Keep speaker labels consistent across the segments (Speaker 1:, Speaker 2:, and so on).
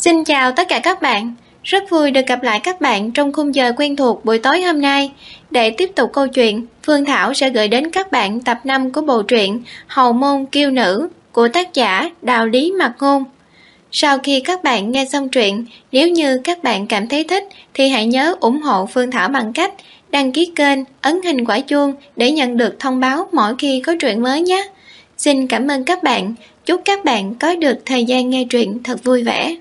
Speaker 1: Xin chào tất cả các bạn, rất vui được gặp lại các bạn trong khung giờ quen thuộc buổi tối hôm nay. Để tiếp tục câu chuyện, Phương Thảo sẽ gửi đến các bạn tập 5 của bộ truyện Hầu Môn Kiêu Nữ của tác giả Đạo Lý Mặc Ngôn. Sau khi các bạn nghe xong truyện, nếu như các bạn cảm thấy thích thì hãy nhớ ủng hộ Phương Thảo bằng cách đăng ký kênh, ấn hình quả chuông để nhận được thông báo mỗi khi có truyện mới nhé. Xin cảm ơn các bạn, chúc các bạn có được thời gian nghe truyện thật vui vẻ.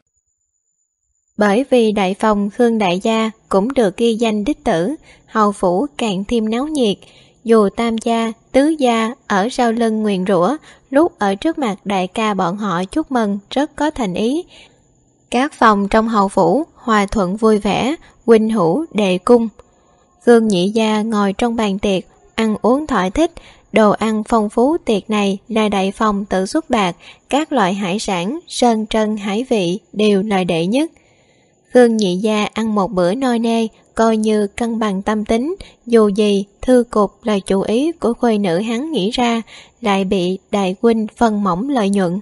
Speaker 1: Bởi vì đại phòng Khương Đại Gia cũng được ghi danh đích tử, hầu phủ càng thêm náo nhiệt. Dù tam gia, tứ gia ở sau lưng nguyền rủa, lúc ở trước mặt đại ca bọn họ chúc mừng rất có thành ý. Các phòng trong hầu phủ hòa thuận vui vẻ, huynh hữu đệ cung. Khương Nhị Gia ngồi trong bàn tiệc, ăn uống thỏa thích. Đồ ăn phong phú tiệc này là đại phòng tự xuất bạc, các loại hải sản, sơn trân hải vị đều là đệ nhất. Khương Nhị Gia ăn một bữa no nê, coi như cân bằng tâm tính, dù gì thư cục là chủ ý của khuê nữ hắn nghĩ ra, lại bị đại huynh phân mỏng lợi nhuận.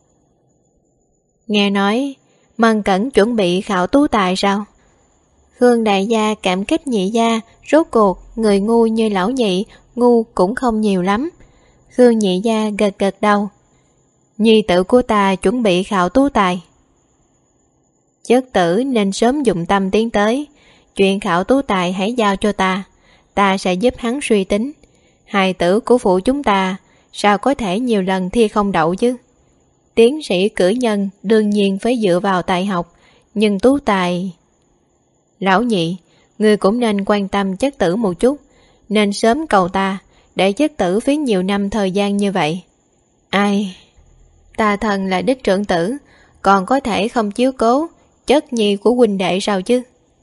Speaker 1: Nghe nói, Mân Cẩn chuẩn bị khảo tú tài sao? Khương Đại Gia cảm kích Nhị Gia, rốt cuộc người ngu như lão Nhị, ngu cũng không nhiều lắm. Khương Nhị Gia gật gật đầu. Nhi tử của ta chuẩn bị khảo tú tài. Chất tử nên sớm dụng tâm tiến tới. Chuyện khảo tú tài hãy giao cho ta sẽ giúp hắn suy tính. Hài tử của phụ chúng ta sao có thể nhiều lần thi không đậu chứ? Tiến sĩ cử nhân đương nhiên phải dựa vào tài học, nhưng tú tài... Lão Nhị, ngươi cũng nên quan tâm chất tử một chút, nên sớm cầu ta, để chất tử phí nhiều năm thời gian như vậy. Ai? Ta thần là đích trưởng tử, còn có thể không chiếu cố chất nhi của huynh đệ sao chứ?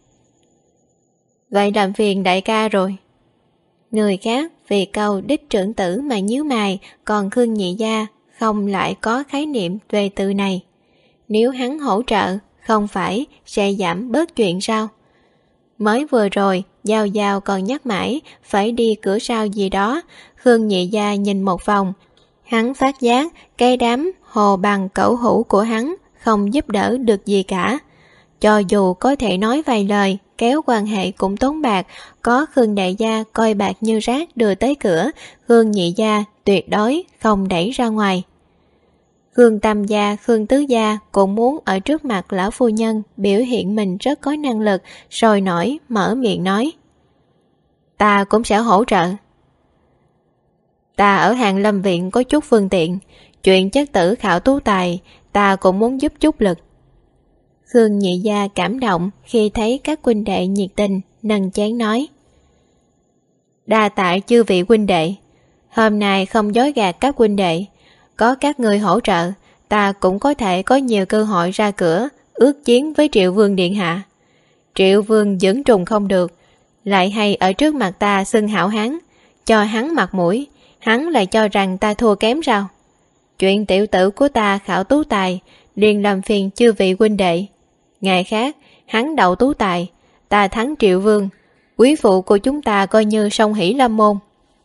Speaker 1: Vậy làm phiền đại ca rồi. Người khác vì câu đích trưởng tử mà nhíu mày, còn Khương Nhị Gia không lại có khái niệm về từ này. Nếu hắn hỗ trợ, không phải sẽ giảm bớt chuyện sao? Mới vừa rồi, Giao Giao còn nhắc mãi phải đi cửa sau gì đó. Khương Nhị Gia nhìn một vòng, hắn phát giác cái đám hồ bằng cẩu hữu của hắn không giúp đỡ được gì cả. Cho dù có thể nói vài lời, kéo quan hệ cũng tốn bạc, có Khương Đại Gia coi bạc như rác đưa tới cửa, Khương Nhị Gia tuyệt đối không đẩy ra ngoài. Khương Tam Gia, Khương Tứ Gia cũng muốn ở trước mặt lão phu nhân biểu hiện mình rất có năng lực, sôi nổi mở miệng nói. Ta cũng sẽ hỗ trợ. Ta ở Hàng Lâm Viện có chút phương tiện, chuyện chất tử khảo tú tài, ta cũng muốn giúp chút lực. Khương Nhị Gia cảm động khi thấy các huynh đệ nhiệt tình, nâng chén nói. Đa tạ chư vị huynh đệ, hôm nay không dối gạt các huynh đệ, có các người hỗ trợ, ta cũng có thể có nhiều cơ hội ra cửa, ước chiến với Triệu Vương Điện Hạ. Triệu Vương dẫn trùng không được, lại hay ở trước mặt ta xưng hảo hắn, cho hắn mặt mũi, hắn lại cho rằng ta thua kém sao? Chuyện tiểu tử của ta khảo tú tài, liền làm phiền chư vị huynh đệ. Ngày khác, hắn đậu tú tài, ta thắng Triệu Vương, quý phụ của chúng ta coi như song hỷ lâm môn.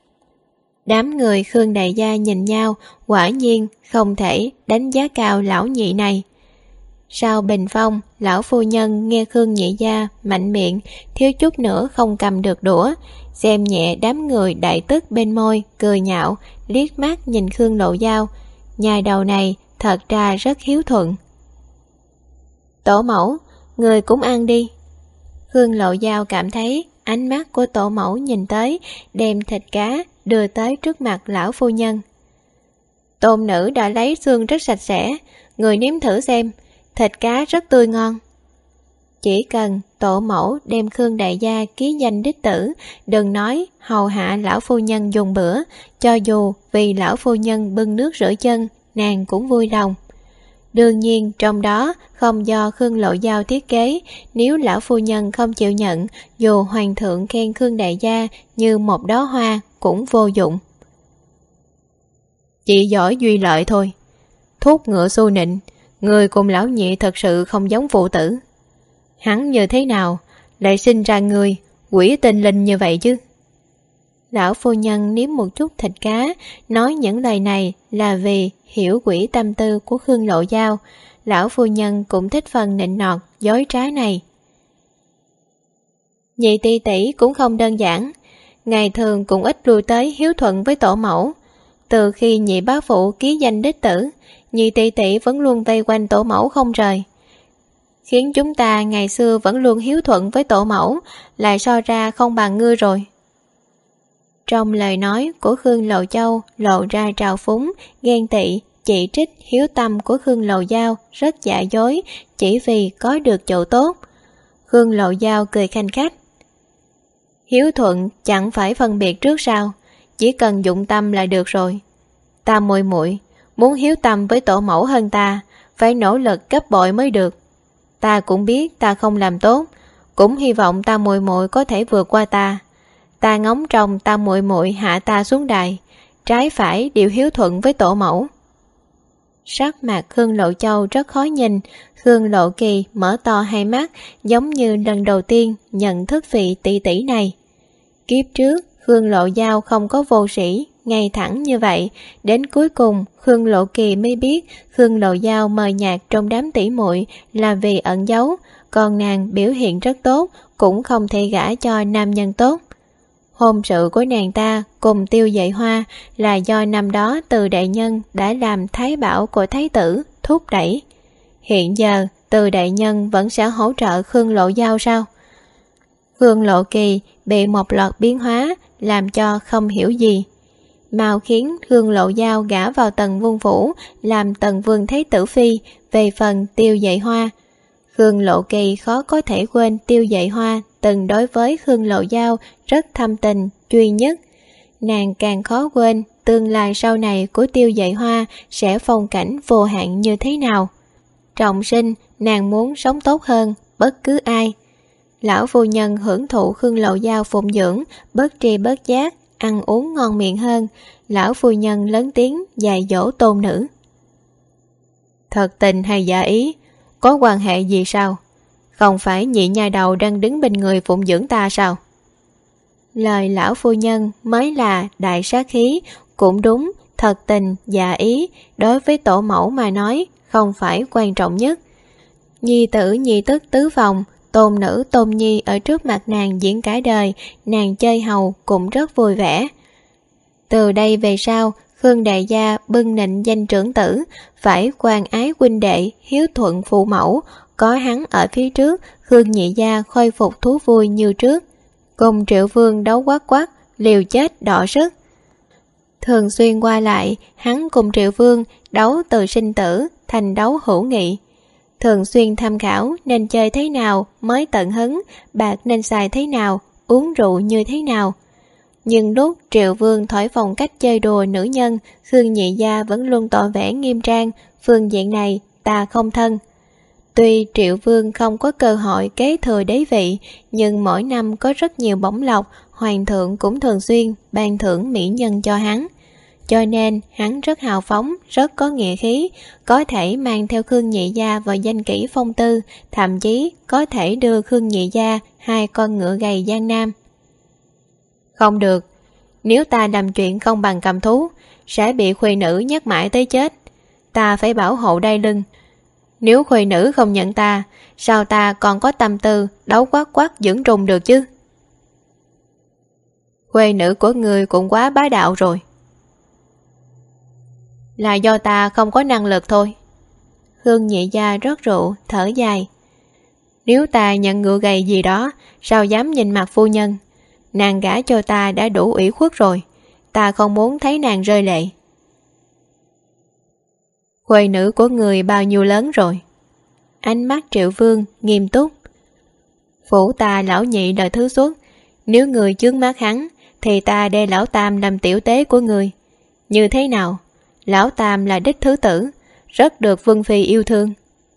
Speaker 1: Đám người Khương Đại Gia nhìn nhau, quả nhiên không thể đánh giá cao lão Nhị này. Sau bình phong, lão phu nhân nghe Khương Nhị Gia mạnh miệng, thiếu chút nữa không cầm được đũa, xem nhẹ đám người đại tức bên môi, cười nhạo, liếc mắt nhìn Khương Lộ Giao. Nhà đầu này thật ra rất hiếu thuận. Tổ mẫu, người cũng ăn đi. Khương Lộ Giao cảm thấy ánh mắt của tổ mẫu nhìn tới, đem thịt cá đưa tới trước mặt lão phu nhân. Tôn nữ đã lấy xương rất sạch sẽ, người nếm thử xem, thịt cá rất tươi ngon. Chỉ cần tổ mẫu đem Khương Đại Gia ký danh đích tử, đừng nói hầu hạ lão phu nhân dùng bữa, cho dù vì lão phu nhân bưng nước rửa chân, nàng cũng vui lòng. Đương nhiên trong đó không do Khương Lộ Giao thiết kế, nếu lão phu nhân không chịu nhận, dù hoàng thượng khen Khương Đại Gia như một đóa hoa cũng vô dụng. Chỉ giỏi duy lợi thôi. Thuốc ngựa xu nịnh, người cùng lão Nhị thật sự không giống phụ tử. Hắn như thế nào lại sinh ra người quỷ tinh linh như vậy chứ? Lão phu nhân nếm một chút thịt cá, nói những lời này là vì hiểu quỷ tâm tư của Khương Lộ Giao. lão phu nhân cũng thích phần nịnh nọt, dối trá này. Nhị tỷ tỷ cũng không đơn giản, ngày thường cũng ít lui tới hiếu thuận với tổ mẫu. Từ khi nhị bá phụ ký danh đích tử, nhị tỷ tỷ vẫn luôn vây quanh tổ mẫu không rời, khiến chúng ta ngày xưa vẫn luôn hiếu thuận với tổ mẫu, lại so ra không bằng ngươi rồi. Trong lời nói của Khương Lầu Châu lộ ra trào phúng, ghen tị, chỉ trích hiếu tâm của Khương Lầu Giao rất giả dối, chỉ vì có được chỗ tốt. Khương Lầu Giao cười khanh khách. Hiếu thuận chẳng phải phân biệt trước sao, chỉ cần dụng tâm là được rồi. Ta muội muội muốn hiếu tâm với tổ mẫu hơn ta, phải nỗ lực gấp bội mới được. Ta cũng biết ta không làm tốt, cũng hy vọng ta muội muội có thể vượt qua ta. Ta ngóng trông ta muội muội hạ ta xuống đài, trái phải đều hiếu thuận với tổ mẫu. Sắc mặt Khương Lộ Châu rất khó nhìn. Khương Lộ Kỳ mở to hai mắt, giống như lần đầu tiên nhận thức vị tỷ tỷ này. Kiếp trước Khương Lộ Giao không có vô sĩ, ngay thẳng như vậy. Đến cuối cùng Khương Lộ Kỳ mới biết Khương Lộ Giao mờ nhạt trong đám tỷ muội là vì ẩn giấu, còn nàng biểu hiện rất tốt, cũng không thể gả cho nam nhân tốt. Hôn sự của nàng ta cùng Tiêu Dệ Hoa là do năm đó Từ đại nhân đã làm thái bảo của thái tử thúc đẩy. Hiện giờ Từ đại nhân vẫn sẽ hỗ trợ Khương Lộ Giao sao? Khương Lộ Kỳ bị một loạt biến hóa làm cho không hiểu gì. Mau khiến Khương Lộ Giao gả vào Tần Vương phủ làm Tần Vương Thái tử phi. Về phần Tiêu Dệ Hoa, Khương Lộ Kỳ khó có thể quên Tiêu Dệ Hoa từng đối với Khương Lộ Giao rất thâm tình, duy nhất. Nàng càng khó quên tương lai sau này của Tiêu Dệ Hoa sẽ phong cảnh vô hạn như thế nào. Trọng sinh, nàng muốn sống tốt hơn bất cứ ai. Lão phu nhân hưởng thụ Khương Lộ Giao phụng dưỡng, bất tri bất giác, ăn uống ngon miệng hơn. Lão phu nhân lớn tiếng dạy dỗ tôn nữ. Thật tình hay giả ý, có quan hệ gì sao? Không phải nhị nha đầu đang đứng bên người phụng dưỡng ta sao? Lời lão phu nhân mới là đại sát khí. Cũng đúng, thật tình, giả ý, đối với tổ mẫu mà nói không phải quan trọng nhất. Nhi tử nhi tức tứ phòng, tôn nữ tôn nhi ở trước mặt nàng diễn cả đời, nàng chơi hầu cũng rất vui vẻ. Từ đây về sau, Khương đại gia bưng nịnh danh trưởng tử, phải quan ái huynh đệ, hiếu thuận phụ mẫu. Có hắn ở phía trước, Khương nhị gia khôi phục thú vui như trước, cùng Triệu Vương đấu quát quát, liều chết đọ sức. Thường xuyên qua lại, hắn cùng Triệu Vương đấu từ sinh tử thành đấu hữu nghị. Thường xuyên tham khảo nên chơi thế nào mới tận hứng, bạc nên xài thế nào, uống rượu như thế nào. Nhưng lúc Triệu Vương thổi phồng cách chơi đùa nữ nhân, Khương nhị gia vẫn luôn tỏ vẻ nghiêm trang, phương diện này ta không thân. Tuy Triệu Vương không có cơ hội kế thừa đế vị, nhưng mỗi năm có rất nhiều bổng lộc, hoàng thượng cũng thường xuyên ban thưởng mỹ nhân cho hắn. Cho nên hắn rất hào phóng, rất có nghĩa khí, có thể mang theo Khương nhị gia vào danh kỹ phong tư, thậm chí có thể đưa Khương nhị gia 2 con ngựa gầy Giang Nam. Không được, nếu ta làm chuyện không bằng cầm thú, sẽ bị khuê nữ nhắc mãi tới chết. Ta phải bảo hộ đai lưng. Nếu khuê nữ không nhận ta, sao ta còn có tâm tư đấu quát quát dưỡng trùng được chứ? Khuê nữ của người cũng quá bá đạo rồi. Là do ta không có năng lực thôi. Khương nhị gia rót rượu, thở dài. Nếu ta nhận ngựa gầy gì đó, sao dám nhìn mặt phu nhân? Nàng gả cho ta đã đủ ủy khuất rồi, ta không muốn thấy nàng rơi lệ. Khuê nữ của người bao nhiêu lớn rồi? Ánh mắt Triệu Vương nghiêm túc. Phủ ta lão nhị đời thứ xuất, nếu người chướng mắt hắn thì ta đe lão tam làm tiểu tế của người. Như thế nào? Lão tam là đích thứ tử, rất được Vương phi yêu thương.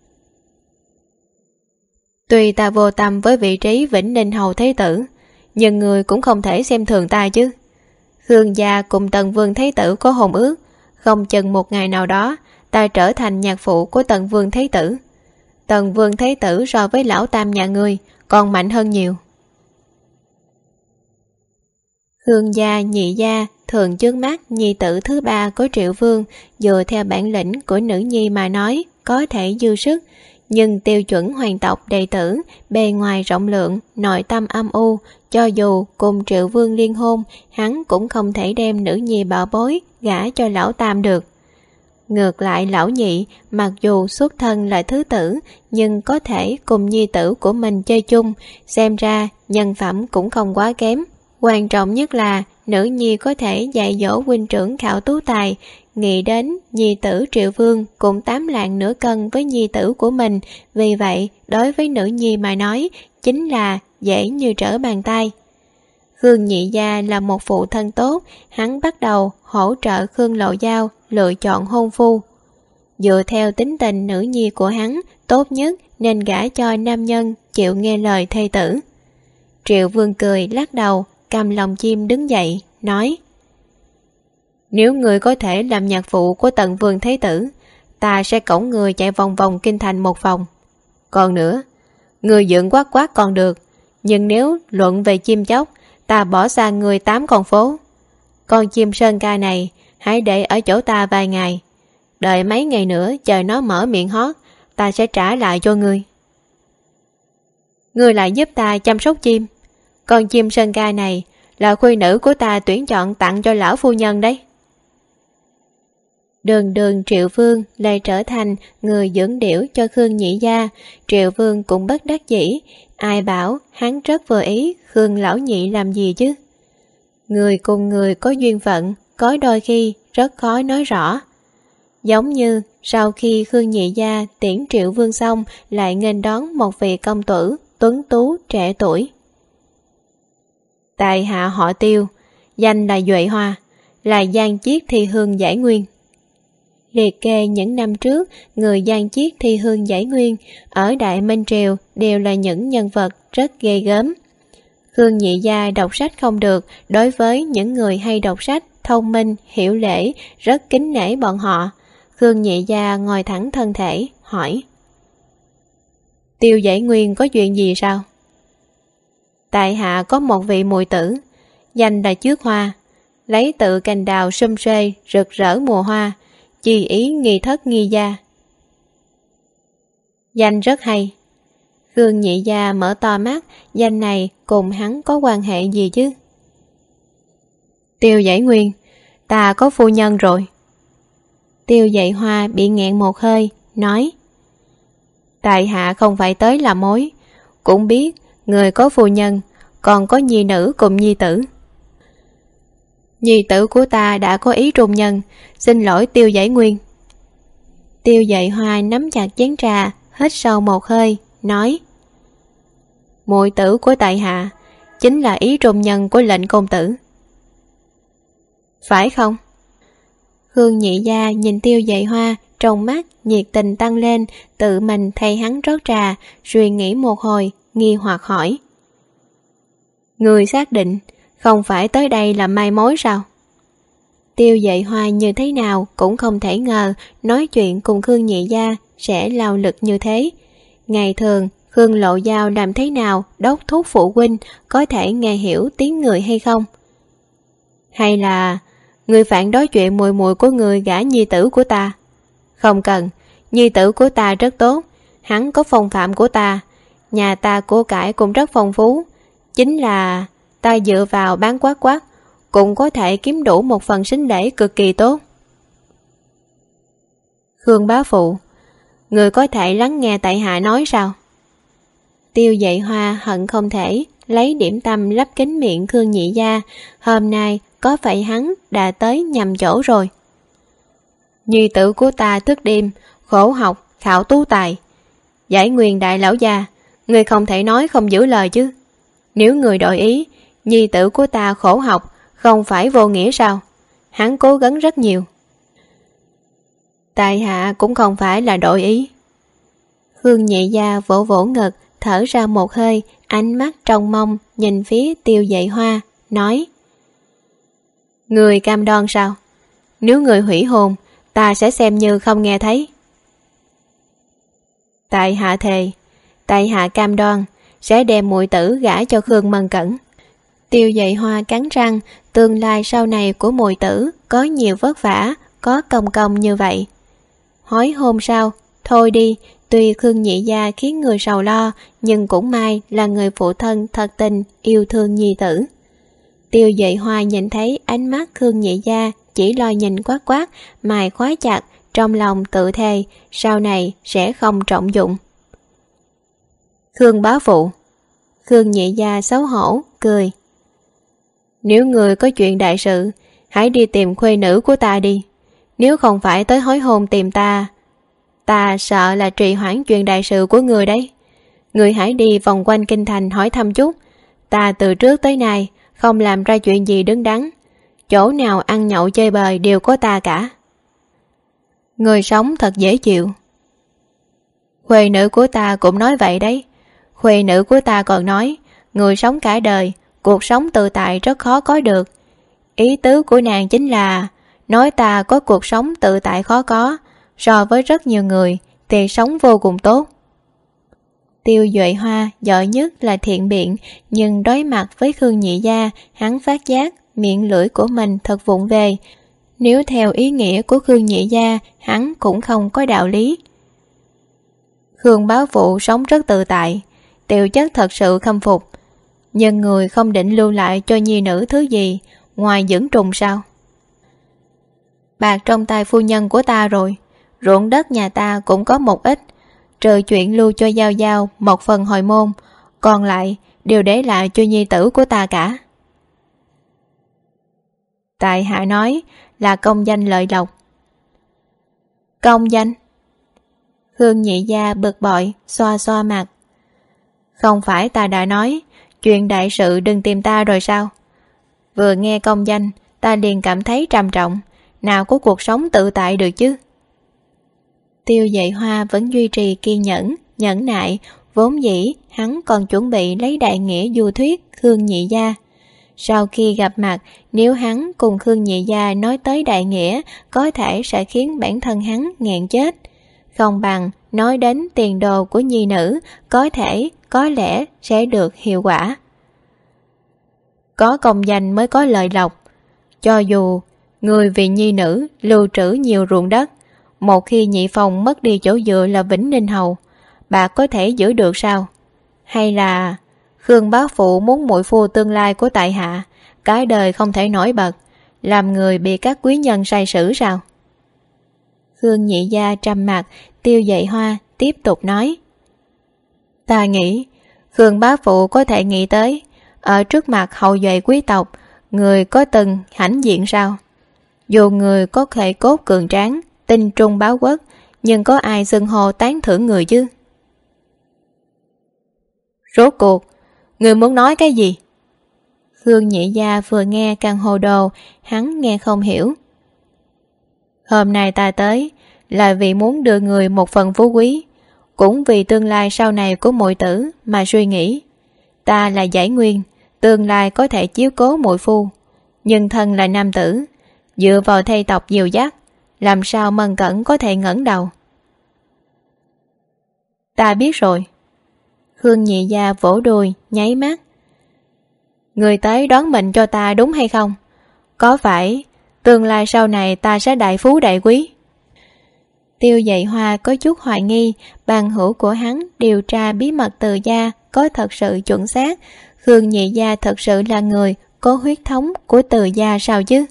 Speaker 1: Tuy ta vô tâm với vị trí Vĩnh Ninh hầu thế tử, nhưng người cũng không thể xem thường ta chứ. Khương gia cùng Tần Vương Thái tử có hôn ước, không chừng một ngày nào đó ta trở thành nhạc phụ của Tần Vương Thái tử. Tần Vương Thái tử so với lão tam nhà ngươi còn mạnh hơn nhiều. Khương gia nhị gia thường chướng mắt nhi tử thứ ba của Triệu Vương, dựa theo bản lĩnh của nữ nhi mà nói có thể dư sức, nhưng tiêu chuẩn hoàng tộc đệ tử, bề ngoài rộng lượng, nội tâm âm u, cho dù cùng Triệu Vương liên hôn, hắn cũng không thể đem nữ nhi bảo bối gả cho lão tam được. Ngược lại lão nhị, mặc dù xuất thân là thứ tử, nhưng có thể cùng nhi tử của mình chơi chung, xem ra nhân phẩm cũng không quá kém. Quan trọng nhất là nữ nhi có thể dạy dỗ huynh trưởng Khảo Tú Tài. Nghĩ đến nhi tử Triệu Vương cũng 8 lạng nửa cân với nhi tử của mình, vì vậy đối với nữ nhi mà nói chính là dễ như trở bàn tay. Khương Nhị Gia là một phụ thân tốt, hắn bắt đầu hỗ trợ Khương Lộ Giao lựa chọn hôn phu. Dựa theo tính tình nữ nhi của hắn, tốt nhất nên gả cho nam nhân chịu nghe lời thê tử. Triệu Vương cười lắc đầu, cầm lòng chim đứng dậy, nói: Nếu người có thể làm nhạc phụ của Tần Vương Thế Tử, ta sẽ cõng người chạy vòng vòng kinh thành một vòng. Còn nữa, người dưỡng quát quát còn được, nhưng nếu luận về chim chóc, ta bỏ xa người 8 con phố. Con chim sơn ca này, hãy để ở chỗ ta vài ngày. Đợi mấy ngày nữa chờ nó mở miệng hót, ta sẽ trả lại cho ngươi. Ngươi lại giúp ta chăm sóc chim. Con chim sơn ca này là khuê nữ của ta tuyển chọn tặng cho lão phu nhân đấy. Đường đường Triệu Vương lại trở thành người dưỡng điểu cho Khương Nhị Gia. Triệu Vương cũng bất đắc dĩ. Ai bảo hắn rất vừa ý Khương lão nhị làm gì chứ? Người cùng người có duyên phận, có đôi khi rất khó nói rõ. Giống như sau khi Khương Nhị Gia tiễn Triệu Vương xong, lại nghênh đón một vị công tử tuấn tú trẻ tuổi. Tại hạ họ Tiêu, danh là Duệ Hoa, là Giang Chiết Thi Hương Giải Nguyên. Liệt kê những năm trước, người Giang Chiết Thi Hương Giải Nguyên ở Đại Minh Triều đều là những nhân vật rất ghê gớm. Khương Nhị Gia đọc sách không được, đối với những người hay đọc sách, thông minh, hiểu lễ, rất kính nể bọn họ. Khương Nhị Gia ngồi thẳng thân thể, hỏi: Tiêu Giải Nguyên có chuyện gì sao? Tại hạ có một vị muội tử, danh là Chước Hoa, lấy tự cành đào sum xuê rực rỡ mùa hoa, chi ý nghi thất nghi gia. Danh rất hay. Khương Nhị Gia mở to mắt, danh này cùng hắn có quan hệ gì chứ? Tiêu Giải Nguyên, ta có phu nhân rồi. Tiêu Dạy Hoa bị nghẹn một hơi, nói: Tại hạ không phải tới làm mối, cũng biết người có phu nhân, còn có nhi nữ cùng nhi tử. Nhi tử của ta đã có ý trung nhân, xin lỗi Tiêu Giải Nguyên. Tiêu Dạy Hoa nắm chặt chén trà, hít sâu một hơi, nói: Muội tử của tại hạ chính là ý trung nhân của lệnh công tử, phải không? Khương Nhị Gia nhìn Tiêu Dạy Hoa, trong mắt nhiệt tình tăng lên, tự mình thay hắn rót trà, suy nghĩ một hồi, nghi hoặc hỏi: Người xác định không phải tới đây làm mai mối sao? Tiêu Dạy Hoa như thế nào cũng không thể ngờ nói chuyện cùng Khương Nhị Gia sẽ lao lực như thế. Ngày thường Khương Lộ Giao làm thế nào đốc thúc phụ huynh có thể nghe hiểu tiếng người hay không? Hay là người phản đối chuyện mùi mùi của người gả nhi tử của ta? Không cần, nhi tử của ta rất tốt, hắn có phong phạm của ta, nhà ta của cải cũng rất phong phú, chính là ta dựa vào bán quát quát cũng có thể kiếm đủ một phần sính lễ cực kỳ tốt. Khương bá phụ, người có thể lắng nghe tại hạ nói sao? Tiêu Dạy Hoa hận không thể lấy điểm tâm lấp kín miệng Khương Nhị Gia, hôm nay có phải hắn đã tới nhầm chỗ rồi? Nhi tử của ta thức đêm khổ học khảo tú tài. Giải Nguyên đại lão gia, người không thể nói không giữ lời chứ. Nếu người đổi ý, nhi tử của ta khổ học không phải vô nghĩa sao? Hắn cố gắng rất nhiều. Tại hạ cũng không phải là đổi ý. Khương Nhị Gia vỗ vỗ ngực, thở ra một hơi, ánh mắt trông mong nhìn phía Tiêu Dạy Hoa, nói: Người cam đoan sao? Nếu người hủy hôn, ta sẽ xem như không nghe thấy. Tại hạ thề, tại hạ cam đoan sẽ đem muội tử gả cho Khương Mân Cẩn. Tiêu Dạy Hoa cắn răng, tương lai sau này của muội tử có nhiều vất vả, có công công như vậy. Hối hôn sao? Thôi đi, tuy Khương Nhị Gia khiến người sầu lo, nhưng cũng may là người phụ thân thật tình yêu thương nhi tử. Tiêu Duệ Hoa nhìn thấy ánh mắt Khương Nhị Gia chỉ lo nhìn quát quát, mày khóa chặt, trong lòng tự thề sau này sẽ không trọng dụng. Khương bá phụ. Khương Nhị Gia xấu hổ cười. Nếu người có chuyện đại sự, hãy đi tìm khuê nữ của ta đi. Nếu không phải tới hối hôn tìm ta sợ là trì hoãn chuyện đại sự của người đấy. Người hãy đi vòng quanh kinh thành hỏi thăm chút. Ta từ trước tới nay không làm ra chuyện gì đứng đắn. Chỗ nào ăn nhậu chơi bời đều có ta cả. Người sống thật dễ chịu. Khuê nữ của ta cũng nói vậy đấy. Khuê nữ của ta còn nói, người sống cả đời, cuộc sống tự tại rất khó có được. Ý tứ của nàng chính là nói ta có cuộc sống tự tại khó có, so với rất nhiều người thì sống vô cùng tốt. Tiêu Duệ Hoa giỏi nhất là thiện biện, nhưng đối mặt với Khương Nhị Gia, hắn phát giác miệng lưỡi của mình thật vụng về. Nếu theo ý nghĩa của Khương Nhị Gia, hắn cũng không có đạo lý. Khương bá phụ sống rất tự tại, Tiểu chất thật sự khâm phục. Nhưng người không định lưu lại cho nhi nữ thứ gì ngoài dưỡng trùng sao? Bạc trong tay phu nhân của ta rồi, ruộng đất nhà ta cũng có một ít, trừ chuyện lưu cho Giao Giao một phần hồi môn, còn lại đều để lại cho nhi tử của ta cả. Tại hạ nói là công danh lợi lộc. Công danh? Khương Nhị Gia bực bội xoa xoa mặt. Không phải ta đã nói chuyện đại sự đừng tìm ta rồi sao? Vừa nghe công danh ta liền cảm thấy trầm trọng, nào có cuộc sống tự tại được chứ. Tiêu Duệ Hoa vẫn duy trì kiên nhẫn, nhẫn nại, vốn dĩ hắn còn chuẩn bị lấy đại nghĩa du thuyết Khương Nhị Gia. Sau khi gặp mặt, nếu hắn cùng Khương Nhị Gia nói tới đại nghĩa, có thể sẽ khiến bản thân hắn nghẹn chết. Không bằng nói đến tiền đồ của nhi nữ, có lẽ sẽ được hiệu quả. Có công danh mới có lợi lộc. Cho dù người vì nhi nữ lưu trữ nhiều ruộng đất, một khi Nhị Phòng mất đi chỗ dựa là Vĩnh Ninh Hầu, bà có thể giữ được sao? Hay là Khương bá phụ muốn muội phu tương lai của tại hạ cái đời không thể nổi bật, làm người bị các quý nhân sai sử sao? Khương Nhị Gia trầm mặt. Tiêu Duệ Hoa tiếp tục nói, ta nghĩ Khương bá phụ có thể nghĩ tới ở trước mặt hậu duệ quý tộc, người có từng hãnh diện sao? Dù người có thể cốt cường tráng, tinh trung báo quốc, nhưng có ai xưng hô tán thưởng người chứ? Rốt cuộc người muốn nói cái gì? Khương Nhị Gia vừa nghe càng hồ đồ, hắn nghe không hiểu. Hôm nay ta tới là vì muốn đưa người một phần phú quý, cũng vì tương lai sau này của muội tử mà suy nghĩ. Ta là Giải Nguyên, tương lai có thể chiếu cố muội phu, nhưng thân là nam tử, dựa vào thê tộc dìu dắt, làm sao Mân Cẩn có thể ngẩng đầu? Ta biết rồi. Khương Nhị Gia vỗ đùi, nháy mắt. Người tới đoán mệnh cho ta đúng hay không? Có phải tương lai sau này ta sẽ đại phú đại quý? Tiêu Duệ Hoa có chút hoài nghi bằng hữu của hắn điều tra bí mật Từ gia có thật sự chuẩn xác. Khương Nhị Gia thật sự là người có huyết thống của Từ gia sao chứ?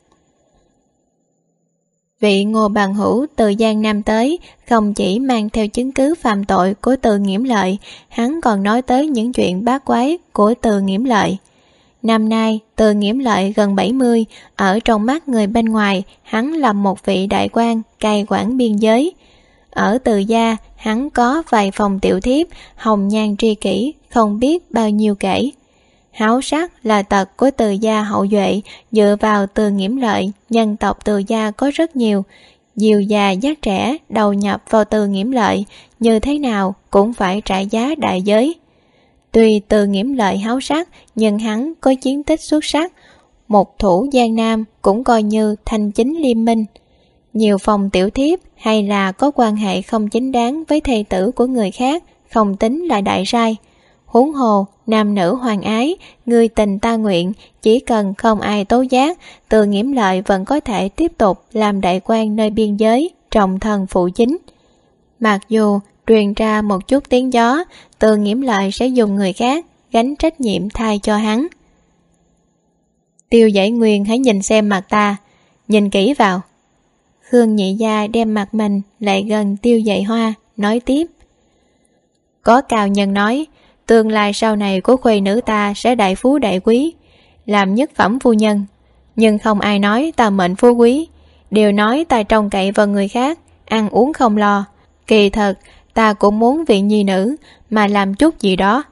Speaker 1: Vị Ngô bằng hữu từ Giang Nam tới không chỉ mang theo chứng cứ phạm tội của Từ Nghiễm Lợi, hắn còn nói tới những chuyện bát quái của Từ Nghiễm Lợi. Năm nay Từ Nghiễm Lợi gần 70, ở trong mắt người bên ngoài hắn là một vị đại quan cai quản biên giới. Ở Từ gia hắn có vài phòng tiểu thiếp, hồng nhan tri kỷ không biết bao nhiêu kể. Háo sắc là tật của Từ gia hậu duệ, dựa vào Từ Nghiễm Lợi, nhân tộc Từ gia có rất nhiều. Dìu già dắt trẻ đầu nhập vào Từ Nghiễm Lợi, như thế nào cũng phải trả giá đại giới. Tuy Từ Nghiễm Lợi háo sắc, nhưng hắn có chiến tích xuất sắc, một thủ Giang Nam cũng coi như thanh chính liêm minh. Nhiều phòng tiểu thiếp hay là có quan hệ không chính đáng với thê tử của người khác, không tính là đại sai. Huống hồ nam nữ hoàng ái, người tình ta nguyện, chỉ cần không ai tố giác, Từ Nghiễm Lợi vẫn có thể tiếp tục làm đại quan nơi biên giới, trọng thần phụ chính. Mặc dù truyền ra một chút tiếng gió, Từ Nghiễm Lợi sẽ dùng người khác gánh trách nhiệm thay cho hắn. Tiêu Dãy Nguyên hãy nhìn xem mặt ta, nhìn kỹ vào. Khương Nhị Gia đem mặt mình lại gần Tiêu Dạy Hoa, nói tiếp. Có cao nhân nói, tương lai sau này của khuê nữ ta sẽ đại phú đại quý, làm nhất phẩm phu nhân. Nhưng không ai nói ta mệnh phú quý, đều nói ta trông cậy vào người khác, ăn uống không lo. Kỳ thật, ta cũng muốn vị nhi nữ mà làm chút gì đó.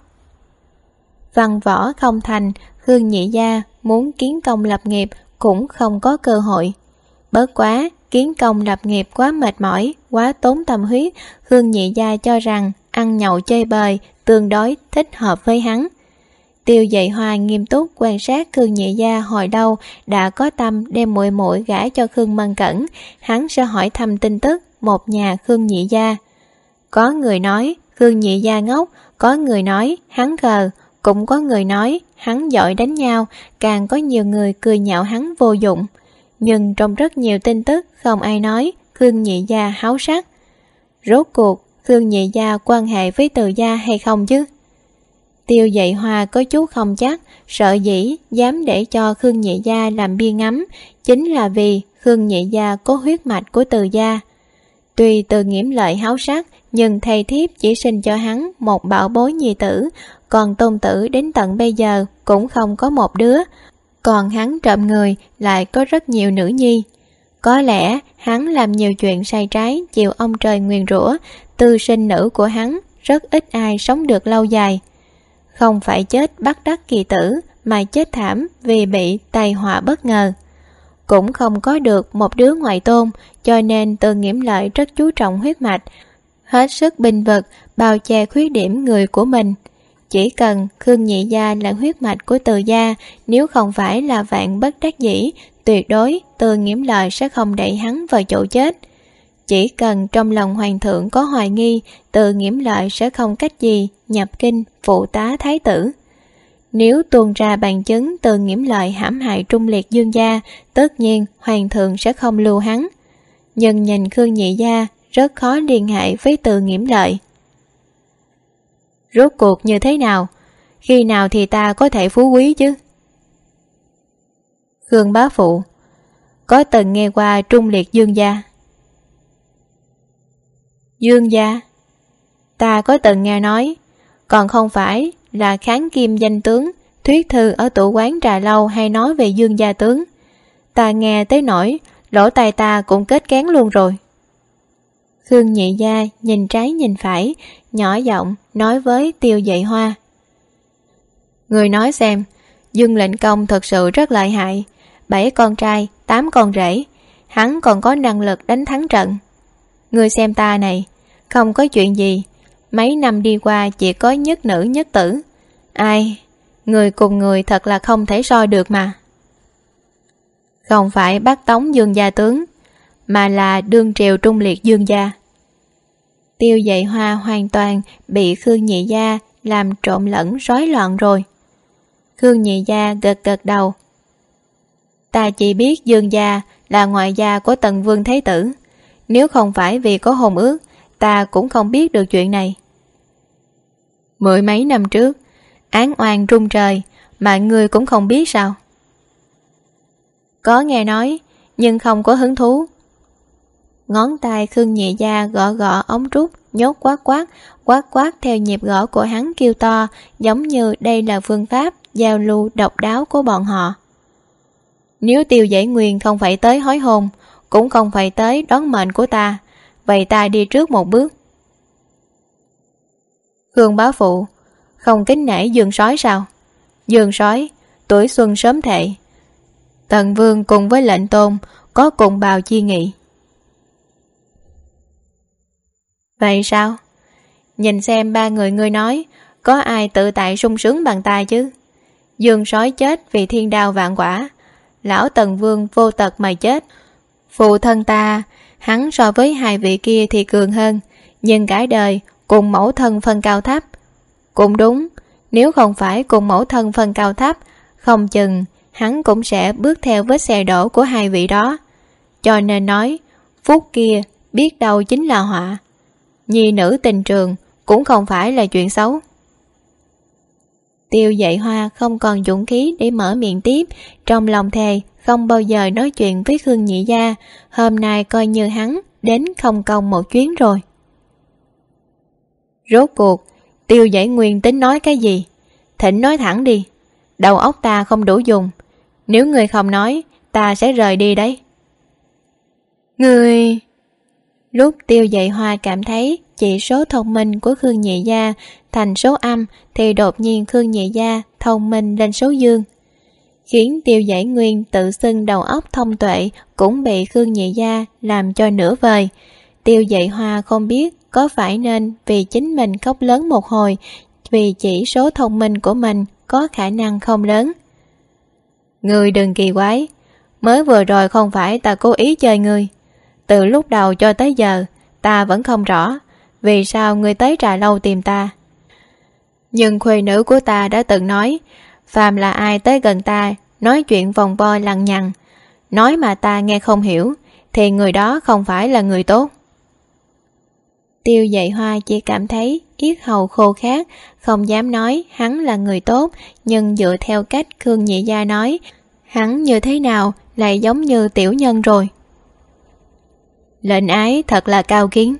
Speaker 1: Văn võ không thành, Khương Nhị Gia muốn kiến công lập nghiệp cũng không có cơ hội. Bớt quá, kiến công lập nghiệp quá mệt mỏi, quá tốn tâm huyết, Khương Nhị Gia cho rằng ăn nhậu chơi bời tương đối thích hợp với hắn. Tiêu Dạy Hoa nghiêm túc quan sát Khương Nhị Gia hồi lâu, đã có tâm đem muội muội gả cho Khương Mân Cẩn, hắn sẽ hỏi thăm tin tức một nhà Khương Nhị Gia. Có người nói Khương Nhị Gia ngốc, có người nói hắn khờ, cũng có người nói hắn giỏi đánh nhau, càng có nhiều người cười nhạo hắn vô dụng. Nhưng trong rất nhiều tin tức không ai nói Khương Nhị Gia háo sắc. Rốt cuộc Khương Nhị Gia quan hệ với Từ gia hay không chứ? Tiêu Dạy Hoa có chút không chắc, sợ dĩ dám để cho Khương Nhị Gia làm bia ngắm, chính là vì Khương Nhị Gia có huyết mạch của Từ gia. Tuy Từ Nghiễm Lợi háo sắc, nhưng thầy thiếp chỉ sinh cho hắn một bảo bối nhi tử, còn tôn tử đến tận bây giờ cũng không có một đứa. Còn hắn trộm người lại có rất nhiều nữ nhi. Có lẽ hắn làm nhiều chuyện sai trái, chịu ông trời nguyền rủa, tư sinh nữ của hắn rất ít ai sống được lâu dài. Không phải chết bất đắc kỳ tử, mà chết thảm vì bị tai họa bất ngờ. Cũng không có được một đứa ngoại tôn, cho nên Từ Nghiễm Lợi rất chú trọng huyết mạch, hết sức bênh vực, bao che khuyết điểm người của mình. Chỉ cần Khương Nhị Gia là huyết mạch của Từ gia, nếu không phải là vạn bất đắc dĩ, tuyệt đối Từ Nghiễm Lợi sẽ không đẩy hắn vào chỗ chết. Chỉ cần trong lòng hoàng thượng có hoài nghi, Từ Nghiễm Lợi sẽ không cách gì nhập kinh phụ tá thái tử. Nếu tuôn ra bằng chứng Từ Nghiễm Lợi hãm hại Trung Liệt Dương gia, tất nhiên hoàng thượng sẽ không lưu hắn. Nhưng nhìn Khương Nhị Gia rất khó liên hệ với Từ Nghiễm Lợi. Rốt cuộc như thế nào? Khi nào thì ta có thể phú quý chứ? Khương bá phụ có từng nghe qua Trung Liệt Dương gia? Dương gia? Ta có từng nghe nói, còn không phải là kháng kim danh tướng, thuyết thư ở tủ quán trà lâu hay nói về Dương gia tướng. Ta nghe tới nỗi lỗ tai ta cũng kết kén luôn rồi. Khương Nhị Gia nhìn trái nhìn phải, nhỏ giọng nói với Tiêu Dạy Hoa. Người nói xem, Dương lệnh công thật sự rất lợi hại, 7 con trai, 8 con rể, hắn còn có năng lực đánh thắng trận. Người xem ta này, không có chuyện gì, mấy năm đi qua chỉ có nhất nữ nhất tử. Ai, người cùng người thật là không thể so được mà. Không phải bắt tống Dương gia tướng, mà là đương triều Trung Liệt Dương gia. Tiêu Dạy Hoa hoàn toàn bị Khương Nhị Gia làm trộn lẫn rối loạn rồi. Khương Nhị Gia gật gật đầu. Ta chỉ biết Dương gia là ngoại gia của Tần Vương Thế Tử, nếu không phải vì có hôn ước, ta cũng không biết được chuyện này. 10 mấy năm trước, án oan rung trời, mà ngươi cũng không biết sao? Có nghe nói, nhưng không có hứng thú. Ngón tay Khương Nhị Gia gõ gõ ống trúc, nhốt quát quát theo nhịp gõ của hắn kêu to, giống như đây là phương pháp giao lưu độc đáo của bọn họ. Nếu Tiêu Dãy Nguyên không phải tới hối hôn, cũng không phải tới đón mệnh của ta, vậy ta đi trước một bước. Khương bá phụ không kính nể Dương sói sao? Dương sói tuổi xuân sớm thệ, Tần Vương cùng với lệnh tôn có cùng bào chi nghị. Vậy sao? Nhìn xem 3 người ngươi nói, có ai tự tại sung sướng bằng ta chứ? Dương sói chết vì thiên đao vạn quả, lão Tần Vương vô tật mà chết. Phụ thân ta, hắn so với 2 vị kia thì cường hơn, nhưng cả đời cùng mẫu thân phân cao thấp. Cũng đúng, nếu không phải cùng mẫu thân phân cao thấp, không chừng hắn cũng sẽ bước theo vết xe đổ của 2 vị đó. Cho nên nói, phút kia biết đâu chính là họa. nhi nữ tình trường cũng không phải là chuyện xấu. Tiêu Dạy Hoa không còn dũng khí để mở miệng tiếp, trong lòng thề không bao giờ nói chuyện với Khương Nhị Gia, hôm nay coi như hắn đến không công một chuyến rồi. Rốt cuộc Tiêu Dạy Nguyên tính nói cái gì? Thỉnh nói thẳng đi, đầu óc ta không đủ dùng, nếu người không nói ta sẽ rời đi đấy. Người... Lúc Tiêu Dạy Hoa cảm thấy chỉ số thông minh của Khương Nhị Gia thành số âm thì đột nhiên Khương Nhị Gia thông minh lên số dương, khiến Tiêu Dạy Nguyên tự xưng đầu óc thông tuệ cũng bị Khương Nhị Gia làm cho nửa vời. Tiêu Dạy Hoa không biết có phải nên vì chính mình khóc lớn một hồi vì chỉ số thông minh của mình có khả năng không lớn. Ngươi đừng kỳ quái, mới vừa rồi không phải ta cố ý chơi ngươi. Từ lúc đầu cho tới giờ ta vẫn không rõ vì sao ngươi tới trà lâu tìm ta. Nhưng khuê nữ của ta đã từng nói, phàm là ai tới gần ta nói chuyện vòng vo lằng nhằng, nói mà ta nghe không hiểu, thì người đó không phải là người tốt. Tiêu Dạy Hoa chỉ cảm thấy yết hầu khô khát, không dám nói hắn là người tốt, nhưng dựa theo cách Khương Nhị Gia nói, hắn như thế nào lại giống như tiểu nhân rồi. Lệnh ái thật là cao kiến.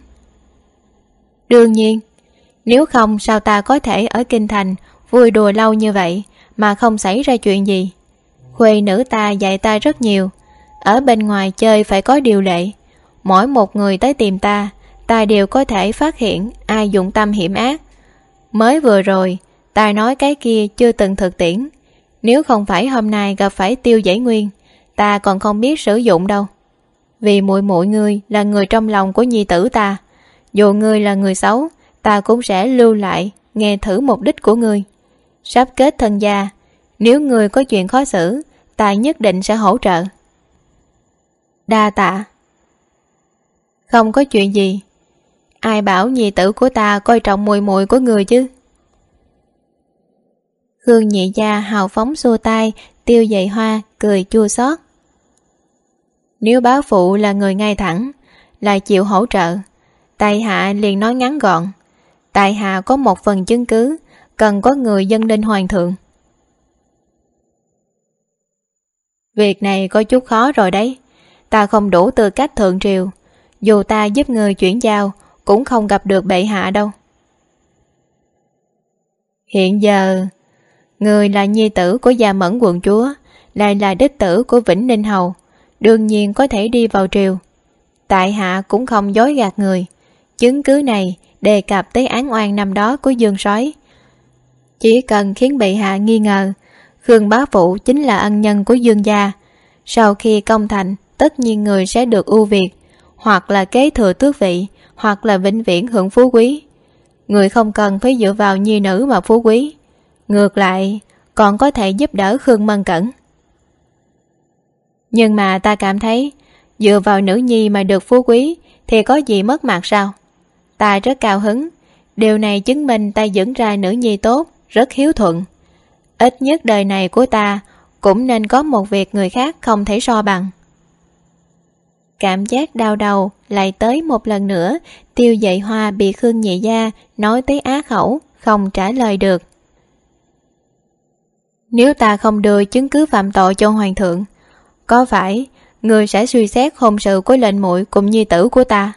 Speaker 1: Đương nhiên, nếu không sao ta có thể ở kinh thành vui đùa lâu như vậy mà không xảy ra chuyện gì. Khuê nữ ta dạy ta rất nhiều, ở bên ngoài chơi phải có điều lệ. Mỗi một người tới tìm ta đều có thể phát hiện ai dụng tâm hiểm ác. Mới vừa rồi ta nói cái kia chưa từng thực tiễn, nếu không phải hôm nay gặp phải Tiêu Dạy Nguyên, ta còn không biết sử dụng đâu. Vì muội muội ngươi là người trong lòng của nhi tử ta, dù ngươi là người xấu, ta cũng sẽ lưu lại nghe thử mục đích của ngươi. Sắp kết thân gia, nếu ngươi có chuyện khó xử, ta nhất định sẽ hỗ trợ. Đa tạ. Không có chuyện gì. Ai bảo nhi tử của ta coi trọng muội muội của người chứ? Khương Nhị Gia hào phóng xua tay, Tiêu Dạy Hoa cười chua xót. Nếu bá phụ là người ngay thẳng, lại chịu hỗ trợ, tại hạ liền nói ngắn gọn. Tại hạ có một phần chứng cứ, cần có người dâng lên hoàng thượng. Việc này có chút khó rồi đấy. Ta không đủ tư cách thượng triều, dù ta giúp người chuyển giao cũng không gặp được bệ hạ đâu. Hiện giờ người là nhi tử của Gia Mẫn quận chúa, lại là đích tử của Vĩnh Ninh hầu, đương nhiên có thể đi vào triều. Tại hạ cũng không dối gạt người, chứng cứ này đề cập tới án oan năm đó của Dương Soái. Chỉ cần khiến bệ hạ nghi ngờ Khương bá phụ chính là ân nhân của Dương gia, sau khi công thành tất nhiên người sẽ được ưu việt, hoặc là kế thừa tước vị, hoặc là vĩnh viễn hưởng phú quý. Người không cần phải dựa vào nhi nữ mà phú quý, ngược lại còn có thể giúp đỡ Khương Mân Cẩn. Nhưng mà ta cảm thấy dựa vào nữ nhi mà được phú quý thì có gì mất mặt sao? Ta rất cao hứng, điều này chứng minh ta dẫn ra nữ nhi tốt, rất hiếu thuận. Ít nhất đời này của ta cũng nên có một việc người khác không thể so bằng. Cảm giác đau đầu lại tới một lần nữa. Tiêu Dạy Hoa bị Khương Nhị Gia nói tới á khẩu, không trả lời được. Nếu ta không đưa chứng cứ phạm tội cho hoàng thượng, có phải người sẽ suy xét hôn sự của lệnh muội cùng nhi tử của ta?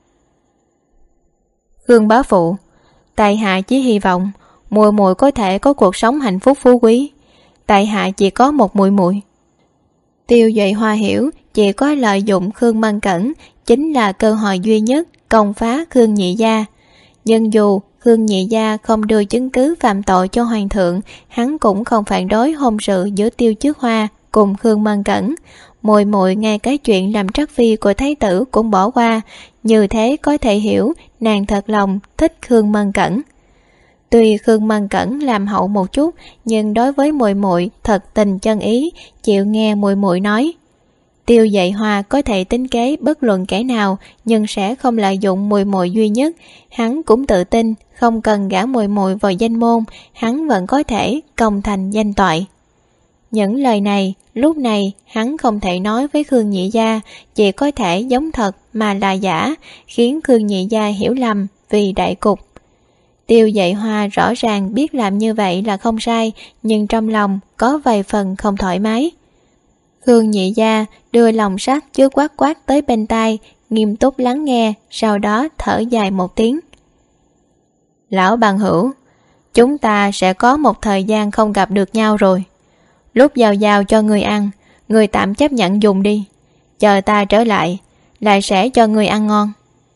Speaker 1: Khương bá phụ, tại hạ chỉ hy vọng muội muội có thể có cuộc sống hạnh phúc phú quý. Tại hạ chỉ có một muội muội. Tiêu Dạy Hoa hiểu chỉ có lợi dụng Khương Mân Cẩn chính là cơ hội duy nhất công phá Khương Nhị Gia. Nhưng dù Khương Nhị Gia không đưa chứng cứ phạm tội cho hoàng thượng, hắn cũng không phản đối hôn sự giữa Tiêu Trước Hoa cùng Khương Mân Cẩn. Muội muội ngay cái chuyện làm trắc phi của thái tử cũng bỏ qua, như thế có thể hiểu nàng thật lòng thích Khương Mân Cẩn. Tuy Khương Mân Cẩn làm hậu một chút, nhưng đối với muội muội thật tình chân ý, chịu nghe muội muội nói. Tiêu Dạy Hoa có thể tính kế bất luận kẻ nào, nhưng sẽ không lợi dụng muội muội duy nhất. Hắn cũng tự tin, không cần gả muội muội vào danh môn, hắn vẫn có thể công thành danh toại. Những lời này, lúc này hắn không thể nói với Khương Nhị Gia, chỉ có thể giống thật mà là giả, khiến Khương Nhị Gia hiểu lầm, vì đại cục. Tiêu Dạy Hoa rõ ràng biết làm như vậy là không sai, nhưng trong lòng có vài phần không thoải mái. Khương Nhị Gia đưa lòng sắt chứa quát quát tới bên tai, nghiêm túc lắng nghe, sau đó thở dài một tiếng. Lão bằng hữu, chúng ta sẽ có một thời gian không gặp được nhau rồi. Lúc giao cho người ăn, người tạm chấp nhận dùng đi. Chờ ta trở lại sẽ cho người ăn ngon.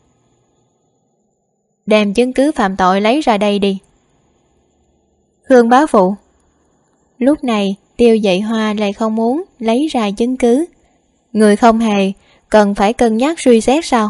Speaker 1: Đem chứng cứ phạm tội lấy ra đây đi. Khương bá phụ. Lúc này Tiêu Dạy Hoa lại không muốn lấy ra chứng cứ. Người không hề cần phải cân nhắc suy xét sao?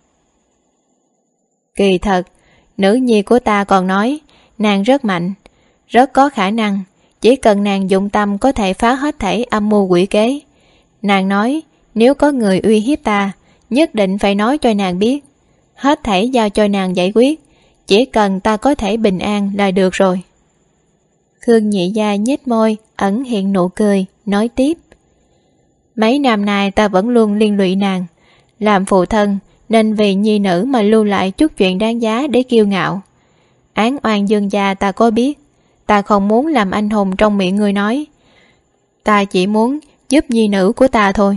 Speaker 1: Kỳ thật, nữ nhi của ta còn nói nàng rất mạnh, rất có khả năng, chỉ cần nàng dụng tâm có thể phá hết thảy âm mưu quỷ kế. Nàng nói nếu có người uy hiếp ta, nhất định phải nói cho nàng biết, hết thảy giao cho nàng giải quyết, chỉ cần ta có thể bình an là được rồi. Khương Nhị Gia nhếch môi, ẩn hiện nụ cười, nói tiếp. Mấy năm nay ta vẫn luôn liên lụy nàng, làm phụ thân nên vì nhi nữ mà lưu lại chút chuyện đáng giá để kiêu ngạo. Án oan dương gia ta có biết, ta không muốn làm anh hùng trong miệng người nói. Ta chỉ muốn giúp nhi nữ của ta thôi.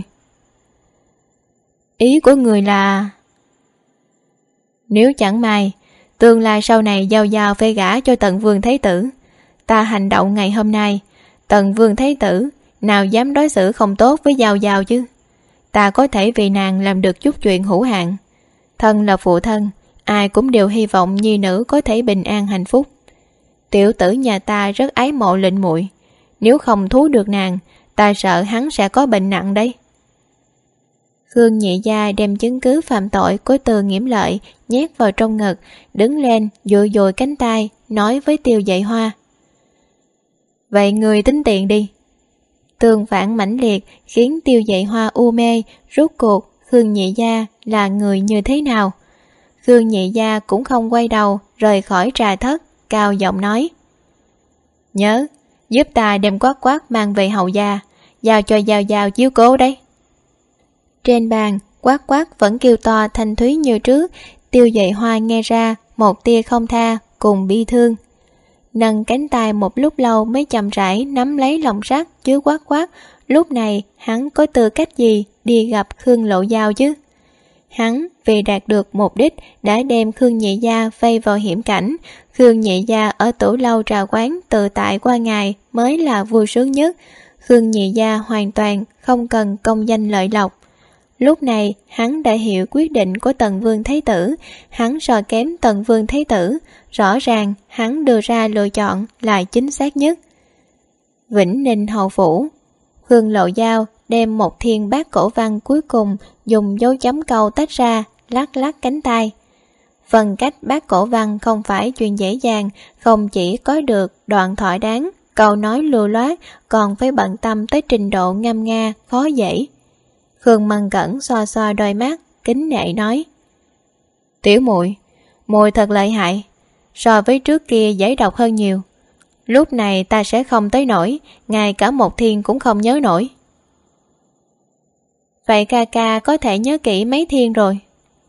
Speaker 1: Ý của người là... Nếu chẳng may tương lai sau này Giao phải gả cho Tần Vương Thái Tử, ta hành động ngày hôm nay, Tần Vương Thái Tử nào dám đối xử không tốt với Giao chứ. Ta có thể vì nàng làm được chút chuyện hữu hạn. Thân là phụ thân, ai cũng đều hy vọng nhi nữ có thể bình an hạnh phúc. Tiểu tử nhà ta rất ái mộ Lệnh muội, nếu không thú được nàng, ta sợ hắn sẽ có bệnh nặng đấy. Khương Nhị Gia đem chứng cứ phạm tội của Từ Nghiễm Lợi nhét vào trong ngực, đứng lên dụi dụi cánh tay, nói với Tiêu Dạy Hoa. Vậy người tính tiền đi. Tương phản mãnh liệt khiến Tiêu Dạy Hoa u mê, rốt cuộc Khương Nhị Gia là người như thế nào. Khương Nhị Gia cũng không quay đầu rời khỏi trà thất, cao giọng nói. Nhớ, giúp ta đem quát quát mang về hầu gia, giao cho Giao chiếu cố đấy. Trên bàn, quát quát vẫn kêu to thanh thúy như trước. Tiêu Dạy Hoa nghe ra một tia không tha cùng bi thương. Nâng cánh tay một lúc lâu mới chậm rãi nắm lấy lồng sắt chứa quát quát. Lúc này hắn có tư cách gì đi gặp Khương Lộ Giao chứ? Hắn vì đạt được mục đích đã đem Khương Nhị Gia vây vào hiểm cảnh. Khương Nhị Gia ở tủ lâu trà quán tự tại qua ngày mới là vui sướng nhất. Khương Nhị Gia hoàn toàn không cần công danh lợi lộc. Lúc này hắn đã hiểu quyết định của Tần Vương Thái Tử, hắn so kém Tần Vương Thái Tử, rõ ràng hắn đưa ra lựa chọn là chính xác nhất. Vĩnh Ninh hầu phủ. Khương Lộ Giao đem một thiên bát cổ văn cuối cùng dùng dấu chấm câu tách ra, lắc lắc cánh tay. Phần cách bát cổ văn không phải chuyện dễ dàng, không chỉ có được đoạn thỏa đáng, câu nói lưu loát, còn phải bận tâm tới trình độ ngâm nga, khó dễ. Khương Mân Cẩn xoa xoa đôi mắt, kính nể nói. Tiểu muội thật lợi hại, so với trước kia dễ đọc hơn nhiều. Lúc này ta sẽ không tới nổi, ngay cả một thiên cũng không nhớ nổi. Vậy ca ca có thể nhớ kỹ mấy thiên rồi?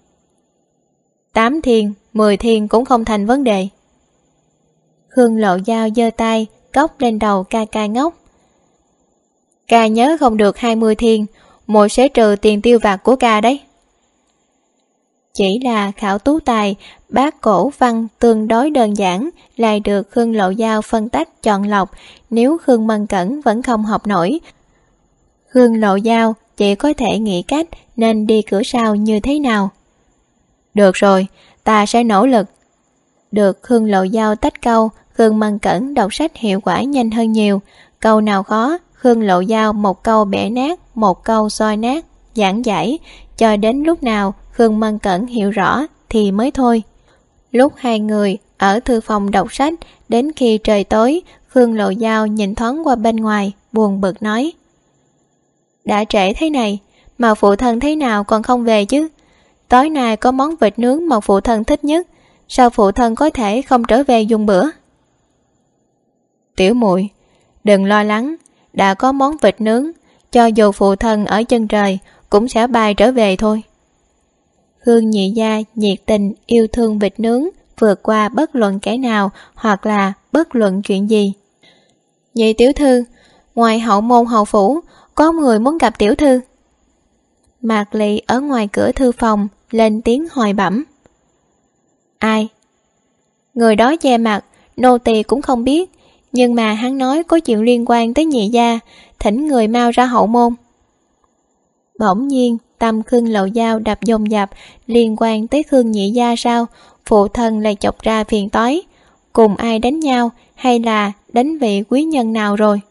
Speaker 1: 8 thiên, 10 thiên cũng không thành vấn đề. Khương Lộ Giao giơ tay, cốc lên đầu ca ca ngốc. Ca nhớ không được 20 thiên, muội sẽ trừ tiền tiêu vặt của ca đấy. Chỉ là khảo tú tài, bát cổ văn tương đối đơn giản, lại được Khương Lộ Giao phân tách chọn lọc. Nếu Khương Mân Cẩn vẫn không học nổi, Khương Lộ Giao chỉ có thể nghĩ cách nên đi cửa sau như thế nào. Được rồi, ta sẽ nỗ lực. Được Khương Lộ Giao tách câu, Khương Mân Cẩn đọc sách hiệu quả nhanh hơn nhiều. Câu nào khó, Khương Lộ Giao một câu bẻ nát, một câu soi nát, giảng giải, cho đến lúc nào Khương Mân Cẩn hiểu rõ thì mới thôi. Lúc hai người ở thư phòng đọc sách, đến khi trời tối, Khương Lộ Giao nhìn thoáng qua bên ngoài, buồn bực nói. Đã trễ thế này, mà phụ thân thế nào còn không về chứ? Tối nay có món vịt nướng mà phụ thân thích nhất, sao phụ thân có thể không trở về dùng bữa? Tiểu muội, đừng lo lắng, đã có món vịt nướng, cho dù phụ thân ở chân trời cũng sẽ bay trở về thôi. Khương Nhị Gia nhiệt tình yêu thương vịt nướng vượt qua bất luận kẻ nào hoặc là bất luận chuyện gì. Nhị tiểu thư, ngoài hậu môn hầu phủ, có người muốn gặp tiểu thư. Mạc Lị ở ngoài cửa thư phòng lên tiếng hỏi bẩm. Ai? Người đó che mặt, nô tỳ cũng không biết, nhưng mà hắn nói có chuyện liên quan tới Nhị Gia, thỉnh người mau ra hậu môn. Bỗng nhiên tâm Khương Lậu Dao đập dồn dập, liên quan tới Khương Nhị Gia sao? Phụ thân lại chọc ra phiền toái, cùng ai đánh nhau hay là đánh vị quý nhân nào rồi?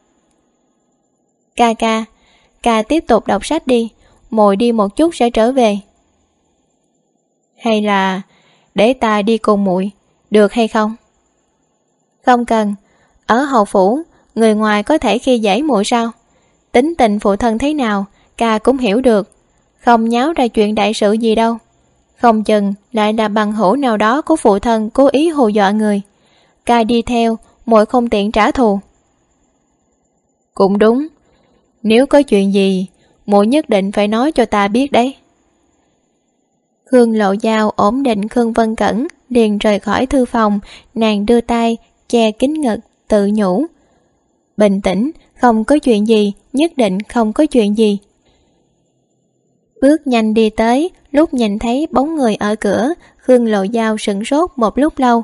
Speaker 1: Ca tiếp tục đọc sách đi, muội đi một chút sẽ trở về. Hay là để ta đi cùng muội, được hay không? Không cần, ở hầu phủ, người ngoài có thể khi dễ muội sao? Tính tình phụ thân thế nào, ca cũng hiểu được, không nháo ra chuyện đại sự gì đâu. Không chừng lại là bằng hữu nào đó của phụ thân cố ý hù dọa người. Ca đi theo, muội không tiện trả thù. Cũng đúng, nếu có chuyện gì, muội nhất định phải nói cho ta biết đấy. Khương Lộ Dao ổn định Khương Vân Cẩn, liền rời khỏi thư phòng, nàng đưa tay che kín ngực, tự nhủ. Bình tĩnh, không có chuyện gì, nhất định không có chuyện gì. Bước nhanh đi tới, lúc nhìn thấy bóng người ở cửa, Khương Lộ Dao sửng sốt một lúc lâu.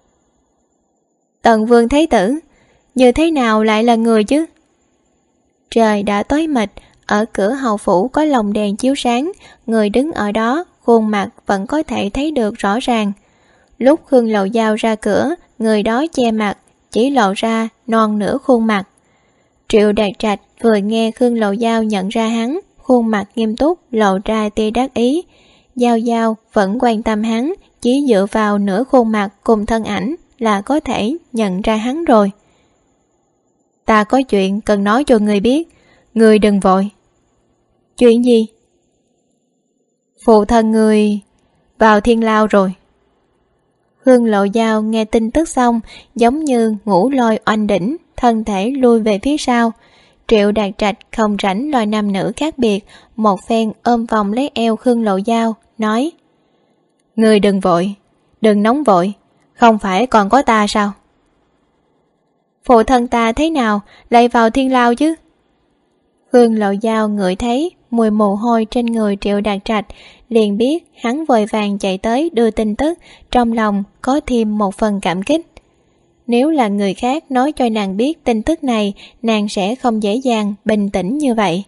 Speaker 1: Tần Vương Thái Tử, như thế nào lại là người chứ? Trời đã tối mịt, ở cửa hầu phủ có lồng đèn chiếu sáng, người đứng ở đó, khuôn mặt vẫn có thể thấy được rõ ràng. Lúc Khương Lộ Dao ra cửa, người đó che mặt, chỉ lộ ra non nửa khuôn mặt. Triệu Đạt Trạch vừa nghe Khương Lộ Dao nhận ra hắn, khuôn mặt nghiêm túc lộ ra tia đắc ý. Giao Giao vẫn quan tâm hắn, chỉ dựa vào nửa khuôn mặt cùng thân ảnh là có thể nhận ra hắn rồi. Ta có chuyện cần nói cho người biết, người đừng vội. Chuyện gì? Phụ thân người vào thiên lao rồi. Khương Lộ Dao nghe tin tức xong, giống như ngủ lôi oanh đỉnh, thân thể lui về phía sau. Triệu Đạt Trạch không rảnh lo nam nữ khác biệt, một phen ôm vòng lấy eo Khương Lộ Dao, nói: Người đừng vội, đừng nóng vội, không phải còn có ta sao? Phụ thân ta thế nào lại vào thiên lao chứ? Khương Lộ Dao ngửi thấy mùi mồ hôi trên người Triệu Đạt Trạch, liền biết hắn vội vàng chạy tới đưa tin tức, trong lòng có thêm một phần cảm kích. Nếu là người khác nói cho nàng biết tin tức này, nàng sẽ không dễ dàng bình tĩnh như vậy.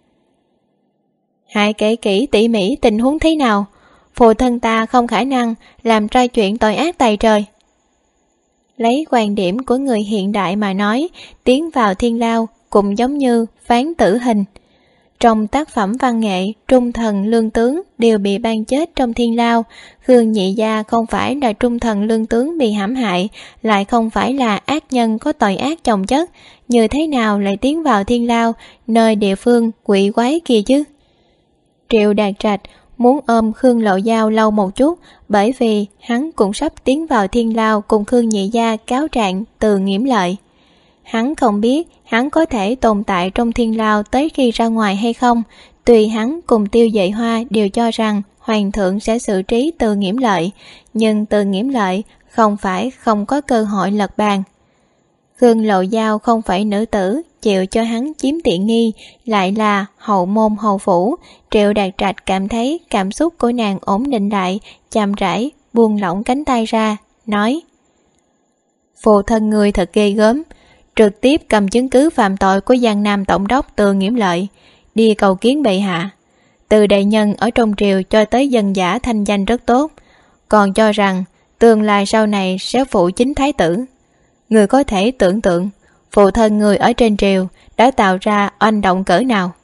Speaker 1: Hãy kể kỹ tỉ mỉ tình huống thế nào, phụ thân ta không khả năng làm ra chuyện tội ác tày trời. Lấy quan điểm của người hiện đại mà nói, tiến vào thiên lao cũng giống như phán tử hình. Trong tác phẩm văn nghệ, trung thần lương tướng đều bị ban chết trong thiên lao. Khương Nhị Gia không phải là trung thần lương tướng bị hãm hại, lại không phải là ác nhân có tội ác chồng chất, như thế nào lại tiến vào thiên lao, nơi địa phương quỷ quái kia chứ? Triệu Đạt Trạch muốn ôm Khương Lộ Dao lâu một chút, bởi vì hắn cũng sắp tiến vào thiên lao cùng Khương Nhị Gia cáo trạng từ Nghiễm Lợi. Hắn không biết hắn có thể tồn tại trong thiên lao tới khi ra ngoài hay không. Tuy hắn cùng Tiêu Dệ Hoa đều cho rằng hoàng thượng sẽ xử trí Từ Nghiễm Lợi, nhưng Từ Nghiễm Lợi không phải không có cơ hội lật bàn. Khương Lộ Dao không phải nữ tử, chịu cho hắn chiếm tiện nghi, lại là hậu môn hầu phủ. Triệu Đạt Trạch cảm thấy cảm xúc của nàng ổn định lại, chậm rãi buông lỏng cánh tay ra, nói: Phụ thân người thật ghê gớm, trực tiếp cầm chứng cứ phạm tội của Giang Nam Tổng đốc Từ Nghiễm Lợi đi cầu kiến bệ hạ. Từ đại nhân ở trong triều cho tới dân giả thanh danh rất tốt, còn cho rằng tương lai sau này sẽ phụ chính thái tử. Người có thể tưởng tượng phụ thân người ở trên triều đã tạo ra oanh động cỡ nào.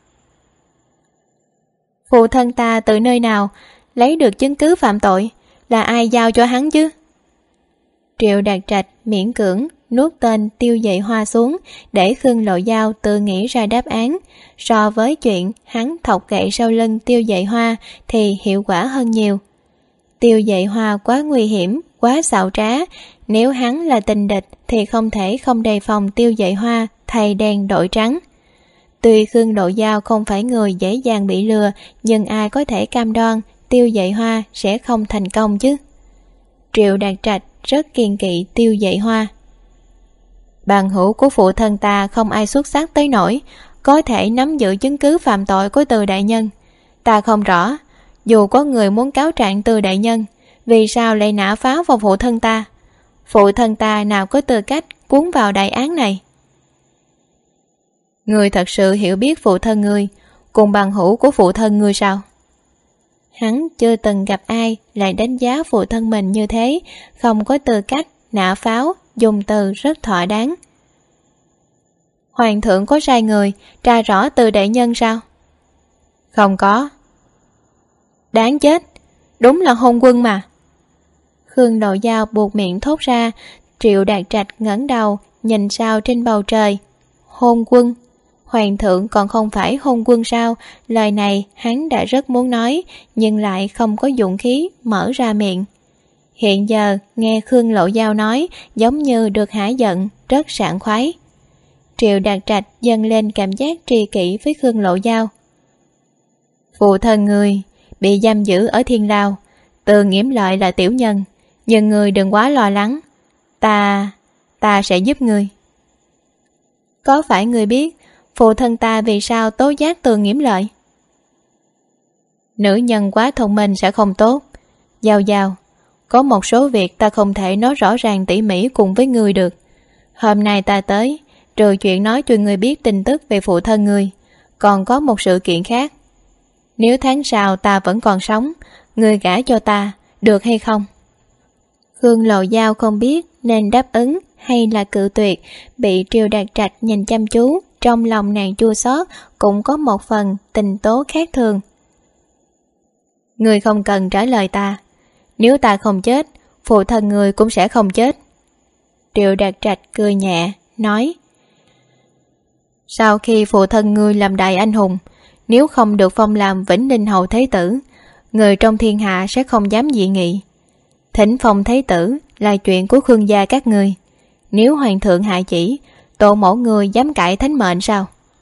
Speaker 1: Phụ thân ta từ nơi nào lấy được chứng cứ phạm tội, là ai giao cho hắn chứ? Triệu Đạt Trạch miễn cưỡng nuốt tên Tiêu Dệ Hoa xuống, để Khương Lộ Dao tự nghĩ ra đáp án. So với chuyện hắn thọc gậy sau lưng Tiêu Dệ Hoa thì hiệu quả hơn nhiều. Tiêu Dệ Hoa quá nguy hiểm, quá xảo trá, nếu hắn là tình địch thì không thể không đề phòng Tiêu Dệ Hoa thay đen đổi trắng. Tuy Khương Lộ Dao không phải người dễ dàng bị lừa, nhưng ai có thể cam đoan Tiêu Dạy Hoa sẽ không thành công chứ? Triệu Đạt Trạch rất kiêng kỵ Tiêu Dạy Hoa. Bằng hữu của phụ thân ta không ai xuất sắc tới nỗi có thể nắm giữ chứng cứ phạm tội của Từ đại nhân. Ta không rõ, dù có người muốn cáo trạng Từ đại nhân, vì sao lại nã pháo vào phụ thân ta? Phụ thân ta nào có tư cách cuốn vào đại án này? Người thật sự hiểu biết phụ thân người cùng bằng hữu của phụ thân người sao? Hắn chưa từng gặp ai lại đánh giá phụ thân mình như thế, không có tư cách nã pháo, dùng từ rất thỏa đáng. Hoàng thượng có sai người tra rõ Từ đại nhân sao? Không có. Đáng chết, đúng là hôn quân mà. Khương Lộ Giao buộc miệng thốt ra. Triệu Đạt Trạch ngẩng đầu nhìn sao trên bầu trời. Hôn quân? Hoàng thượng còn không phải hôn quân sao? Lời này hắn đã rất muốn nói, nhưng lại không có dũng khí mở ra miệng. Hiện giờ nghe Khương Lộ Giao nói giống như được hả giận, rất sảng khoái. Triệu Đạt Trạch dâng lên cảm giác tri kỷ với Khương Lộ Giao. Phụ thân người bị giam giữ ở Thiên Lao, Từ Nghiễm Lợi là tiểu nhân, nhưng người đừng quá lo lắng. Ta sẽ giúp người. Có phải người biết phụ thân ta vì sao tố giác Từ Nghiễm Lợi? Nữ nhân quá thông minh sẽ không tốt. Giao Giao, có một số việc ta không thể nói rõ ràng tỉ mỉ cùng với người được. Hôm nay ta tới, trừ chuyện nói cho người biết tin tức về phụ thân người, còn có một sự kiện khác. Nếu tháng sau ta vẫn còn sống, người gả cho ta, được hay không? Khương Lộ Giao không biết nên đáp ứng hay là cự tuyệt. Bị Triệu Đạt Trạch nhìn chăm chú, trong lòng nàng chua xót, cũng có một phần tình tố khác thường. Người không cần trả lời ta. Nếu ta không chết, phụ thân người cũng sẽ không chết. Triệu Đạt Trạch cười nhẹ, nói. Sau khi phụ thân ngươi làm đại anh hùng, nếu không được phong làm Vĩnh Ninh Hầu Thế Tử, người trong thiên hạ sẽ không dám dị nghị. Thỉnh phong Thế Tử là chuyện của Khương gia các ngươi. Nếu hoàng thượng hạ chỉ, tổ mẫu người dám cãi thánh mệnh sao?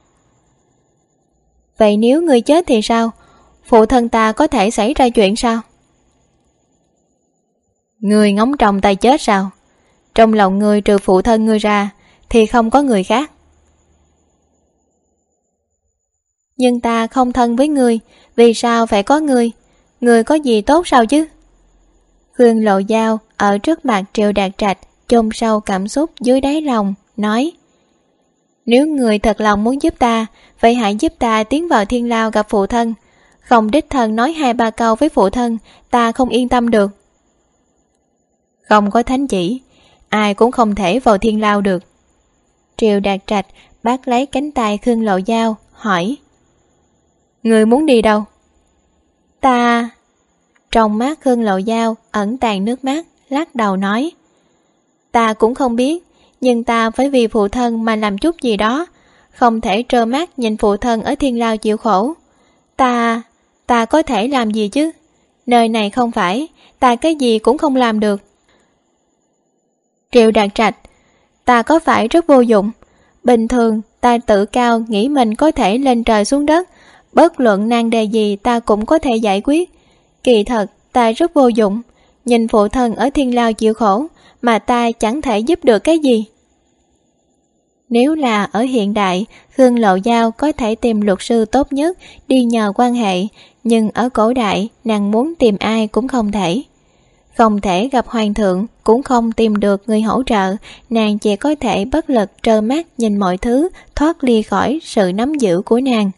Speaker 1: Vậy nếu ngươi chết thì sao? Phụ thân ta có thể xảy ra chuyện sao? Ngươi ngóng trông ta chết sao? Trong lòng ngươi trừ phụ thân ngươi ra thì không có người khác. Nhưng ta không thân với ngươi, vì sao phải có ngươi? Ngươi có gì tốt sao chứ? Khương Lộ Giao ở trước mặt Triệu Đạt Trạch chôn sâu cảm xúc dưới đáy lòng, nói. Nếu người thật lòng muốn giúp ta, vậy hãy giúp ta tiến vào Thiên Lao gặp phụ thân. Không đích thân nói 2-3 câu với phụ thân, ta không yên tâm được. Không có thánh chỉ, ai cũng không thể vào Thiên Lao được. Triệu Đạt Trạch bắt lấy cánh tay Khương Lộ Giao, hỏi. Người muốn đi đâu? Ta... Trong mắt Khương Lộ Giao ẩn tàn nước mắt, lắc đầu nói. Ta cũng không biết, nhưng ta phải vì phụ thân mà làm chút gì đó. Không thể trơ mắt nhìn phụ thân ở Thiên Lao chịu khổ. Ta có thể làm gì chứ? Nơi này không phải, ta cái gì cũng không làm được. Triệu Đạt Trạch, ta có phải rất vô dụng? Bình thường ta tự cao nghĩ mình có thể lên trời xuống đất, bất luận nan đề gì ta cũng có thể giải quyết. Kỳ thật ta rất vô dụng, nhìn phụ thân ở Thiên Lao chịu khổ mà ta chẳng thể giúp được cái gì. Nếu là ở hiện đại, Khương Lộ Giao có thể tìm luật sư tốt nhất đi nhờ quan hệ, nhưng ở cổ đại nàng muốn tìm ai cũng không thể. Không thể gặp hoàng thượng, cũng không tìm được người hỗ trợ, nàng chỉ có thể bất lực trơ mắt nhìn mọi thứ thoát ly khỏi sự nắm giữ của nàng.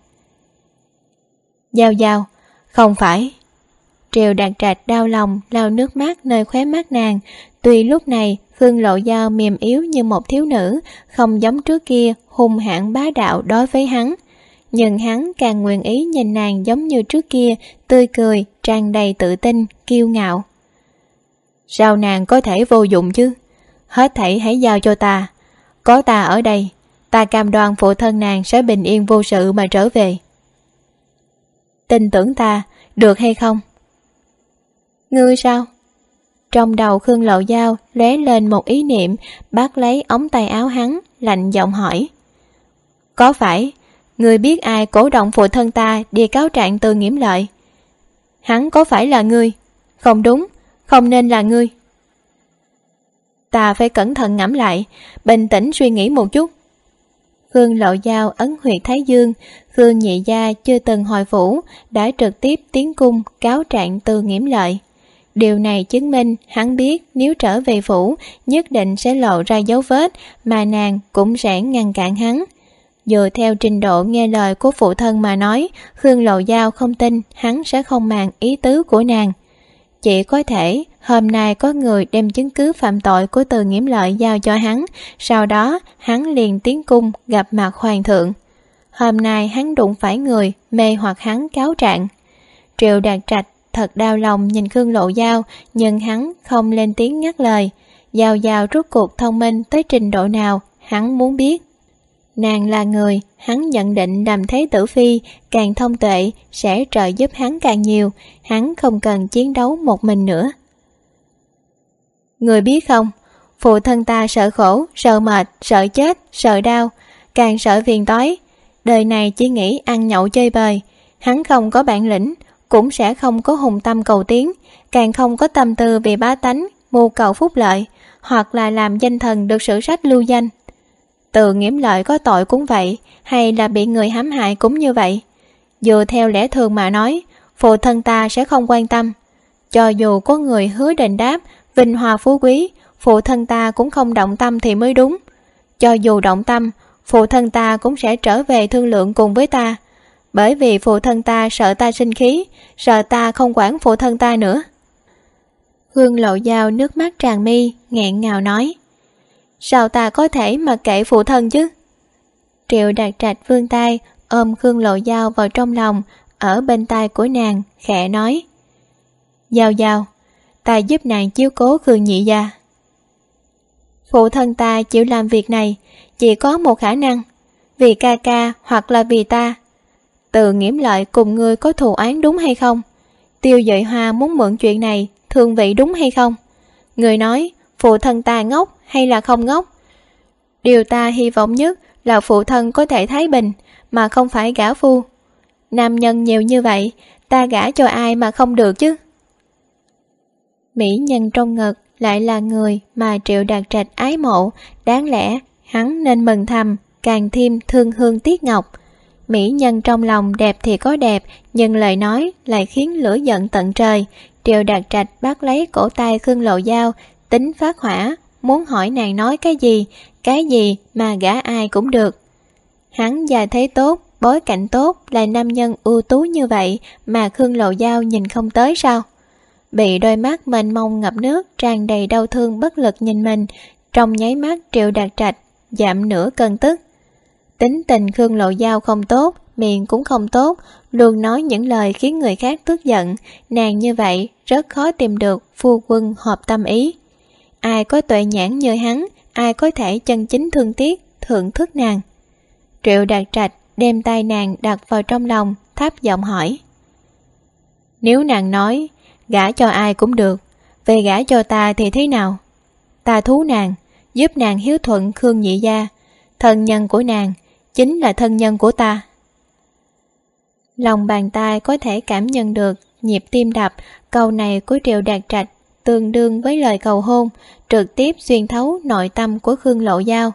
Speaker 1: Giao Giao, không phải. Triệu Đạt Trạch đau lòng lau nước mắt nơi khóe mắt nàng. Tuy lúc này Khương Lộ Giao mềm yếu như một thiếu nữ, không giống trước kia hung hãn bá đạo đối với hắn, nhưng hắn càng nguyện ý nhìn nàng giống như trước kia, tươi cười, tràn đầy tự tin, kiêu ngạo. Sao nàng có thể vô dụng chứ? Hết thảy hãy giao cho ta. Có ta ở đây, ta cam đoan phụ thân nàng sẽ bình yên vô sự mà trở về. Tin tưởng ta, được hay không? Ngươi sao? Trong đầu Khương Lộ Giao lóe lên một ý niệm, bắt lấy ống tay áo hắn, lạnh giọng hỏi. Có phải, ngươi biết ai cổ động phụ thân ta đi cáo trạng Từ Nghiễm Lợi? Hắn có phải là ngươi? Không đúng, không nên là ngươi. Ta phải cẩn thận ngẫm lại, bình tĩnh suy nghĩ một chút. Khương Lộ Giao ấn huyệt thái dương. Khương Nhị Gia chưa từng hồi phủ đã trực tiếp tiến cung cáo trạng Từ Nghiễm Lợi. Điều này chứng minh hắn biết nếu trở về phủ nhất định sẽ lộ ra dấu vết mà nàng cũng sẽ ngăn cản hắn. Dựa theo trình độ nghe lời của phụ thân mà nói, Khương Lộ Giao không tin hắn sẽ không màng ý tứ của nàng. Chỉ có thể hôm nay có người đem chứng cứ phạm tội của Từ Nghiễm Lợi giao cho hắn, sau đó hắn liền tiến cung gặp mặt hoàng thượng. Hôm nay hắn đụng phải người mê hoặc hắn cáo trạng. Triệu Đạt Trạch thật đau lòng nhìn Khương Lộ Giao, nhưng hắn không lên tiếng ngắt lời. Giao Giao rốt cuộc thông minh tới trình độ nào, hắn muốn biết. Nàng là người hắn nhận định làm thế tử phi, càng thông tuệ sẽ trợ giúp hắn càng nhiều, hắn không cần chiến đấu một mình nữa. Người biết không, phụ thân ta sợ khổ, sợ mệt, sợ chết, sợ đau, càng sợ phiền toái. Đời này chỉ nghĩ ăn nhậu chơi bời, hắn không có bản lĩnh, cũng sẽ không có hùng tâm cầu tiến, càng không có tâm tư vì bá tánh, mưu cầu phúc lợi, hoặc là làm danh thần được sử sách lưu danh. Từ Nghiễm Lợi có tội cũng vậy, hay là bị người hãm hại cũng như vậy. Dựa theo lẽ thường mà nói, phụ thân ta sẽ không quan tâm. Cho dù có người hứa đền đáp, vinh hoa phú quý, phụ thân ta cũng không động tâm thì mới đúng. Cho dù động tâm, phụ thân ta cũng sẽ trở về thương lượng cùng với ta. Bởi vì phụ thân ta sợ ta sinh khí, sợ ta không quản phụ thân ta nữa. Khương Lộ Giao nước mắt tràn mi, nghẹn ngào nói. Sao ta có thể mà kệ phụ thân chứ? Triệu Đạt Trạch vươn tay ôm Khương Lộ Giao vào trong lòng, ở bên tai của nàng khẽ nói. Giao Giao, ta giúp nàng chiếu cố Khương Nhị Gia. Phụ thân ta chịu làm việc này chỉ có một khả năng, vì ca ca hoặc là vì ta. Từ Nghiễm Lợi cùng ngươi có thù oán đúng hay không? Tiêu Dệ Hoa muốn mượn chuyện này thương vị đúng hay không? Người nói phụ thân ta ngốc hay là không ngốc? Điều ta hy vọng nhất là phụ thân có thể thái bình, mà không phải gả phu. Nam nhân nhiều như vậy, ta gả cho ai mà không được chứ? Mỹ nhân trong ngực lại là người mà Triệu Đạt Trạch ái mộ, đáng lẽ hắn nên mừng thầm, càng thêm thương hương tiếc ngọc. Mỹ nhân trong lòng đẹp thì có đẹp, nhưng lời nói lại khiến lửa giận tận trời. Triệu Đạt Trạch bắt lấy cổ tay Khương Lộ Giao, tính phát hỏa, muốn hỏi nàng nói cái gì mà gả ai cũng được. Hắn già thế tốt, bối cảnh tốt, là nam nhân ưu tú như vậy mà Khương Lộ Giao nhìn không tới sao? Bị đôi mắt mênh mông ngập nước tràn đầy đau thương bất lực nhìn mình, trong nháy mắt Triệu Đạt Trạch giảm nửa cơn tức. Tính tình Khương Lộ Giao không tốt, miệng cũng không tốt, luôn nói những lời khiến người khác tức giận. Nàng như vậy rất khó tìm được phu quân hợp tâm ý. Ai có tuệ nhãn như hắn, ai có thể chân chính thương tiếc, thưởng thức nàng? Triệu Đạt Trạch đem tay nàng đặt vào trong lòng, thấp giọng hỏi. Nếu nàng nói gả cho ai cũng được, về gả cho ta thì thế nào? Ta thú nàng, giúp nàng hiếu thuận Khương Nhị Gia. Thân nhân của nàng chính là thân nhân của ta. Lòng bàn tay có thể cảm nhận được nhịp tim đập. Câu này của Triệu Đạt Trạch tương đương với lời cầu hôn, trực tiếp xuyên thấu nội tâm của Khương Lộ Giao.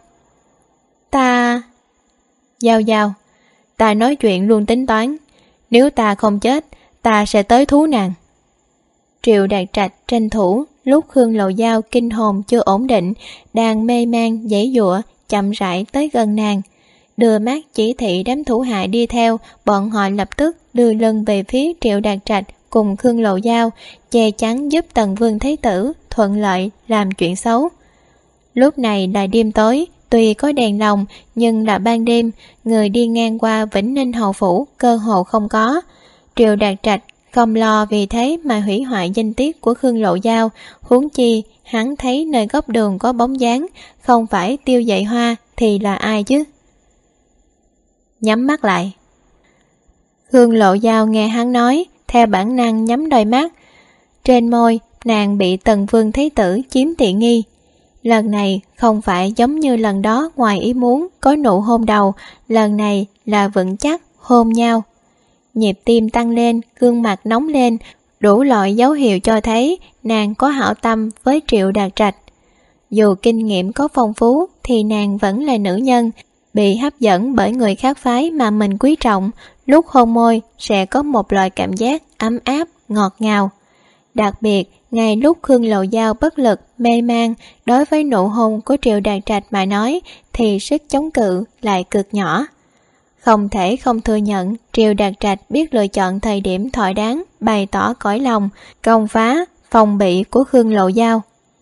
Speaker 1: Giao Giao, ta nói chuyện luôn tính toán. Nếu ta không chết, ta sẽ tới thú nàng. Triệu Đạt Trạch tranh thủ lúc Khương Lộ Giao kinh hồn chưa ổn định, đang mê man giãy giụa, chậm rãi tới gần nàng, đưa mắt chỉ thị đám thủ hạ đi theo. Bọn họ lập tức đưa lưng về phía Triệu Đạt Trạch cùng Khương Lộ Giao, che chắn giúp Tần Vương Thái Tử thuận lợi làm chuyện xấu. Lúc này là đêm tối, tuy có đèn lồng nhưng là ban đêm, người đi ngang qua Vĩnh Ninh hầu phủ cơ hồ không có. Triệu Đạt Trạch không lo vì thế mà hủy hoại danh tiết của Khương Lộ Giao, huống chi hắn thấy nơi góc đường có bóng dáng, không phải Tiêu Dệ Hoa thì là ai chứ? Nhắm mắt lại. Khương Lộ Giao nghe hắn nói, theo bản năng nhắm đôi mắt. Trên môi nàng bị Tần Vương Thái Tử chiếm tiện nghi. Lần này không phải giống như lần đó ngoài ý muốn có nụ hôn đầu, lần này là vững chắc hôn nhau. Nhịp tim tăng lên, gương mặt nóng lên, đủ loại dấu hiệu cho thấy nàng có hảo tâm với Triệu Đạt Trạch. Dù kinh nghiệm có phong phú thì nàng vẫn là nữ nhân, bị hấp dẫn bởi người khác phái mà mình quý trọng, lúc hôn môi sẽ có một loại cảm giác ấm áp, ngọt ngào. Đặc biệt, ngay lúc Khương Lộ Giao bất lực, mê man, đối với nụ hôn của Triệu Đạt Trạch mà nói thì sức chống cự lại cực nhỏ. Không thể không thừa nhận, Triệu Đạt Trạch biết lựa chọn thời điểm thỏa đáng, bày tỏ cõi lòng, công phá, phòng bị của Khương Lộ Giao.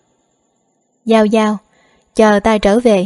Speaker 1: Giao Giao, chờ ta trở về.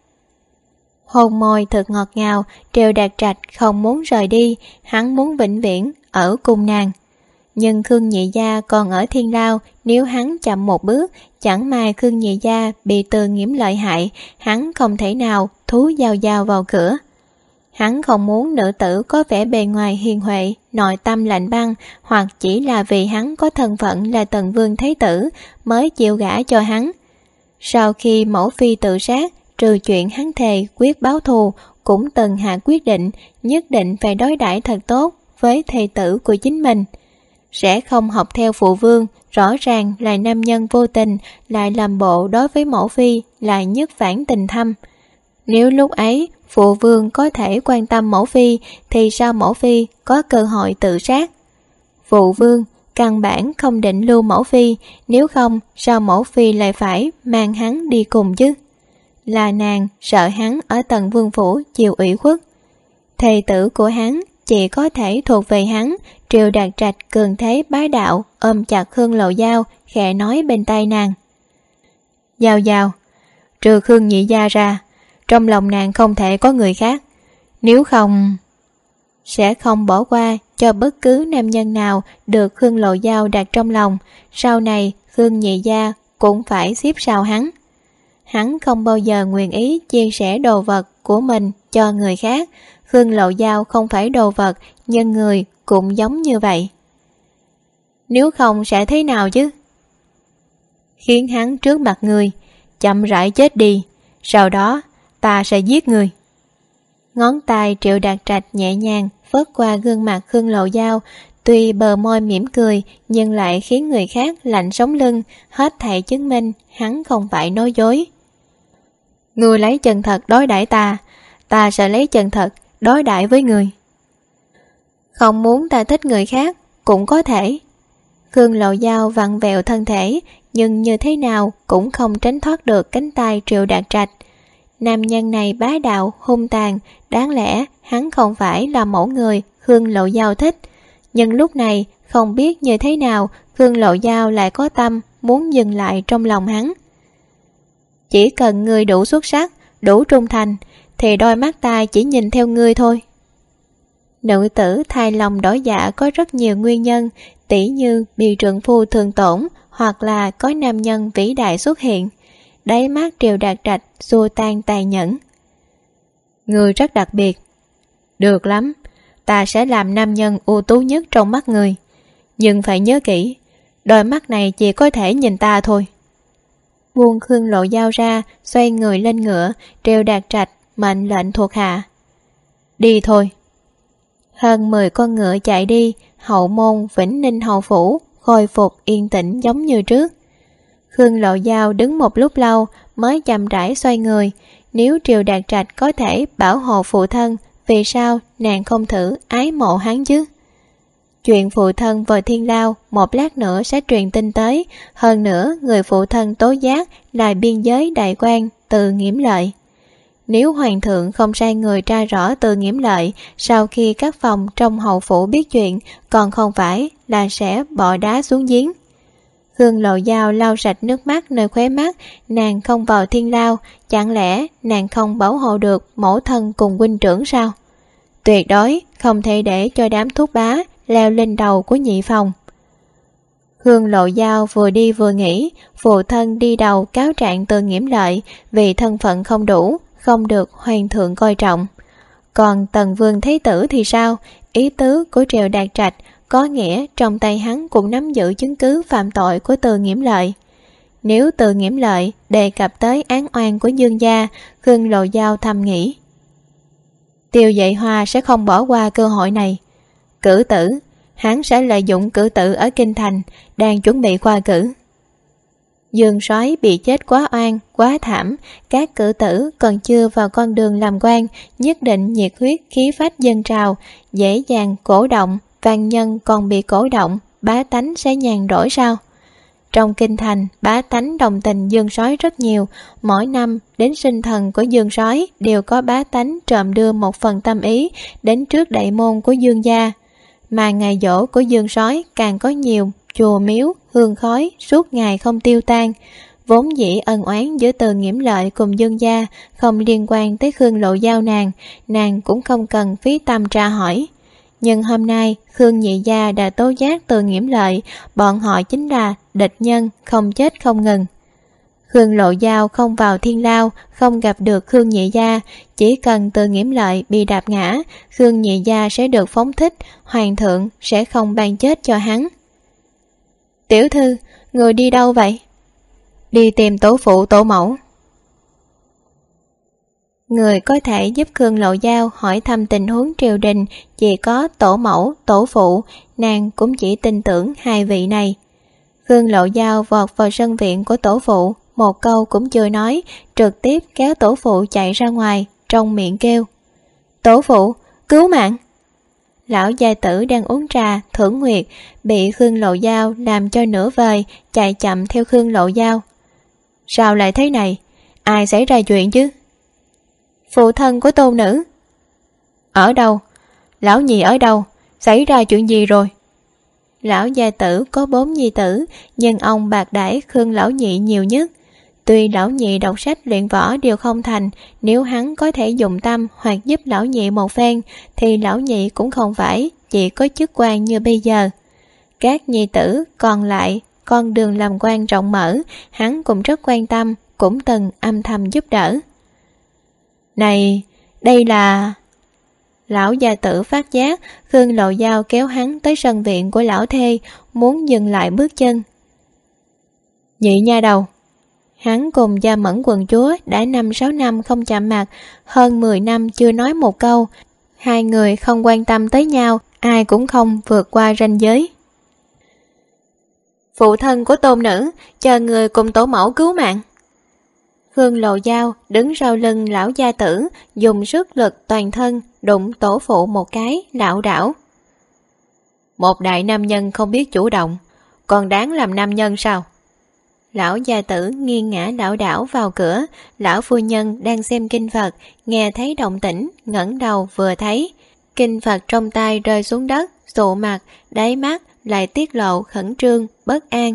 Speaker 1: Hôn môi thật ngọt ngào, Triệu Đạt Trạch không muốn rời đi, hắn muốn vĩnh viễn ở cùng nàng. Nhưng Khương Nhị Gia còn ở Thiên Lao, nếu hắn chậm một bước, chẳng may Khương Nhị Gia bị Từ Nghiễm lợi hại, hắn không thể nào thú Giao Giao vào cửa. Hắn không muốn nữ tử có vẻ bề ngoài hiền huệ, nội tâm lạnh băng, hoặc chỉ là vì hắn có thân phận là Tần Vương Thế Tử mới chịu gả cho hắn. Sau khi mẫu phi tự sát, trừ chuyện hắn thề quyết báo thù, cũng từng hạ quyết định nhất định phải đối đãi thật tốt với thê tử của chính mình. Sẽ không học theo phụ vương, rõ ràng là nam nhân vô tình, lại làm bộ đối với mẫu phi là nhất phản tình thâm. Nếu lúc ấy phụ vương có thể quan tâm mẫu phi thì sao mẫu phi có cơ hội tự sát? Phụ vương căn bản không định lưu mẫu phi, nếu không sao mẫu phi lại phải mang hắn đi cùng chứ? Là nàng sợ hắn ở Tần Vương phủ chịu ủy khuất. Thê tử của hắn chỉ có thể thuộc về hắn. Triệu Đạt Trạch cường thế bá đạo ôm chặt Khương Lộ Giao, khẽ nói bên tai nàng: Giao Giao, trừ Khương Nhị Gia ra, trong lòng nàng không thể có người khác, nếu không sẽ không bỏ qua cho bất cứ nam nhân nào được Khương Lộ Giao đặt trong lòng. Sau này Khương Nhị Gia cũng phải xếp sau hắn. Hắn không bao giờ nguyện ý chia sẻ đồ vật của mình cho người khác. Khương Lộ Giao không phải đồ vật, nhưng người cũng giống như vậy. Nếu không sẽ thế nào chứ? Khiến hắn trước mặt người chậm rãi chết đi, sau đó ta sẽ giết người. Ngón tay Triệu Đạt Trạch nhẹ nhàng phớt qua gương mặt Khương Lộ Giao, tuy bờ môi mỉm cười nhưng lại khiến người khác lạnh sống lưng, hết thảy chứng minh hắn không phải nói dối. Ngươi lấy chân thật đối đãi ta, ta sẽ lấy chân thật đối đãi với người. Không muốn ta thích người khác cũng có thể. Khương Lộ Giao vặn vẹo thân thể, nhưng như thế nào cũng không tránh thoát được cánh tay Triệu Đạt Trạch. Nam nhân này bá đạo, hung tàn, đáng lẽ hắn không phải là mẫu người Khương Lộ Giao thích. Nhưng lúc này không biết như thế nào Khương Lộ Giao lại có tâm muốn dừng lại trong lòng hắn. Chỉ cần ngươi đủ xuất sắc, đủ trung thành, thì đôi mắt ta chỉ nhìn theo ngươi thôi. Nữ tử thay lòng đổi dạ có rất nhiều nguyên nhân, tỉ như bị trượng phu thường tổn, hoặc là có nam nhân vĩ đại xuất hiện. Đáy mắt Triệu Đạt Trạch xua tan tàn nhẫn. Ngươi rất đặc biệt. Được lắm, ta sẽ làm nam nhân ưu tú nhất trong mắt ngươi. Nhưng phải nhớ kỹ, đôi mắt này chỉ có thể nhìn ta thôi. Buông Khương Lộ Giao ra, xoay người lên ngựa, Triệu Đạt Trạch mệnh lệnh thuộc hạ. Đi thôi. Hơn 10 con ngựa chạy đi, hậu môn Vĩnh Ninh hầu phủ khôi phục yên tĩnh giống như trước. Khương Lộ Giao đứng một lúc lâu mới chậm rãi xoay người. Nếu Triệu Đạt Trạch có thể bảo hộ phụ thân, vì sao nàng không thử ái mộ hắn chứ? Chuyện phụ thân vào Thiên Lao một lát nữa sẽ truyền tin tới. Hơn nữa người phụ thân tố giác là biên giới đại quan Từ Nghiễm Lợi. Nếu hoàng thượng không sai người tra rõ Từ Nghiễm Lợi, sau khi các phòng trong hậu phủ biết chuyện, còn không phải là sẽ bỏ đá xuống giếng. Khương Lộ Giao lau sạch nước mắt nơi khóe mắt. Nàng không vào Thiên Lao, chẳng lẽ nàng không bảo hộ được mẫu thân cùng huynh trưởng sao? Tuyệt đối không thể để cho đám thúc bá leo lên đầu của nhị phòng. Khương Lộ Giao vừa đi vừa nghĩ, phụ thân đi đầu cáo trạng Từ Nghiễm Lợi vì thân phận không đủ, không được hoàng thượng coi trọng. Còn Tần Vương Thế Tử thì sao? Ý tứ của Triệu Đạt Trạch có nghĩa trong tay hắn cũng nắm giữ chứng cứ phạm tội của Từ Nghiễm Lợi. Nếu Từ Nghiễm Lợi đề cập tới án oan của Dương gia, Khương Lộ Giao thầm nghĩ, Tiêu Dệ Hoa sẽ không bỏ qua cơ hội này. Cử tử, hắn sẽ lợi dụng cử tử ở kinh thành, đang chuẩn bị khoa cử. Dương Soái bị chết quá oan, quá thảm, các cử tử còn chưa vào con đường làm quan, nhất định nhiệt huyết khí phách dâng trào, dễ dàng cổ động, văn nhân còn bị cổ động, bá tánh sẽ nhàn rỗi sao? Trong kinh thành, bá tánh đồng tình Dương Soái rất nhiều, mỗi năm đến sinh thần của Dương Soái đều có bá tánh trộm đưa một phần tâm ý đến trước đại môn của Dương gia. Mà ngày giỗ của Dương Soái càng có nhiều chùa miếu, hương khói suốt ngày không tiêu tan. Vốn dĩ ân oán giữa Từ Nghiễm Lợi cùng Dương gia không liên quan tới Khương Lộ Giao nàng cũng không cần phí tâm tra hỏi. Nhưng hôm nay Khương nhị gia đã tố giác Từ Nghiễm Lợi, bọn họ chính là địch nhân không chết không ngừng. Khương Lộ Giao không vào thiên lao, không gặp được Khương nhị gia, chỉ cần Từ Nghiễm Lợi bị đạp ngã, Khương nhị gia sẽ được phóng thích, hoàng thượng sẽ không ban chết cho hắn. Tiểu thư, người đi đâu vậy? Đi tìm tổ phụ tổ mẫu. Người có thể giúp Khương Lộ Giao hỏi thăm tình huống triều đình chỉ có tổ mẫu, tổ phụ, nàng cũng chỉ tin tưởng hai vị này. Khương Lộ Giao vọt vào sân viện của tổ phụ, một câu cũng chưa nói, trực tiếp kéo tổ phụ chạy ra ngoài, trong miệng kêu: Tổ phụ, cứu mạng! Lão gia tử đang uống trà, thưởng nguyệt, bị Khương Lộ Giao làm cho nửa vời, chạy chậm theo Khương Lộ Giao. Sao lại thế này? Ai xảy ra chuyện chứ? Phụ thân của tôn nữ. Ở đâu? Lão nhị ở đâu? Xảy ra chuyện gì rồi? Lão gia tử có 4 nhi tử, nhưng ông bạc đãi Khương lão nhị nhiều nhất. Tuy lão nhị đọc sách luyện võ đều không thành, nếu hắn có thể dùng tâm hoặc giúp lão nhị một phen, thì lão nhị cũng không phải chỉ có chức quan như bây giờ. Các nhi tử còn lại, con đường làm quan rộng mở, hắn cũng rất quan tâm, cũng từng âm thầm giúp đỡ. Này, đây là... Lão gia tử phát giác Khương Lộ Giao kéo hắn tới sân viện của lão thê, muốn dừng lại bước chân. Nhị nha đầu. Hắn cùng Gia Mẫn quận chúa đã 5-6 năm không chạm mặt, hơn 10 năm chưa nói một câu. Hai người không quan tâm tới nhau, ai cũng không vượt qua ranh giới. Phụ thân của tôn nữ, chờ người cùng tổ mẫu cứu mạng. Khương Lộ Giao đứng sau lưng lão gia tử, dùng sức lực toàn thân đụng tổ phụ một cái, lảo đảo. Một đại nam nhân không biết chủ động, còn đáng làm nam nhân sao? Lão gia tử nghiêng ngã lảo đảo vào cửa, lão phu nhân đang xem kinh Phật, nghe thấy động tĩnh, ngẩng đầu vừa thấy. Kinh Phật trong tay rơi xuống đất, sụ mặt, đáy mắt lại tiết lộ khẩn trương, bất an.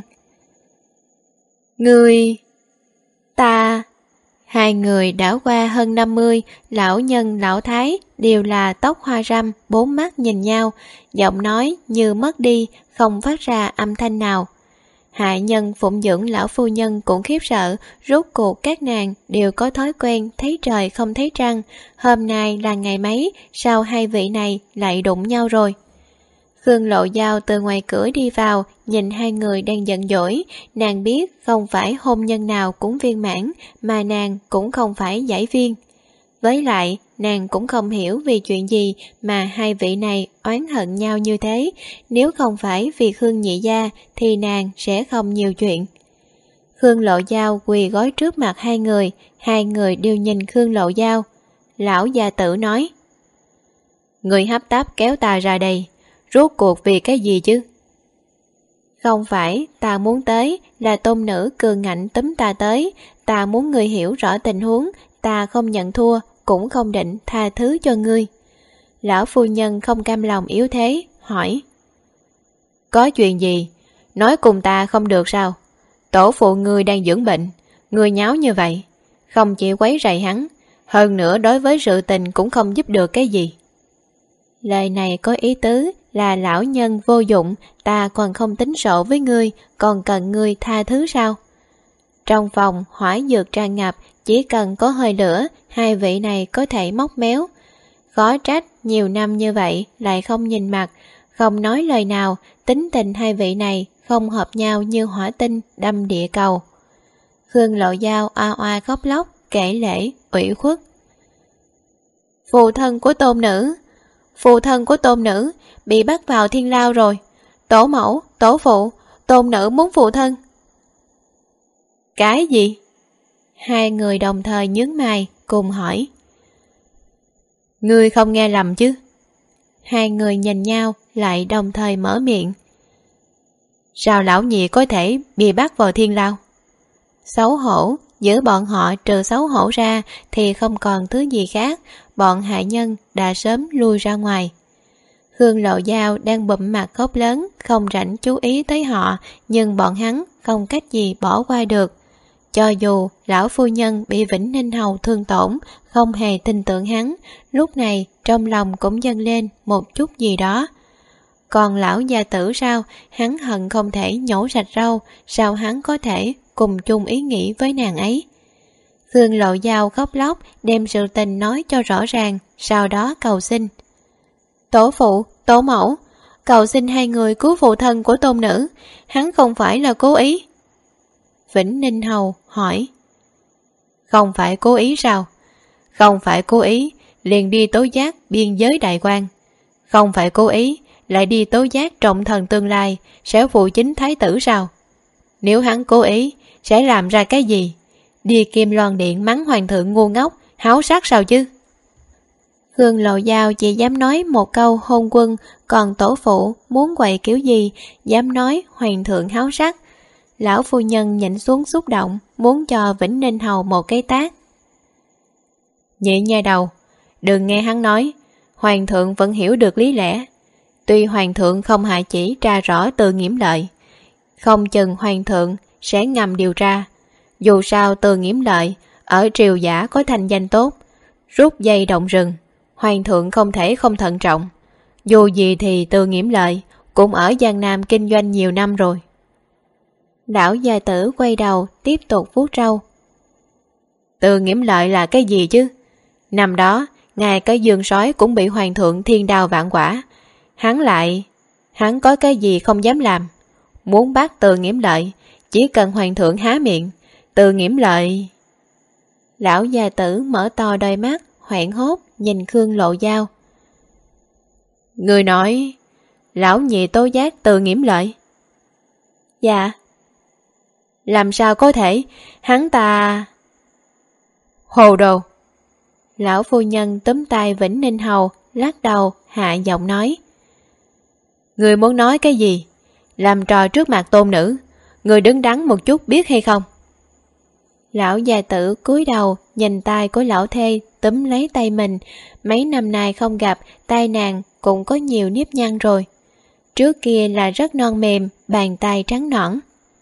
Speaker 1: Người... ta... Hai người đã qua hơn 50, lão nhân lão thái đều là tóc hoa râm, 4 mắt nhìn nhau, giọng nói như mất đi, không phát ra âm thanh nào. Hạ nhân phụng dưỡng lão phu nhân cũng khiếp sợ, rốt cuộc các nàng đều có thói quen thấy trời không thấy trăng. Hôm nay là ngày mấy, sao hai vị này lại đụng nhau rồi? Khương Lộ Giao từ ngoài cửa đi vào, nhìn hai người đang giận dỗi, nàng biết không phải hôn nhân nào cũng viên mãn, mà nàng cũng không phải giải viên. Với lại, nàng cũng không hiểu vì chuyện gì mà hai vị này oán hận nhau như thế, nếu không phải vì Khương nhị gia thì nàng sẽ không nhiều chuyện. Khương Lộ Giao quỳ gối trước mặt hai người đều nhìn Khương Lộ Giao. Lão gia tử nói: Người hấp tấp kéo ta ra đây, rốt cuộc vì cái gì chứ? Không phải ta muốn tới, là tôn nữ cường ngạnh túm ta tới, ta muốn người hiểu rõ tình huống, ta không nhận thua, cũng không định tha thứ cho ngươi. Lão phu nhân không cam lòng yếu thế, hỏi: Có chuyện gì? Nói cùng ta không được sao? Tổ phụ ngươi đang dưỡng bệnh, ngươi nháo như vậy, không chỉ quấy rầy hắn, hơn nữa đối với sự tình cũng không giúp được cái gì. Lời này có ý tứ là lão nhân vô dụng, ta còn không tính sổ với ngươi, còn cần ngươi tha thứ sao? Trong phòng hỏa dược tràn ngập, chỉ cần có hơi lửa, hai vị này có thể móc méo. Khó trách nhiều năm như vậy lại không nhìn mặt, không nói lời nào, tính tình hai vị này không hợp nhau như hỏa tinh đâm địa cầu. Khương Lộ Giao oa oa khóc lóc, kể lể, ủy khuất. Phụ thân của tôn nữ, Phụ thân của tôn nữ bị bắt vào thiên lao rồi. Tổ mẫu, tổ phụ, tôn nữ muốn phụ thân. Cái gì? Hai người đồng thời nhướng mày cùng hỏi. Ngươi không nghe lầm chứ? Hai người nhìn nhau lại đồng thời mở miệng. Sao lão nhị có thể bị bắt vào thiên lao? Xấu hổ, giữa bọn họ trừ xấu hổ ra thì không còn thứ gì khác. Bọn hại nhân đã sớm lui ra ngoài. Hương Lộ Giao đang bụm mặt khóc lớn, không rảnh chú ý tới họ, nhưng bọn hắn không cách gì bỏ qua được. Cho dù lão phu nhân bị Vĩnh Ninh Hầu thương tổn, không hề tin tưởng hắn, lúc này trong lòng cũng dâng lên một chút gì đó. Còn lão gia tử sao, hắn hận không thể nhổ sạch râu, sao hắn có thể cùng chung ý nghĩ với nàng ấy. Hương Lộ Giao khóc lóc đem sự tình nói cho rõ ràng, sau đó cầu xin. Tổ phụ, tổ mẫu, cầu xin hai người cứu phụ thân của tôn nữ, hắn không phải là cố ý. Vĩnh Ninh Hầu hỏi. Không phải cố ý sao? Không phải cố ý, liền đi tố giác biên giới đại quan. Không phải cố ý, lại đi tố giác trọng thần tương lai, sẽ phụ chính thái tử sao? Nếu hắn cố ý, sẽ làm ra cái gì? Đi Kim Loan Điện mắng hoàng thượng ngu ngốc, háo sắc sao chứ? Hương Lộ Giao chỉ dám nói một câu hôn quân, còn tổ phụ muốn quậy kiểu gì, dám nói hoàng thượng háo sắc. Lão phu nhân nhịn xuống xúc động, muốn cho Vĩnh Ninh Hầu một cái tát. Nhị nha đầu, đừng nghe hắn nói, hoàng thượng vẫn hiểu được lý lẽ. Tuy hoàng thượng không hạ chỉ tra rõ Từ Nghiễm Lợi, không chừng hoàng thượng sẽ ngầm điều tra. Dù sao Từ Nghiễm Lợi ở triều giả có thành danh tốt, rút dây động rừng, hoàng thượng không thể không thận trọng. Dù gì thì Từ Nghiễm Lợi cũng ở Giang Nam kinh doanh nhiều năm rồi. Lão gia tử quay đầu tiếp tục vuốt râu. Từ Nghiễm Lợi là cái gì chứ? Năm đó ngài cái dương sói cũng bị hoàng thượng thiên đao vạn quả. Hắn có cái gì không dám làm? Muốn bắt Từ Nghiễm Lợi, chỉ cần hoàng thượng há miệng, Từ Nghiễm Lợi. Lão gia tử mở to đôi mắt hoảng hốt nhìn Khương Lộ Giao. Người nói lão nhị tố giác Từ Nghiễm Lợi? Dạ. Làm sao có thể? Hắn ta... Hồ đồ! Lão phu nhân túm tay Vĩnh Ninh Hầu, lắc đầu, hạ giọng nói. Người muốn nói cái gì? Làm trò trước mặt tôn nữ, người đứng đắn một chút biết hay không? Lão già tử cúi đầu nhìn tay của lão thê túm lấy tay mình. Mấy năm nay không gặp, tay nàng cũng có nhiều nếp nhăn rồi. Trước kia là rất non mềm, bàn tay trắng nõn.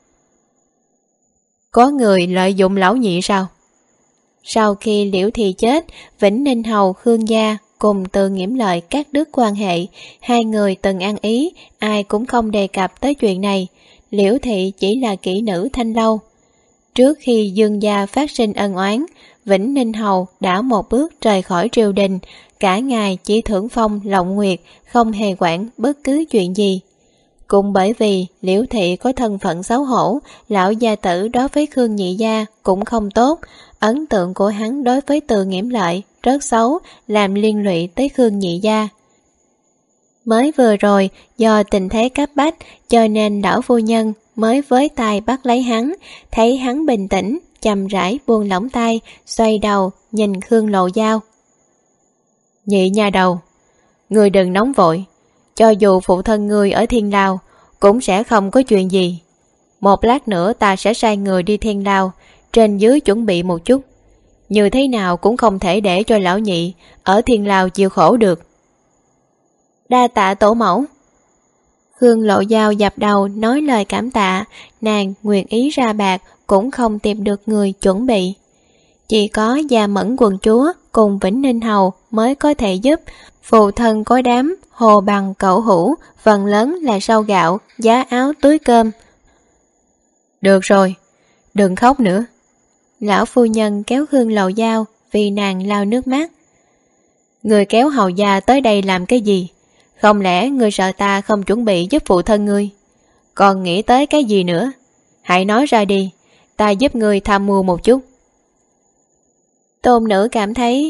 Speaker 1: Có người lợi dụng lão nhị sao? Sau khi Liễu Thị chết, Vĩnh Ninh Hầu Khương gia cùng Từ Nghiễm Lợi cắt đứt quan hệ. Hai người từng ăn ý, ai cũng không đề cập tới chuyện này. Liễu Thị chỉ là kỹ nữ thanh lâu. Trước khi Dương gia phát sinh ân oán, Vĩnh Ninh Hầu đã một bước rời khỏi triều đình, cả ngày chỉ thưởng phong lộng nguyệt, không hề quản bất cứ chuyện gì. Cũng bởi vì Liễu Thị có thân phận xấu hổ, lão gia tử đối với Khương nhị gia cũng không tốt. Ấn tượng của hắn đối với Từ Nghiễm Lợi rất xấu, làm liên lụy tới Khương nhị gia. Mới vừa rồi, do tình thế cấp bách, cho nên lão phu nhân mới với tay bắt lấy hắn, thấy hắn bình tĩnh, chậm rãi buông lỏng tay, xoay đầu, nhìn Khương Lộ Giao. Nhị nha đầu, người đừng nóng vội, cho dù phụ thân người ở Thiên Lao, cũng sẽ không có chuyện gì. Một lát nữa ta sẽ sai người đi Thiên Lao, trên dưới chuẩn bị một chút. Như thế nào cũng không thể để cho lão nhị ở Thiên Lao chịu khổ được. Đa tạ tổ mẫu. Khương Lộ Giao dập đầu nói lời cảm tạ, nàng nguyện ý ra bạc cũng không tìm được người chuẩn bị. Chỉ có Gia Mẫn quận chúa cùng Vĩnh Ninh Hầu mới có thể giúp. Phụ thân có đám hồ bằng cẩu hũ, phần lớn là rau gạo, giá áo túi cơm. Được rồi, đừng khóc nữa. Lão phu nhân kéo Khương Lộ Giao vì nàng lau nước mắt. Người kéo hầu gia tới đây làm cái gì? Không lẽ người sợ ta không chuẩn bị giúp phụ thân ngươi? Còn nghĩ tới cái gì nữa? Hãy nói ra đi, ta giúp ngươi tham mưu một chút. Tôn nữ cảm thấy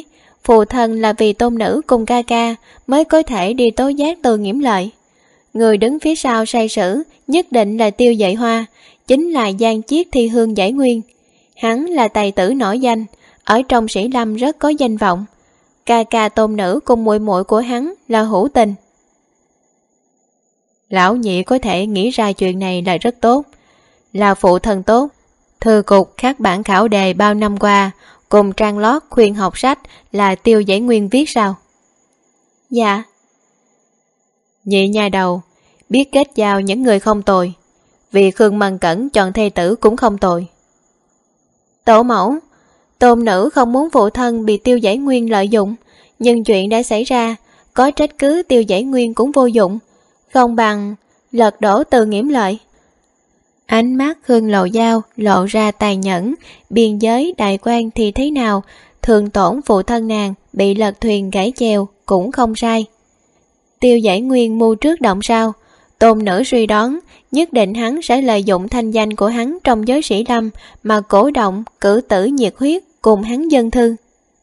Speaker 1: phụ thân là vì tôn nữ cùng ca ca mới có thể đi tố giác Từ Nghiễm Lợi. Người đứng phía sau sai sử nhất định là Tiêu Dạy Hoa, chính là Giang Chiết Thi Hương Giải Nguyên. Hắn là tài tử nổi danh, ở trong Sĩ Lâm rất có danh vọng. Ca ca tôn nữ cùng muội muội của hắn là hữu tình. Lão nhị có thể nghĩ ra chuyện này là rất tốt, là phụ thân tốt. Thư cục các bản khảo đề bao năm qua cùng trang lót khuyên học sách là Tiêu Giải Nguyên viết sao? Dạ. Nhị nha đầu, biết kết giao những người không tồi, vì Khương Mân Cẩn chọn thê tử cũng không tồi. Tổ mẫu, tôn nữ không muốn phụ thân bị Tiêu Giải Nguyên lợi dụng, nhưng chuyện đã xảy ra, có trách cứ Tiêu Giải Nguyên cũng vô dụng, không bằng lật đổ Từ Nghiễm Lợi. Ánh mắt Khương Lộ Giao lộ ra tàn nhẫn, biên giới đại quan thì thế nào, thường tổn phụ thân nàng bị lật thuyền gãy chèo cũng không sai. Tiêu Giải Nguyên mưu trước động sau, tôn nữ suy đoán nhất định hắn sẽ lợi dụng thanh danh của hắn trong giới Sĩ Lâm mà cổ động cử tử nhiệt huyết cùng hắn dân thư.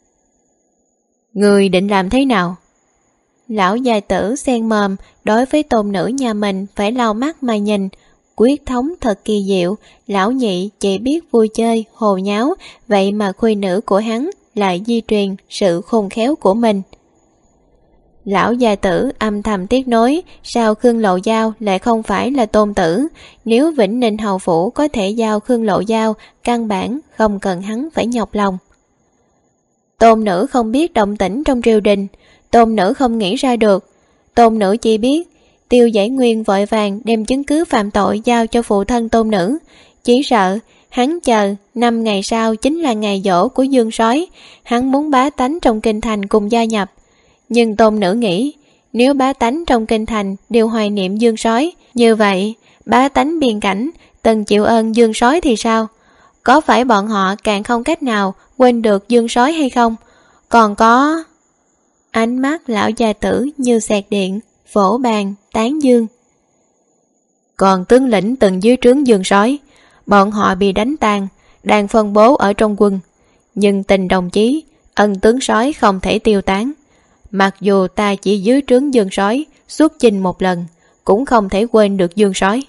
Speaker 1: Người định làm thế nào? Lão gia tử sen mồm đối với tôn nữ nhà mình phải lau mắt mà nhìn, quyết thống thật kỳ diệu. Lão nhị chỉ biết vui chơi hồ nháo, vậy mà khuê nữ của hắn lại di truyền sự khôn khéo của mình. Lão gia tử âm thầm tiếc nối, sao Khương Lộ Giao lại không phải là tôn tử? Nếu Vĩnh Ninh hầu phủ có thể giao Khương Lộ Giao, căn bản không cần hắn phải nhọc lòng. Tôn nữ không biết động tĩnh trong triều đình, tôn nữ không nghĩ ra được. Tôn nữ chỉ biết Tiêu Giải Nguyên vội vàng đem chứng cứ phạm tội giao cho phụ thân tôn nữ, chỉ sợ hắn chờ 5 ngày sau chính là ngày giỗ của Dương Sói, hắn muốn bá tánh trong kinh thành cùng gia nhập. Nhưng tôn nữ nghĩ, nếu bá tánh trong kinh thành đều hoài niệm Dương Sói, như vậy bá tánh biên cảnh từng chịu ơn Dương Sói thì sao? Có phải bọn họ càng không cách nào quên được Dương Sói hay không? Còn có... Ánh mắt lão gia tử như xẹt điện, vỗ bàn, tán dương. Còn tướng lĩnh từng dưới trướng Dương Sói, bọn họ bị đánh tan, đang phân bố ở trong quân. Nhưng tình đồng chí, ân tướng sói không thể tiêu tán. Mặc dù ta chỉ dưới trướng Dương Sói xuất chinh một lần, cũng không thể quên được Dương Sói.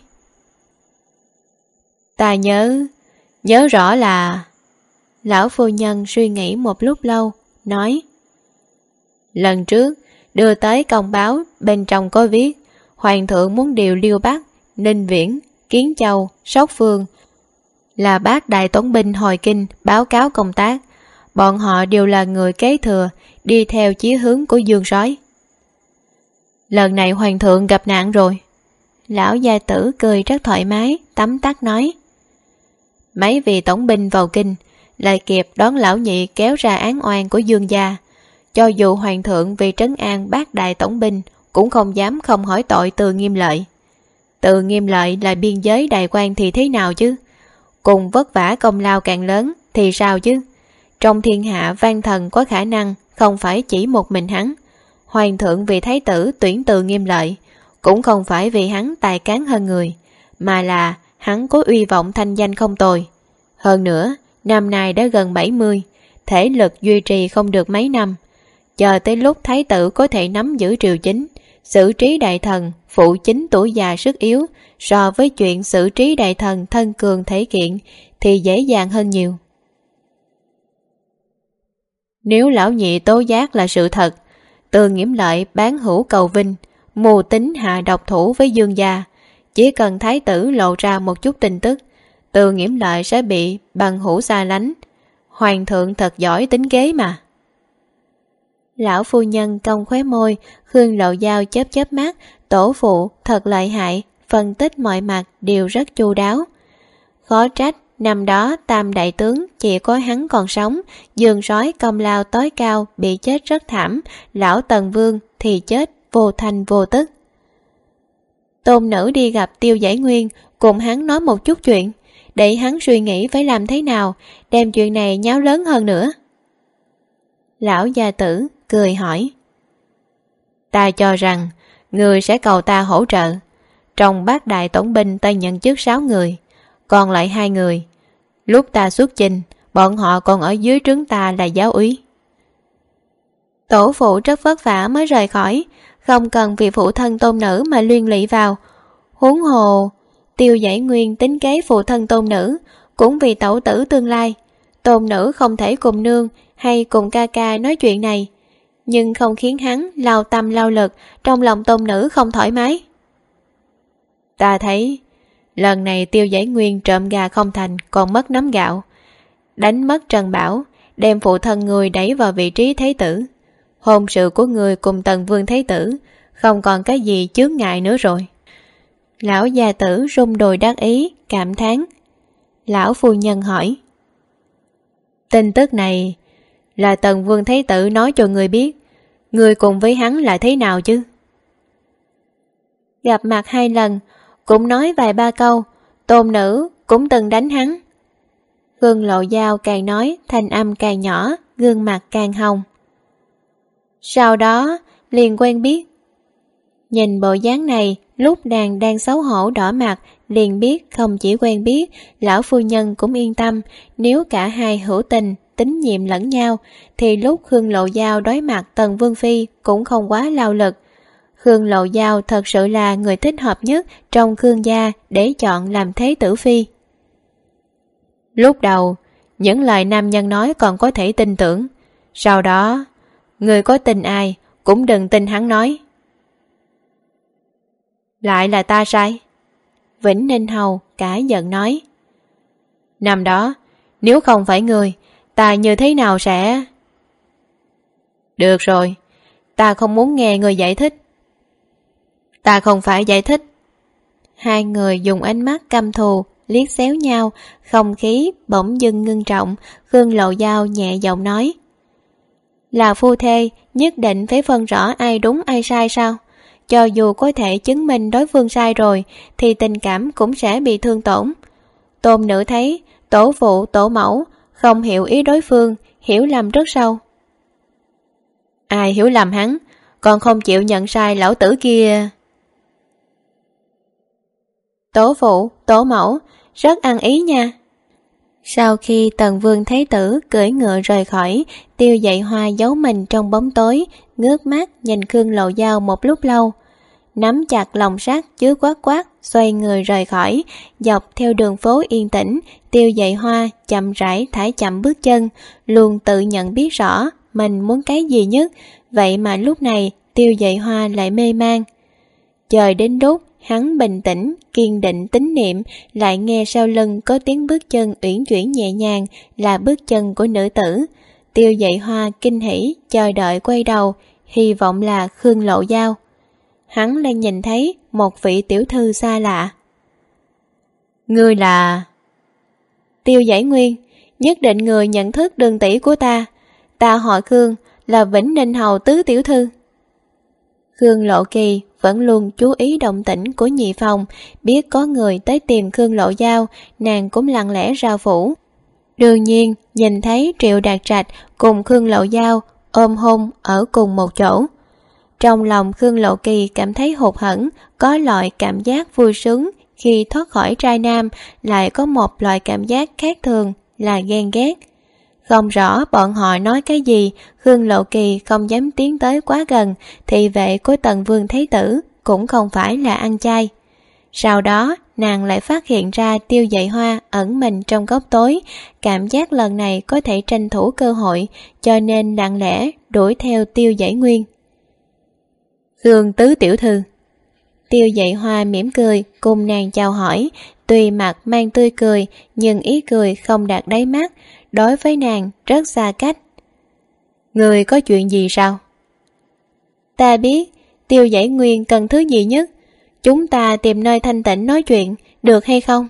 Speaker 1: Ta nhớ rõ là... Lão phu nhân suy nghĩ một lúc lâu, nói: lần trước đưa tới công báo, bên trong có viết hoàng thượng muốn điều Liêu Bắc, Ninh Viễn, Kiến Châu, Sóc Phương là bác đại tổng binh hồi kinh báo cáo công tác. Bọn họ đều là người kế thừa, đi theo chí hướng của Dương Sói. Lần này hoàng thượng gặp nạn rồi. Lão gia tử cười rất thoải mái, tấm tắc nói: mấy vị tổng binh vào kinh, lại kịp đón lão nhị kéo ra án oan của Dương gia. Cho dù hoàng thượng vì trấn an bác đại tổng binh, cũng không dám không hỏi tội Từ Nghiêm Lợi. Từ Nghiêm Lợi là biên giới đại quan thì thế nào chứ? Cùng vất vả công lao càng lớn thì sao chứ? Trong thiên hạ văn thần có khả năng không phải chỉ một mình hắn. Hoàng thượng vì thái tử tuyển Từ Nghiêm Lợi, cũng không phải vì hắn tài cán hơn người, mà là hắn có uy vọng thanh danh không tồi. Hơn nữa, năm nay đã gần 70, thể lực duy trì không được mấy năm. Chờ tới lúc thái tử có thể nắm giữ triều chính, xử trí đại thần, phụ chính tuổi già sức yếu, so với chuyện xử trí đại thần thân cường thể kiện thì dễ dàng hơn nhiều. Nếu lão nhị tố giác là sự thật, Từ Nghiễm Lợi bán hữu cầu vinh, mù tính hạ độc thủ với Dương gia, chỉ cần thái tử lộ ra một chút tin tức, Từ Nghiễm Lợi sẽ bị bằng hữu xa lánh. Hoàng thượng thật giỏi tính kế mà. Lão phu nhân cong khóe môi, Khương Lộ Giao chớp chớp mắt, tổ phụ thật lợi hại, phân tích mọi mặt đều rất chu đáo. Khó trách năm đó Tam đại tướng chỉ có hắn còn sống, Dương Sói công lao tối cao bị chết rất thảm, lão Tần Vương thì chết vô thành vô tức. Tôn nữ đi gặp Tiêu Giải Nguyên, cùng hắn nói một chút chuyện, để hắn suy nghĩ phải làm thế nào, đem chuyện này nháo lớn hơn nữa. Lão gia tử cười hỏi: ta cho rằng người sẽ cầu ta hỗ trợ. Trong bát đại tổng binh ta nhận chức 6 người, còn lại 2 người. Lúc ta xuất chinh, bọn họ còn ở dưới trướng ta là giáo úy. Tổ phụ rất vất vả mới rời khỏi, không cần vì phụ thân tôn nữ mà liên lụy vào. Huống hồ, Tiêu Dãy Nguyên tính kế phụ thân tôn nữ, cũng vì tẩu tử tương lai. Tôn nữ không thể cùng nương hay cùng ca ca nói chuyện này, nhưng không khiến hắn lao tâm lao lực, trong lòng tôn nữ không thoải mái. Ta thấy lần này Tiêu Dãy Nguyên trộm gà không thành còn mất nắm gạo, đánh mất Trần Bảo, đem phụ thân người đẩy vào vị trí thế tử. Hôn sự của người cùng Tần Vương thế tử không còn cái gì chướng ngại nữa rồi. Lão gia tử rung đùi đắc ý, cảm thán. Lão phu nhân hỏi: tin tức này là Tần Vương thế tử nói cho người biết, người cùng với hắn là thế nào chứ? Gặp mặt 2 lần, cũng nói vài ba câu, tôn nữ cũng từng đánh hắn. Khương Lộ Giao càng nói thanh âm càng nhỏ, gương mặt càng hồng. Sau đó liền quen biết. Nhìn bộ dáng này, lúc nàng đang xấu hổ đỏ mặt, liền biết không chỉ quen biết, lão phu nhân cũng yên tâm. Nếu cả hai hữu tình, tín nhiệm lẫn nhau, thì lúc Khương Lộ Giao đối mặt Tần Vương Phi cũng không quá lao lực. Khương Lộ Giao thật sự là người thích hợp nhất trong Khương gia để chọn làm thế tử phi. Lúc đầu, những lời nam nhân nói còn có thể tin tưởng. Sau đó, người có tin ai cũng đừng tin hắn nói. Lại là ta sai. Vĩnh Ninh Hầu cả giận nói. Năm đó, nếu không phải người, ta như thế nào sẽ... Được rồi, ta không muốn nghe người giải thích. Ta không phải giải thích. Hai người dùng ánh mắt căm thù liếc xéo nhau, không khí bỗng dưng ngưng trọng. Khương Lộ Giao nhẹ giọng nói: là phu thê nhất định phải phân rõ ai đúng ai sai sao? Cho dù có thể chứng minh đối phương sai rồi, thì tình cảm cũng sẽ bị thương tổn. Tôn nữ thấy tổ phụ tổ mẫu không hiểu ý đối phương, hiểu lầm rất sâu. Ai hiểu lầm hắn, còn không chịu nhận sai lão tử kia. Tổ phụ, tổ mẫu rất ăn ý nha. Sau khi Tần Vương Thái tử cưỡi ngựa rời khỏi, Tiêu Dạy Hoa giấu mình trong bóng tối, ngước mắt nhìn Khương Lộ Giao một lúc lâu, nắm chặt lòng sắt chứa quát quát, xoay người rời khỏi. Dọc theo đường phố yên tĩnh, Tiêu Dạy Hoa chậm rãi thả chậm bước chân, luôn tự nhận biết rõ mình muốn cái gì nhất, vậy mà lúc này Tiêu Dạy Hoa lại mê man. Chờ đến lúc hắn bình tĩnh, kiên định tín niệm, lại nghe sau lưng có tiếng bước chân uyển chuyển nhẹ nhàng, là bước chân của nữ tử. Tiêu Dạy Hoa kinh hỉ, chờ đợi quay đầu, hy vọng là Khương Lộ Giao. Hắn lại nhìn thấy một vị tiểu thư xa lạ. Ngươi là... Tiêu Dãy Nguyên, nhất định người nhận thức đường tỷ của ta. Ta họ Khương, là Vĩnh Ninh Hầu tứ tiểu thư. Khương Lộ Kỳ vẫn luôn chú ý động tĩnh của nhị phòng, biết có người tới tìm Khương Lộ Giao, nàng cũng lặng lẽ ra phủ. Đương nhiên nhìn thấy Triệu Đạt Trạch cùng Khương Lộ Giao ôm hôn ở cùng một chỗ. Trong lòng Khương Lộ Kỳ cảm thấy hụt hẫng, có loại cảm giác vui sướng khi thoát khỏi trai nam, lại có một loại cảm giác khác thường là ghen ghét. Không rõ bọn họ nói cái gì, Khương Lộ Kỳ không dám tiến tới quá gần, thị vệ của Tần Vương Thái tử cũng không phải là ăn chay. Sau đó, nàng lại phát hiện ra Tiêu Dạy Hoa ẩn mình trong góc tối, cảm giác lần này có thể tranh thủ cơ hội, cho nên lặng lẽ đuổi theo Tiêu Dạy Nguyên. Khương tứ tiểu thư. Tiêu Dạy Hoa mỉm cười cùng nàng chào hỏi, tuy mặt mang tươi cười nhưng ý cười không đạt đáy mắt, đối với nàng rất xa cách. Người có chuyện gì sao? Ta biết Tiêu Dãy Nguyên cần thứ gì nhất, chúng ta tìm nơi thanh tĩnh nói chuyện, được hay không?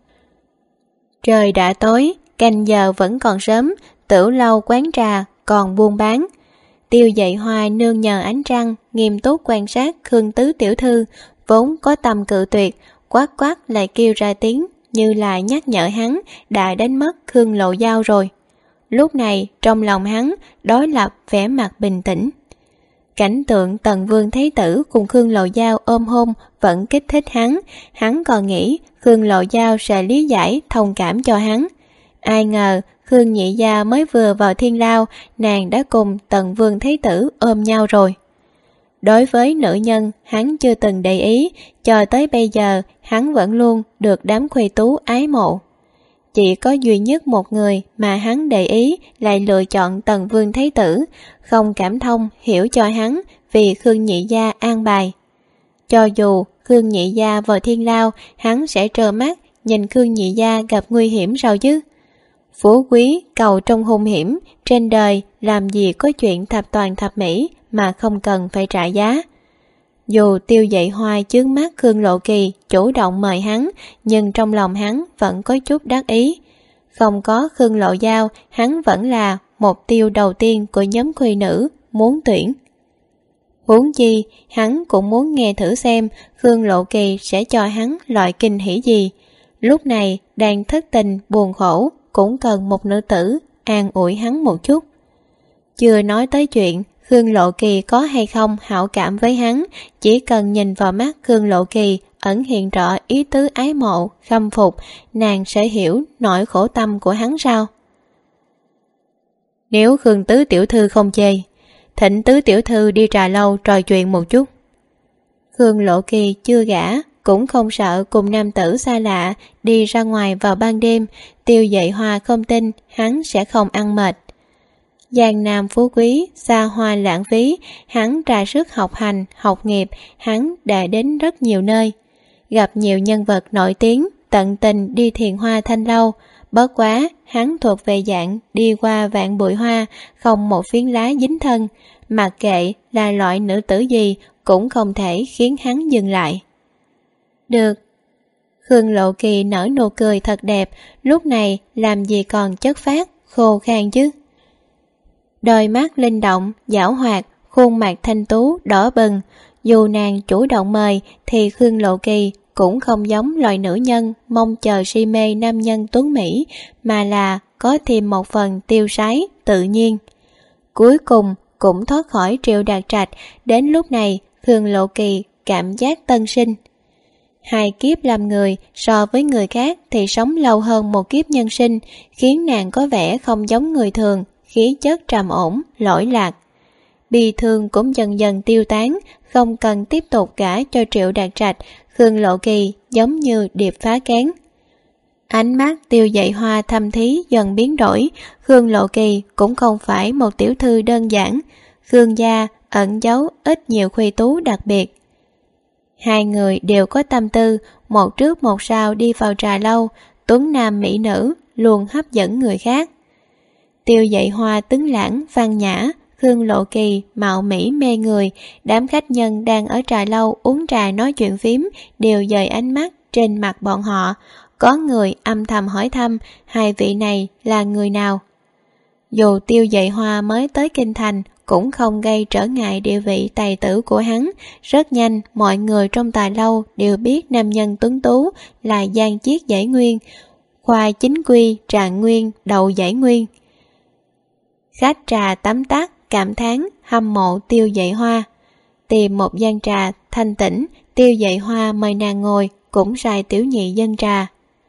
Speaker 1: Trời đã tối, canh giờ vẫn còn sớm, tửu lâu quán trà còn buôn bán. Tiêu Dạy Hoa nương nhờ ánh trăng nghiêm túc quan sát Khương tứ tiểu thư, vốn có tâm cự tuyệt, quát quát lại kêu ra tiếng, như là nhắc nhở hắn đã đánh mất Khương Lộ Giao rồi. Lúc này trong lòng hắn đối lập vẻ mặt bình tĩnh. Cảnh tượng Tần Vương Thái tử cùng Khương Lộ Giao ôm hôn vẫn kích thích hắn còn nghĩ Khương Lộ Giao sẽ lý giải thông cảm cho hắn. Ai ngờ Khương Nhị Gia mới vừa vào thiên lao, nàng đã cùng Tần Vương Thái Tử ôm nhau rồi. Đối với nữ nhân, hắn chưa từng để ý, cho tới bây giờ hắn vẫn luôn được đám khuê tú ái mộ. Chỉ có duy nhất một người mà hắn để ý lại lựa chọn Tần Vương Thái Tử, không cảm thông hiểu cho hắn vì Khương Nhị Gia an bài. Cho dù Khương Nhị Gia vào thiên lao, hắn sẽ trơ mắt nhìn Khương Nhị Gia gặp nguy hiểm sao chứ? Phú quý cầu trong hung hiểm, trên đời làm gì có chuyện thập toàn thập mỹ mà không cần phải trả giá. Dù Tiêu Dậy Hoa chướng mắt Khương Lộ Kỳ chủ động mời hắn, nhưng trong lòng hắn vẫn có chút đắc ý. Không có Khương Lộ Giao, hắn vẫn là mục tiêu đầu tiên của nhóm khuê nữ muốn tuyển. Huống chi, hắn cũng muốn nghe thử xem Khương Lộ Kỳ sẽ cho hắn loại kinh hỉ gì. Lúc này đang thất tình buồn khổ, cũng cần một nữ tử an ủi hắn một chút. Chưa nói tới chuyện Khương Lộ Kỳ có hay không hảo cảm với hắn, chỉ cần nhìn vào mắt Khương Lộ Kỳ ẩn hiện rõ ý tứ ái mộ, khâm phục, nàng sẽ hiểu nỗi khổ tâm của hắn sao? Nếu Khương tứ tiểu thư không chê, thỉnh tứ tiểu thư đi trà lâu trò chuyện một chút. Khương Lộ Kỳ chưa gả, cũng không sợ cùng nam tử xa lạ đi ra ngoài vào ban đêm. Tiêu Dậy Hoa không tin hắn sẽ không ăn mệt. Giang nam phú quý, xa hoa lãng phí, hắn ra sức học hành, học nghiệp, hắn đã đến rất nhiều nơi. Gặp nhiều nhân vật nổi tiếng, tận tình đi Thiền Hoa Thanh Lâu. Bất quá, hắn thuộc về dạng đi qua vạn bụi hoa, không một phiến lá dính thân. Mặc kệ là loại nữ tử gì cũng không thể khiến hắn dừng lại. Được. Khương Lộ Kỳ nở nụ cười thật đẹp, lúc này làm gì còn chất phác, khô khan chứ. Đôi mắt linh động, giảo hoạt, khuôn mặt thanh tú, đỏ bừng. Dù nàng chủ động mời thì Khương Lộ Kỳ cũng không giống loại nữ nhân mong chờ si mê nam nhân tuấn Mỹ, mà là có thêm một phần tiêu sái, tự nhiên. Cuối cùng cũng thoát khỏi Triệu Đạt Trạch, đến lúc này Khương Lộ Kỳ cảm giác tân sinh. 2 kiếp làm người so với người khác thì sống lâu hơn 1 kiếp nhân sinh, khiến nàng có vẻ không giống người thường, khí chất trầm ổn, lỗi lạc. Bi thương cũng dần dần tiêu tán, không cần tiếp tục gả cho Triệu Đạt Trạch, Khương Lộ Kỳ giống như điệp phá kén. Ánh mắt Tiêu Dậy Hoa thâm thí dần biến đổi, Khương Lộ Kỳ cũng không phải một tiểu thư đơn giản, Khương gia ẩn giấu ít nhiều khuê tú đặc biệt. 2 người đều có tâm tư, một trước một sau đi vào trà lâu, tuấn nam mỹ nữ luôn hấp dẫn người khác. Tiêu Dậy Hoa tuấn lãng văn nhã, Khương Lộ Kỳ mạo mỹ mê người. Đám khách nhân đang ở trà lâu uống trà nói chuyện phím đều dời ánh mắt trên mặt bọn họ. Có người âm thầm hỏi thăm 2 vị này là người nào. Dù Tiêu Dậy Hoa mới tới kinh thành cũng không gây trở ngại địa vị tài tử của hắn. Rất nhanh mọi người trong trà lâu đều biết nam nhân tuấn tú là Giang Chiết Giải Nguyên, khoa chính quy, Trạng Nguyên, đầu Giải Nguyên. Khách trà tấm tắc cảm thán hâm mộ Tiêu Dậy Hoa. Tìm một gian trà thanh tĩnh, Tiêu Dậy Hoa mời nàng ngồi, cũng sai tiểu nhị dân trà.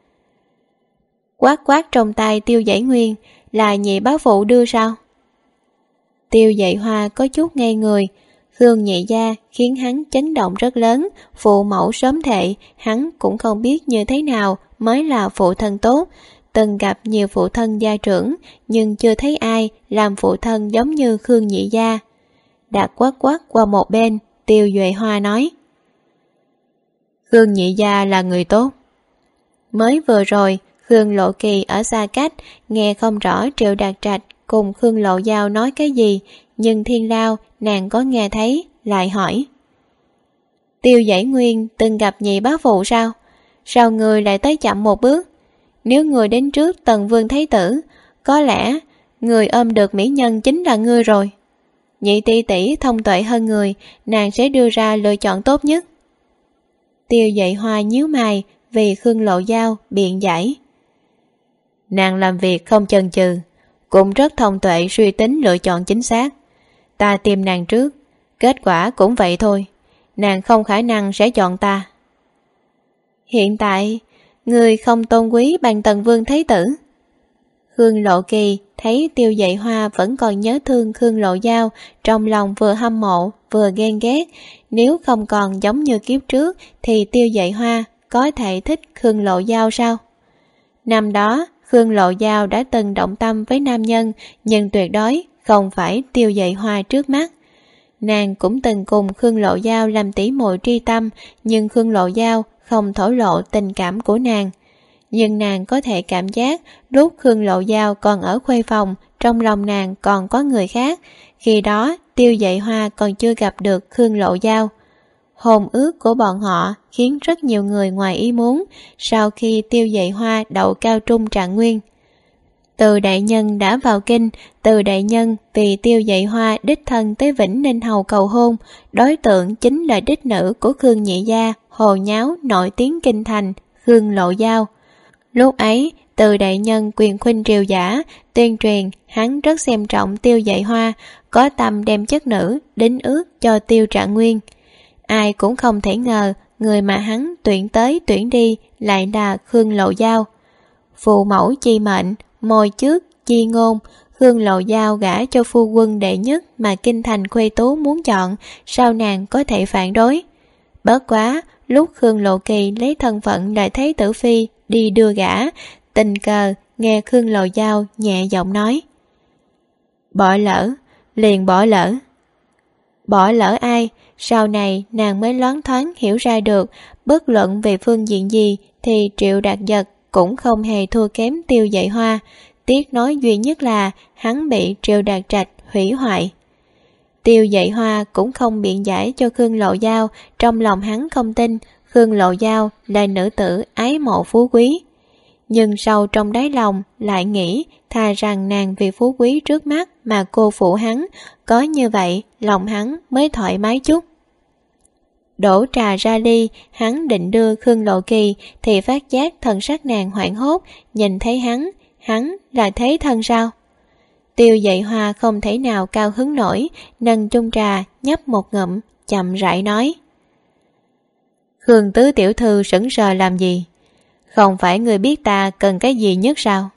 Speaker 1: Quát quát trong tay Tiêu Giải Nguyên, là nhị bá phụ đưa sao? Tiêu Dậy Hoa có chút ngây người. Khương Nhị Gia khiến hắn chấn động rất lớn, phụ mẫu sớm thệ, hắn cũng không biết như thế nào mới là phụ thân tốt. Từng gặp nhiều phụ thân gia trưởng, nhưng chưa thấy ai làm phụ thân giống như Khương Nhị Gia. Đặt quát quát qua một bên, Tiêu Dậy Hoa nói: Khương Nhị Gia là người tốt. Mới vừa rồi, Khương Lộ Kỳ ở xa cách, nghe không rõ Triệu Đạt Trạch cùng Khương Lộ Giao nói cái gì, nhưng thiên lao nàng có nghe thấy, lại hỏi: Tiêu Giải Nguyên từng gặp nhị bá phụ sao? Sao người lại tới chậm một bước? Nếu người đến trước Tần Vương Thái Tử, có lẽ người ôm được mỹ nhân chính là ngươi rồi. Nhị tỷ tỷ thông tuệ hơn người, nàng sẽ đưa ra lựa chọn tốt nhất. Tiêu Dậy Hoa nhíu mày vì Khương Lộ Giao biện giải: Nàng làm việc không chần chừ, cũng rất thông tuệ, suy tính lựa chọn chính xác. Ta tìm nàng trước, kết quả cũng vậy thôi. Nàng không khả năng sẽ chọn ta. Hiện tại người không tôn quý bằng Tần Vương Thái Tử. Khương Lộ Kỳ thấy Tiêu Dậy Hoa vẫn còn nhớ thương Khương Lộ Giao, trong lòng vừa hâm mộ vừa ghen ghét. Nếu không còn giống như kiếp trước thì Tiêu Dậy Hoa có thể thích Khương Lộ Giao sao? Năm đó Khương Lộ Giao đã từng động tâm với nam nhân, nhưng tuyệt đối không phải Tiêu Dậy Hoa trước mắt. Nàng cũng từng cùng Khương Lộ Giao làm tỉ muội tri tâm, nhưng Khương Lộ Giao không thổ lộ tình cảm của nàng. Nhưng nàng có thể cảm giác lúc Khương Lộ Giao còn ở khuê phòng, trong lòng nàng còn có người khác. Khi đó Tiêu Dậy Hoa còn chưa gặp được Khương Lộ Giao. Hôn ước của bọn họ khiến rất nhiều người ngoài ý muốn. Sau khi Tiêu Dậy Hoa đậu cao trung Trạng Nguyên, Từ đại nhân đã vào kinh. Từ đại nhân vì Tiêu Dậy Hoa đích thân tới Vĩnh Ninh Hầu cầu hôn. Đối tượng chính là đích nữ của Khương Nhị Gia, hồ nháo nổi tiếng kinh thành, Khương Lộ Giao. Lúc ấy Từ đại nhân quyền khuynh triều giả, tuyên truyền hắn rất xem trọng Tiêu Dậy Hoa, có tâm đem chất nữ đính ước cho Tiêu Trạng Nguyên. Ai cũng không thể ngờ người mà hắn tuyển tới tuyển đi lại là Khương Lộ Giao. Phụ mẫu chi mệnh, môi trước chi ngôn, Khương Lộ Giao gả cho phu quân đệ nhất mà kinh thành khuê tú muốn chọn, sao nàng có thể phản đối? Bất quá lúc Khương Lộ Kỳ lấy thân phận đại thế tử phi đi đưa gả, tình cờ nghe Khương Lộ Giao nhẹ giọng nói: bỏ lỡ, liền bỏ lỡ. Bỏ lỡ ai? Sau này nàng mới loáng thoáng hiểu ra được, bất luận về phương diện gì thì Triệu Đạt Giật cũng không hề thua kém Tiêu Dậy Hoa. Tiếc nói duy nhất là hắn bị Triệu Đạt Trạch hủy hoại. Tiêu Dậy Hoa cũng không biện giải cho Khương Lộ Giao, trong lòng hắn không tin Khương Lộ Giao là nữ tử ái mộ phú quý. Nhưng sâu trong đáy lòng lại nghĩ thà rằng nàng vì phú quý trước mắt mà cô phụ hắn, có như vậy lòng hắn mới thoải mái chút. Đổ trà ra ly, hắn định đưa Khương Lộ Kỳ thì phát giác thần sắc nàng hoảng hốt, nhìn thấy hắn là thế thân sao? Tiêu Dậy Hoa không thể nào cao hứng nổi, nâng chung trà nhấp một ngụm, chậm rãi nói: Khương tứ tiểu thư sững sờ làm gì? Không phải người biết ta cần cái gì nhất sao?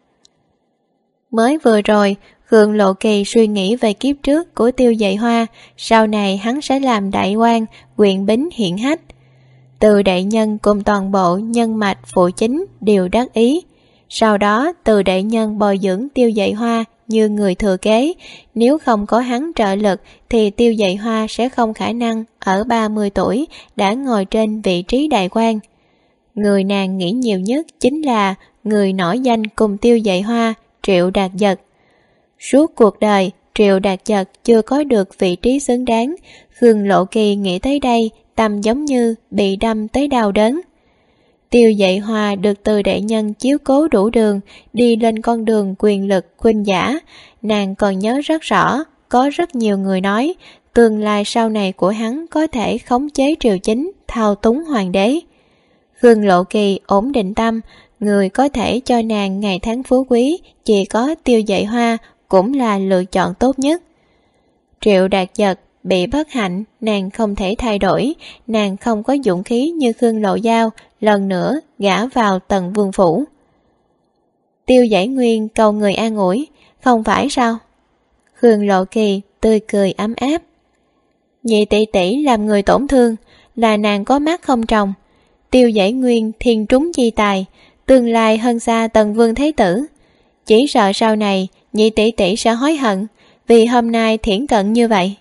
Speaker 1: Mới vừa rồi Khương Lộ Kỳ suy nghĩ về kiếp trước của Tiêu Dậy Hoa, sau này hắn sẽ làm đại quan, quyền bính hiển hách. Từ đại nhân cùng toàn bộ nhân mạch phụ chính đều đắc ý. Sau đó Từ đại nhân bồi dưỡng Tiêu Dậy Hoa như người thừa kế, nếu không có hắn trợ lực thì Tiêu Dậy Hoa sẽ không khả năng ở 30 tuổi đã ngồi trên vị trí đại quan. Người nàng nghĩ nhiều nhất chính là người nổi danh cùng Tiêu Dậy Hoa, Triệu Đạt Giật. Suốt cuộc đời Triệu Đạt Giật chưa có được vị trí xứng đáng. Khương Lộ Kỳ nghĩ tới đây, tâm giống như bị đâm tới đau đớn. Tiêu Dậy Hoa được Từ đại nhân chiếu cố đủ đường, đi lên con đường quyền lực khuynh giả. Nàng còn nhớ rất rõ, có rất nhiều người nói tương lai sau này của hắn có thể khống chế triều chính, thao túng hoàng đế. Khương Lộ Kỳ ổn định tâm, người có thể cho nàng ngày tháng phú quý chỉ có Tiêu Dậy Hoa, cũng là lựa chọn tốt nhất. Triệu Đạt Giật bị bất hạnh, nàng không thể thay đổi, nàng không có dũng khí như Khương Lộ Giao lần nữa gả vào Tần Vương phủ. Tiêu Dậy Nguyên cầu người an ủi: không phải sao? Khương Lộ Kỳ tươi cười ấm áp: nhị tỷ tỷ làm người tổn thương, là nàng có mắt không trồng. Tiêu Dậy Nguyên thiên trúng chi tài, tương lai hơn xa Tần Vương Thế Tử. Chỉ sợ sau này nhị tỷ tỷ sẽ hối hận vì hôm nay thiển cận như vậy.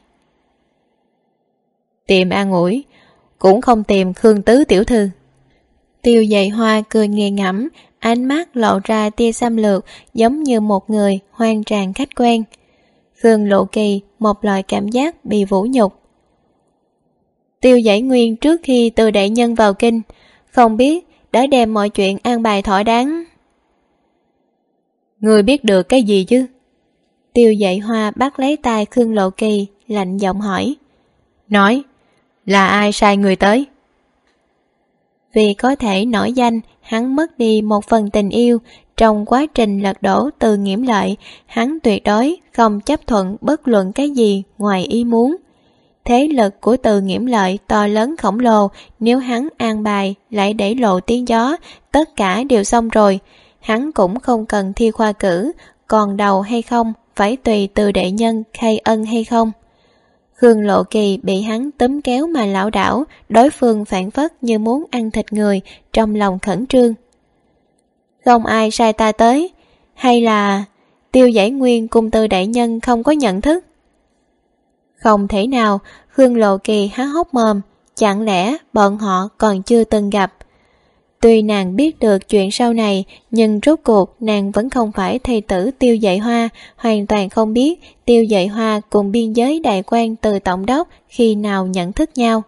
Speaker 1: Tìm an ủi cũng không tìm Khương tứ tiểu thư. Tiêu Dậy Hoa cười nghiền ngẫm, ánh mắt lộ ra tia xâm lược, giống như một người hoang tràn khách quen. Khương Lộ Kỳ một loại cảm giác bị vũ nhục. Tiêu Dậy Nguyên trước khi Từ đại nhân vào kinh, không biết đã đem mọi chuyện an bài thỏa đáng. Người biết được cái gì chứ? Tiêu Dậy Hoa bắt lấy tay Khương Lộ Kỳ, lạnh giọng hỏi. Nói, là ai sai người tới? Vì có thể nổi danh, hắn mất đi một phần tình yêu. Trong quá trình lật đổ Từ Nghiễm Lợi, hắn tuyệt đối không chấp thuận bất luận cái gì ngoài ý muốn. Thế lực của Từ Nghiễm Lợi to lớn khổng lồ, nếu hắn an bài lại để lộ tiếng gió, tất cả đều xong rồi. hắn cũng không cần thi khoa cử, còn đầu hay không phải tùy từ đệ nhân khai ân hay không. Khương Lộ Kỳ bị hắn túm kéo mà lảo đảo, đối phương phản phất như muốn ăn thịt người, trong lòng khẩn trương. Không ai sai ta tới, hay là Tiêu Giải Nguyên cùng Từ đại nhân không có nhận thức? Không thể nào, Khương Lộ Kỳ há hốc mồm, chẳng lẽ bọn họ còn chưa từng gặp? Tuy nàng biết được chuyện sau này, nhưng rốt cuộc nàng vẫn không phải thầy tử Tiêu Dạy Hoa, hoàn toàn không biết Tiêu Dạy Hoa cùng biên giới đại quan Từ tổng đốc khi nào nhận thức nhau.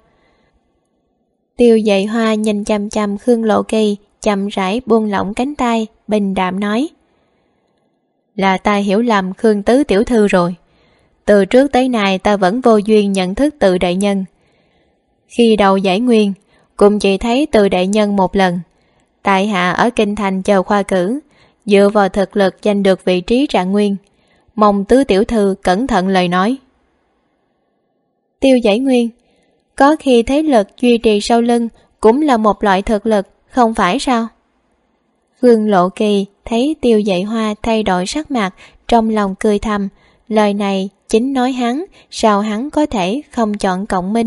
Speaker 1: Tiêu Dạy Hoa nhìn chằm chằm Khương Lộ Kỳ, chậm rãi buông lỏng cánh tay, bình đạm nói: Là ta hiểu lầm Khương tứ tiểu thư rồi. Từ trước tới nay ta vẫn vô duyên nhận thức Từ đại nhân. Khi đầu Giải Nguyên, cũng chỉ thấy Từ đại nhân một lần. Tại hạ ở kinh thành chờ khoa cử, dựa vào thực lực giành được vị trí trạng nguyên, mong tứ tiểu thư cẩn thận lời nói. Tiêu Giải Nguyên, có khi thế lực duy trì sau lưng cũng là một loại thực lực, không phải sao? Khương Lộ Kỳ thấy Tiêu Dạy Hoa thay đổi sắc mặt, trong lòng cười thầm, lời này chính nói hắn, sao hắn có thể không chọn cộng minh?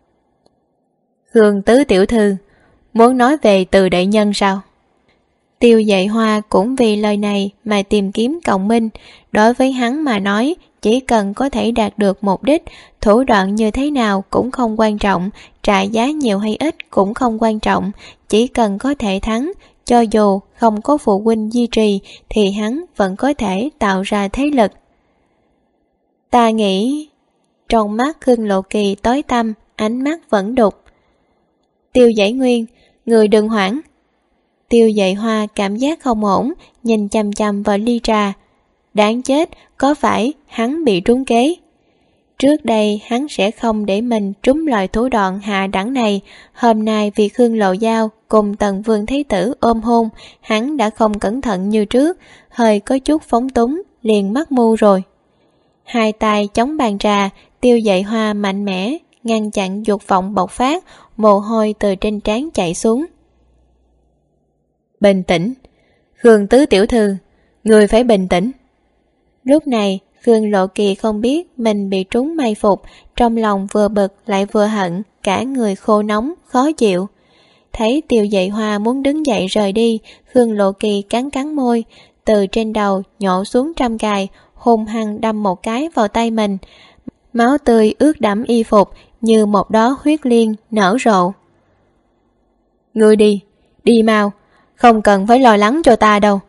Speaker 1: Khương tứ tiểu thư, muốn nói về Từ đại nhân sao? Tiêu Dạy Hoa cũng vì lời này mà tìm kiếm cộng minh. Đối với hắn mà nói, chỉ cần có thể đạt được mục đích, thủ đoạn như thế nào cũng không quan trọng, trả giá nhiều hay ít cũng không quan trọng, chỉ cần có thể thắng, cho dù không có phụ huynh duy trì thì hắn vẫn có thể tạo ra thế lực. Ta nghĩ... Trong mắt Khương Lộ Kỳ tối tăm, ánh mắt vẫn đục. Tiêu Giải Nguyên, người đừng hoảng. Tiêu Dạy Hoa cảm giác không ổn, nhìn chằm chằm vào ly trà. Đáng chết, có phải hắn bị trúng kế? Trước đây hắn sẽ không để mình trúng loại thủ đoạn hạ đẳng này. Hôm nay vì Khương Lộ Giao cùng Tần Vương Thế Tử ôm hôn, hắn đã không cẩn thận như trước, hơi có chút phóng túng, liền mắc mưu rồi. Hai tay chống bàn trà, Tiêu Dạy Hoa mạnh mẽ ngăn chặn dục vọng bộc phát, mồ hôi từ trên trán chảy xuống. Bình tĩnh, Khương tứ tiểu thư, người phải bình tĩnh. Lúc này Khương Lộ Kỳ không biết mình bị trúng mai phục, trong lòng vừa bực lại vừa hận, cả người khô nóng khó chịu. Thấy Tiêu Dạy Hoa muốn đứng dậy rời đi, Khương Lộ Kỳ cắn cắn môi, từ trên đầu nhổ xuống trăm cài, hung hăng đâm một cái vào tay mình. Máu tươi ướt đẫm y phục như một đóa huyết liên nở rộ. Ngươi đi, đi mau, không cần phải lo lắng cho ta đâu.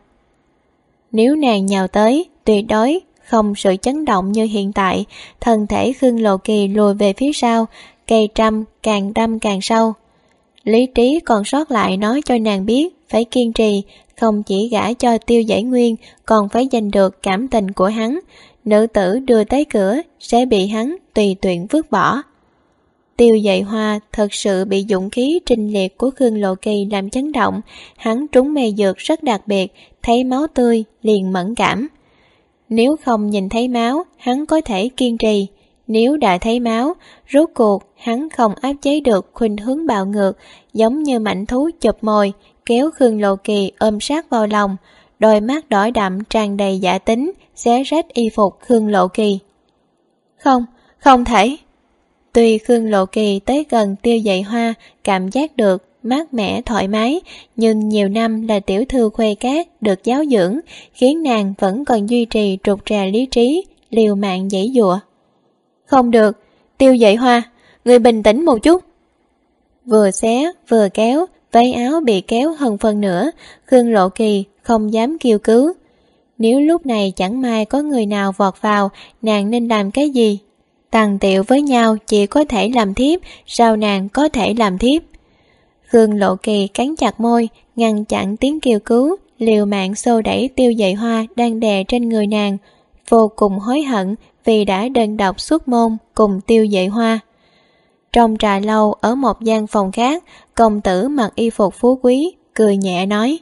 Speaker 1: Nếu nàng nhào tới, tuyệt đối không sự chấn động như hiện tại. Thân thể Khương Lộ Kỳ lùi về phía sau, cây trăm càng đâm càng sâu. Lý trí còn sót lại nói cho nàng biết phải kiên trì, không chỉ gả cho Tiêu Giải Nguyên, còn phải giành được cảm tình của hắn. Nữ tử đưa tới cửa sẽ bị hắn tùy tiện vứt bỏ. Tiêu Dạy Hoa thật sự bị dũng khí trinh liệt của Khương Lộ Kỳ làm chấn động. Hắn trúng mê dược rất đặc biệt, thấy máu tươi liền mẫn cảm. Nếu không nhìn thấy máu, hắn có thể kiên trì. Nếu đã thấy máu, rốt cuộc hắn không áp chế được khuynh hướng bạo ngược, giống như mảnh thú chụp mồi, kéo Khương Lộ Kỳ ôm sát vào lòng. Đôi mắt đỏ đậm tràn đầy dã tính, xé rách y phục Khương Lộ Kỳ. Không, không thể. Tuy Khương Lộ Kỳ tới gần Tiêu Dạy Hoa, cảm giác được mát mẻ thoải mái, nhưng nhiều năm là tiểu thư khuê cát được giáo dưỡng, khiến nàng vẫn còn duy trì trục trà lý trí, liều mạng giãy giụa. Không được, Tiêu Dạy Hoa, người bình tĩnh một chút. Vừa xé vừa kéo, váy áo bị kéo hơn phần nữa, Khương Lộ Kỳ không dám kêu cứu. Nếu lúc này chẳng may có người nào vọt vào, nàng nên làm cái gì? Tằng tiệu với nhau chỉ có thể làm thiếp, sao nàng có thể làm thiếp? Khương Lộ Kỳ cắn chặt môi, ngăn chặn tiếng kêu cứu, liều mạng xô đẩy Tiêu Dạy Hoa đang đè trên người nàng, vô cùng hối hận vì đã đơn độc xuất môn cùng Tiêu Dạy Hoa. Trong trà lâu ở một gian phòng khác, công tử mặc y phục phú quý, cười nhẹ nói: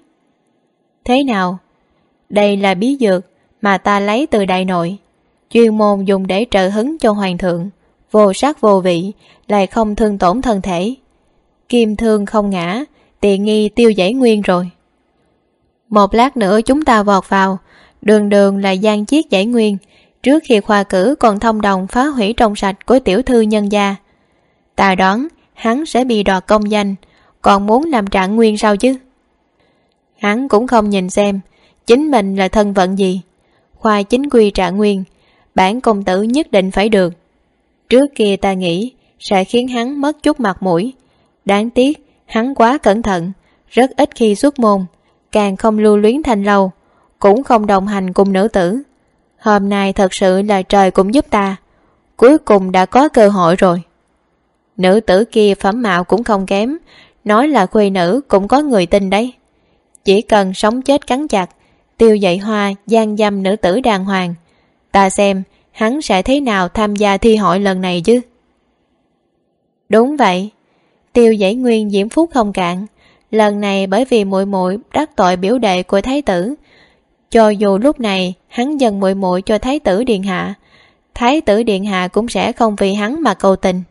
Speaker 1: Thế nào? Đây là bí dược mà ta lấy từ đại nội, chuyên môn dùng để trợ hứng cho hoàng thượng, vô sắc vô vị, lại không thương tổn thân thể. Kim thương không ngã, tiện nghi Tiêu Giải Nguyên rồi. Một lát nữa chúng ta vọt vào, đường đường là Giang Chiết Giải Nguyên, trước khi khoa cử còn thông đồng phá hủy trong sạch của tiểu thư nhân gia. Ta đoán hắn sẽ bị đoạt công danh, còn muốn làm Trạng Nguyên sao chứ? Hắn cũng không nhìn xem chính mình là thân phận gì. Khoa chính quy Trạng Nguyên, bản công tử nhất định phải được. Trước kia ta nghĩ sẽ khiến hắn mất chút mặt mũi. Đáng tiếc hắn quá cẩn thận, rất ít khi xuất môn, càng không lưu luyến thanh lâu, cũng không đồng hành cùng nữ tử. Hôm nay thật sự là trời cũng giúp ta, cuối cùng đã có cơ hội rồi. Nữ tử kia phẩm mạo cũng không kém, nói là khuê nữ cũng có người tin đấy. Chỉ cần sống chết cắn chặt, Tiêu Dạy Hoa gian dâm nữ tử đàng hoàng, ta xem hắn sẽ thế nào tham gia thi hội lần này chứ. Đúng vậy, Tiêu Dạy Nguyên diễm phúc không cạn. Lần này bởi vì muội muội đắc tội biểu đệ của thái tử, cho dù lúc này hắn dần muội muội cho thái tử điện hạ, thái tử điện hạ cũng sẽ không vì hắn mà cầu tình.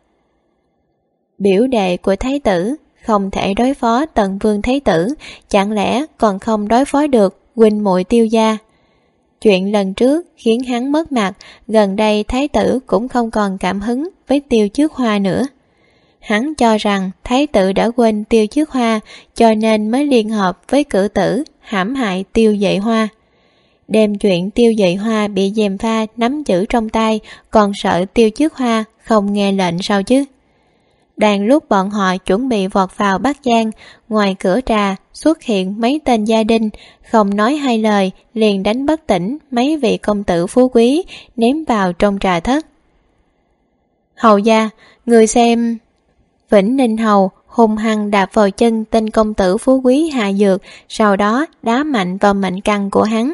Speaker 1: Biểu đệ của thái tử không thể đối phó Tần Vương thái tử, chẳng lẽ còn không đối phó được huynh muội Tiêu gia? Chuyện lần trước khiến hắn mất mặt, gần đây thái tử cũng không còn cảm hứng với Tiêu Trước Hoa nữa. Hắn cho rằng thái tử đã quên Tiêu Trước Hoa, cho nên mới liên hợp với cử tử hãm hại Tiêu Dạy Hoa. Đem chuyện Tiêu Dạy Hoa bị gièm pha nắm giữ trong tay, còn sợ Tiêu Trước Hoa không nghe lệnh sao chứ? Đang lúc bọn họ chuẩn bị vọt vào Bắc Giang, ngoài cửa trà xuất hiện mấy tên gia đình, không nói hai lời liền đánh bất tỉnh mấy vị công tử phú quý, ném vào trong trà thất. Hầu gia, người xem... Vĩnh Ninh Hầu hung hăng đạp vào chân tên công tử phú quý hạ dược, sau đó đá mạnh vào mệnh căn của hắn.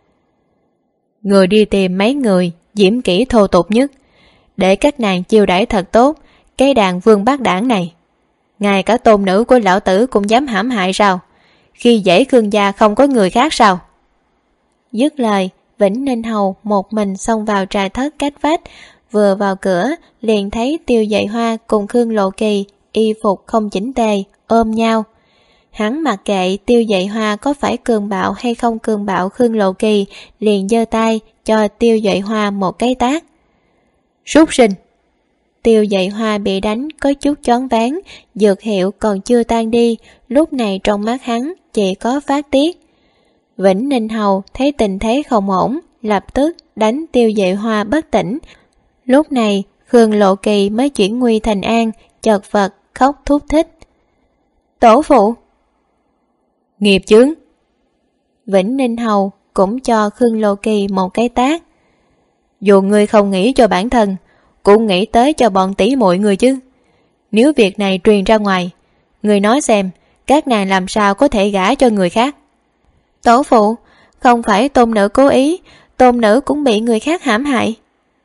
Speaker 1: Người đi tìm mấy người diễm kỹ thô tục nhất, để các nàng chiêu đãi thật tốt cái đàn vương bát đảng này. Ngay cả tôn nữ của lão tử cũng dám hãm hại sao? Khi dễ Khương gia không có người khác sao? Dứt lời, Vĩnh Ninh Hầu một mình xông vào trà thất cách vách. Vừa vào cửa liền thấy Tiêu Dạy Hoa cùng Khương Lộ Kỳ y phục không chỉnh tề ôm nhau. Hắn mặc kệ Tiêu Dạy Hoa có phải cường bạo hay không cường bạo Khương Lộ Kỳ, liền giơ tay cho Tiêu Dạy Hoa một cái tát. Súc sinh! Tiêu Dạy Hoa bị đánh có chút choáng váng, dược hiệu còn chưa tan đi, lúc này trong mắt hắn chỉ có phát tiết. Vĩnh Ninh Hầu thấy tình thế không ổn, lập tức đánh Tiêu Dạy Hoa bất tỉnh. Lúc này Khương Lộ Kỳ mới chuyển nguy thành an, chật vật khóc thút thích. Tổ phụ! Nghiệp chướng! Vĩnh Ninh Hầu cũng cho Khương Lộ Kỳ một cái tát. Dù ngươi không nghĩ cho bản thân, cũng nghĩ tới cho bọn tỷ muội người chứ. Nếu việc này truyền ra ngoài, người nói xem các nàng làm sao có thể gả cho người khác. Tổ phụ, không phải tôn nữ cố ý, tôn nữ cũng bị người khác hãm hại.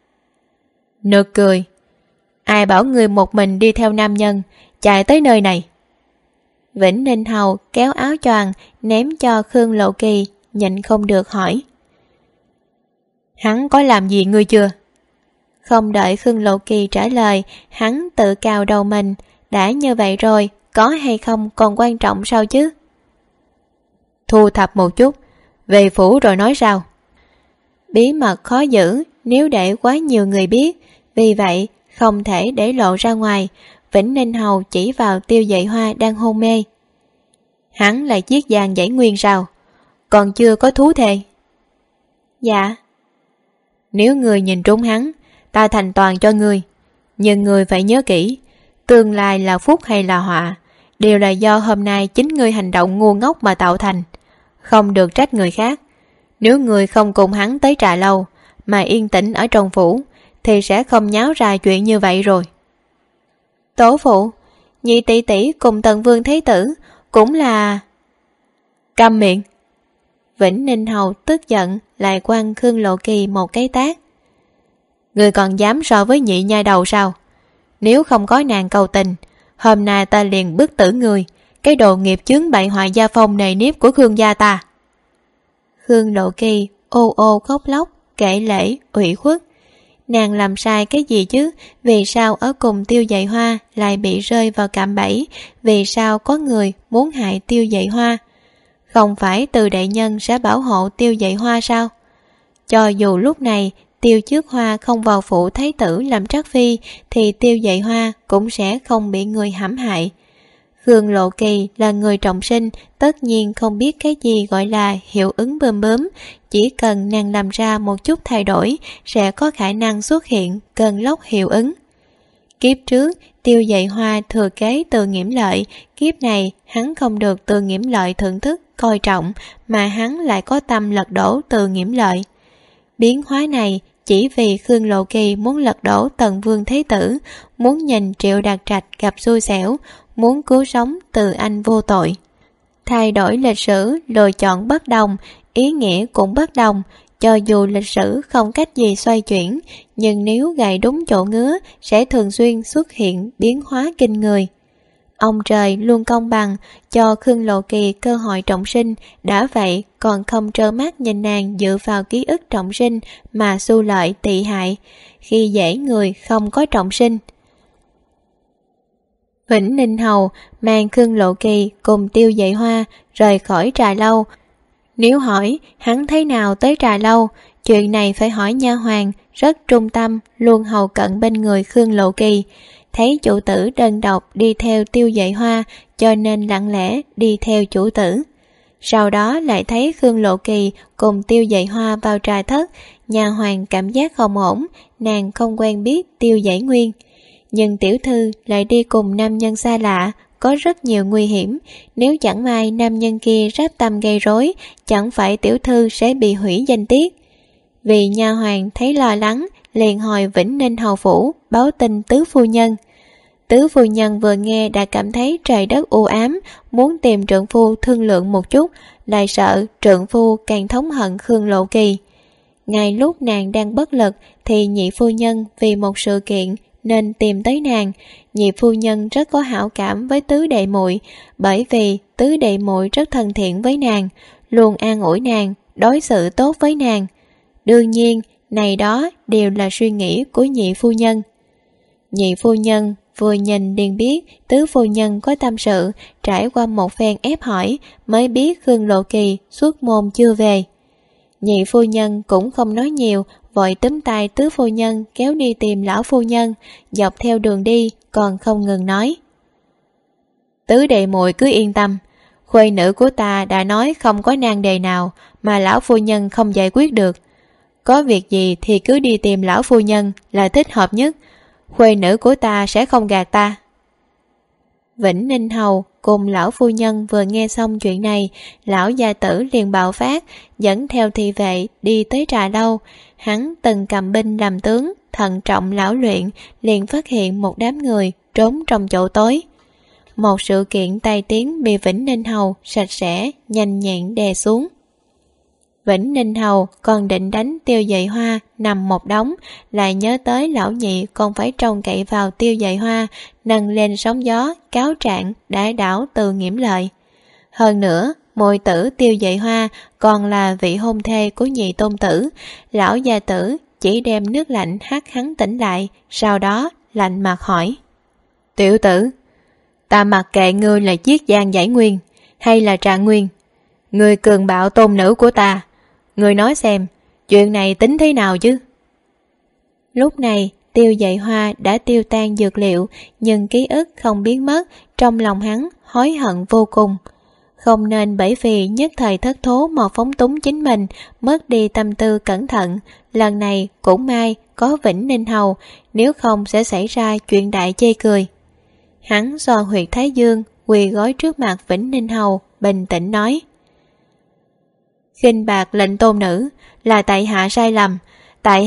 Speaker 1: Nực cười. Ai bảo người một mình đi theo nam nhân chạy tới nơi này? Vĩnh Ninh Hầu kéo áo choàng ném cho Khương Lộ Kỳ, nhịn không được hỏi. Hắn có làm gì ngươi chưa? Không đợi Khương Lộ Kỳ trả lời, hắn tự cào đầu mình. Đã như vậy rồi, có hay không còn quan trọng sao chứ? Thu thập một chút, về phủ rồi nói sao? Bí mật khó giữ nếu để quá nhiều người biết, vì vậy không thể để lộ ra ngoài. Vĩnh Ninh Hầu chỉ vào Tiêu Dạy Hoa đang hôn mê. Hắn là chiết giang Giải Nguyên sao? Còn chưa có thú thề? Dạ. Nếu người nhìn trúng hắn, ta thành toàn cho người. Nhưng người phải nhớ kỹ, tương lai là phúc hay là họa, đều là do hôm nay chính người hành động ngu ngốc mà tạo thành. Không được trách người khác. Nếu người không cùng hắn tới trà lâu, mà yên tĩnh ở trong phủ, thì sẽ không nháo ra chuyện như vậy rồi. Tổ phụ, nhị tỷ tỷ cùng Tần Vương Thế Tử cũng là... Câm miệng! Vĩnh Ninh Hầu tức giận lại quăng Khương Lộ Kỳ một cái tát. Người còn dám so với nhị nhai đầu sao? Nếu không có nàng cầu tình, hôm nay ta liền bức tử người, cái đồ nghiệp chướng bại hoại gia phong nề nếp của Khương gia ta. Khương Lộ Kỳ ô ô khóc lóc, kể lễ, ủy khuất. Nàng làm sai cái gì chứ? Vì sao ở cùng Tiêu Dạy Hoa lại bị rơi vào cạm bẫy? Vì sao có người muốn hại Tiêu Dạy Hoa? không phải Từ đại nhân sẽ bảo hộ Tiêu Dạy Hoa sao? Cho dù lúc này Tiêu Trước Hoa không vào phủ thái tử làm trắc phi, thì Tiêu Dạy Hoa cũng sẽ không bị người hãm hại. Khương Lộ Kỳ là người trọng sinh, tất nhiên không biết cái gì gọi là hiệu ứng bơm bướm. Chỉ cần nàng làm ra một chút thay đổi, sẽ có khả năng xuất hiện cơn lốc hiệu ứng. Kiếp trước, Tiêu Dạy Hoa thừa kế Từ Nghiễm Lợi, kiếp này hắn không được Từ Nghiễm Lợi thưởng thức, coi trọng, mà hắn lại có tâm lật đổ Từ Nghiễm Lợi. Biến hóa này chỉ vì Khương Lộ Kỳ muốn lật đổ Tần Vương Thế Tử, muốn nhìn Triệu Đạt Trạch gặp xui xẻo, muốn cứu sống Từ Anh vô tội. Thay đổi lịch sử, lựa chọn bất đồng, ý nghĩa cũng bất đồng. Cho dù lịch sử không cách gì xoay chuyển, nhưng nếu gài đúng chỗ ngứa sẽ thường xuyên xuất hiện biến hóa kinh người. Ông trời luôn công bằng, cho Khương Lộ Kỳ cơ hội trọng sinh, đã vậy còn không trơ mắt nhìn nàng dựa vào ký ức trọng sinh mà xu lợi tị hại, khi dễ người không có trọng sinh. Vĩnh Ninh Hầu mang Khương Lộ Kỳ cùng Tiêu Dạy Hoa rời khỏi trà lâu. Nếu hỏi hắn thế nào tới trà lâu, chuyện này phải hỏi nha hoàn rất trung tâm luôn hầu cận bên người Khương Lộ Kỳ. Thấy chủ tử đơn độc đi theo Tiêu Dạy Hoa, cho nên lặng lẽ đi theo chủ tử. Sau đó lại thấy Khương Lộ Kỳ cùng Tiêu Dạy Hoa vào trà thất, nha hoàn cảm giác không ổn, nàng không quen biết Tiêu Dạy Nguyên. Nhưng tiểu thư lại đi cùng nam nhân xa lạ, có rất nhiều nguy hiểm, nếu chẳng may nam nhân kia ráp tâm gây rối, chẳng phải tiểu thư sẽ bị hủy danh tiết. Vì nha hoàn thấy lo lắng, liền hồi Vĩnh Ninh hầu phủ báo tin tứ phu nhân. Tứ phu nhân vừa nghe đã cảm thấy trời đất u ám, muốn tìm trượng phu thương lượng một chút, lại sợ trượng phu càng thống hận Khương Lộ Kỳ. Ngay lúc nàng đang bất lực thì nhị phu nhân vì một sự kiện nên tìm tới nàng. Nhị phu nhân rất có hảo cảm với tứ đệ muội, bởi vì tứ đệ muội rất thân thiện với nàng, luôn an ủi nàng, đối xử tốt với nàng. Đương nhiên, này đó đều là suy nghĩ của nhị phu nhân. Nhị phu nhân vừa nhìn liền biết tứ phu nhân có tâm sự, trải qua một phen ép hỏi mới biết Khương Lộ Kỳ xuất môn chưa về. Nhị phu nhân cũng không nói nhiều, vội túm tay tứ phu nhân kéo đi tìm lão phu nhân, dọc theo đường đi còn không ngừng nói: Tứ đệ muội cứ yên tâm, khuê nữ của ta đã nói không có nan đề nào mà lão phu nhân không giải quyết được. Có việc gì thì cứ đi tìm lão phu nhân là thích hợp nhất, khuê nữ của ta sẽ không gạt ta. Vĩnh Ninh hầu cùng lão phu nhân vừa nghe xong chuyện này, lão gia tử liền bạo phát, dẫn theo thị vệ đi tới trà lâu. Hắn từng cầm binh làm tướng, thận trọng lão luyện, liền phát hiện một đám người trốn trong chỗ tối. Một sự kiện tai tiếng bị Vĩnh Ninh hầu sạch sẽ nhanh nhẹn đè xuống. Vĩnh Ninh hầu còn định đánh Tiêu Dạy Hoa nằm một đống, lại nhớ tới lão nhị còn phải trông cậy vào Tiêu Dạy Hoa, nâng lên sóng gió cáo trạng đã đảo Từ Nghiễm Lợi. Hơn nữa, muội tử Tiêu Dạy Hoa còn là vị hôn thê của nhị tôn tử. Lão gia tử chỉ đem nước lạnh hắt hắn tỉnh lại, sau đó lạnh mặt hỏi: Tiểu tử, ta mặc kệ ngươi là Chiết Giang Giải Nguyên hay là Trạng Nguyên, ngươi cường bạo tôn nữ của ta, ngươi nói xem, chuyện này tính thế nào chứ? Lúc này, Tiêu Dạy Hoa đã tiêu tan dược liệu, nhưng ký ức không biến mất, trong lòng hắn hối hận vô cùng. Không nên bởi vì nhất thời thất thố mà phóng túng chính mình, mất đi tâm tư cẩn thận. Lần này cũng may có Vĩnh Ninh hầu, nếu không sẽ xảy ra chuyện đại chê cười. Hắn xoa huyệt thái dương, quỳ gối trước mặt Vĩnh Ninh hầu, bình tĩnh nói: Khinh bạc lệnh tôn nữ là tại hạ sai lầm, tại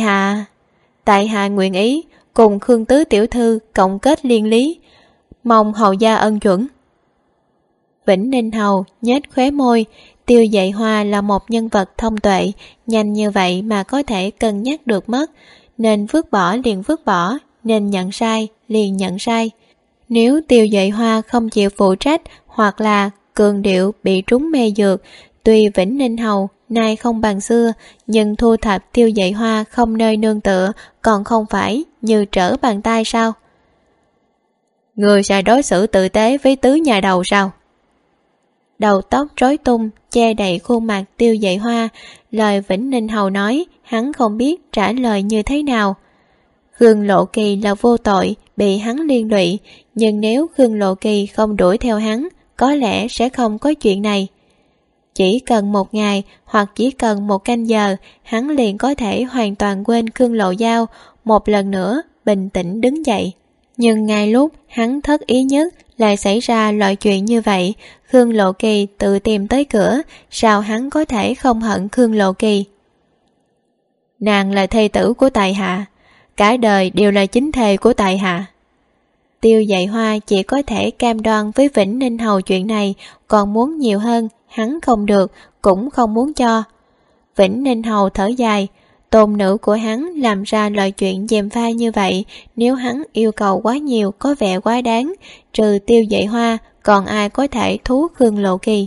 Speaker 1: hạ nguyện ý cùng Khương tứ tiểu thư cộng kết liên lý, mong hầu gia ân chuẩn. Vĩnh Ninh hầu nhếch khóe môi. Tiêu Dạy Hoa là một nhân vật thông tuệ, nhanh như vậy mà có thể cân nhắc được mất, nên vứt bỏ liền vứt bỏ, nên nhận sai liền nhận sai. Nếu Tiêu Dạy Hoa không chịu phụ trách, hoặc là cường điệu bị trúng mê dược, tuy Vĩnh Ninh hầu nay không bằng xưa, nhưng thu thập Tiêu Dạy Hoa không nơi nương tựa, còn không phải như trở bàn tay sao? Người sẽ đối xử tử tế với tứ nhà đầu sao? đầu tóc rối tung che đậy khuôn mặt Tiêu Dạy Hoa. Lời Vĩnh Ninh Hầu nói hắn không biết trả lời như thế nào. Khương Lộ Kỳ là vô tội, bị hắn liên lụy, nhưng nếu Khương Lộ Kỳ không đuổi theo hắn, có lẽ sẽ không có chuyện này. Chỉ cần một ngày hoặc chỉ cần một canh giờ, hắn liền có thể hoàn toàn quên Khương Lộ Giao, một lần nữa bình tĩnh đứng dậy. Nhưng ngay lúc hắn thất ý nhất lại xảy ra loại chuyện như vậy. Khương Lộ Kỳ tự tìm tới cửa, sao hắn có thể không hận Khương Lộ Kỳ? Nàng là thê tử của tại hạ, cả đời đều là chính thê của tại hạ. Tiêu Dạy Hoa chỉ có thể cam đoan với Vĩnh Ninh Hầu chuyện này, còn muốn nhiều hơn hắn không được, cũng không muốn cho. Vĩnh Ninh Hầu thở dài, tôn nữ của hắn làm ra loại chuyện gièm pha như vậy, nếu hắn yêu cầu quá nhiều có vẻ quá đáng, trừ Tiêu Dạy Hoa còn ai có thể thú Khương Lộ Kỳ.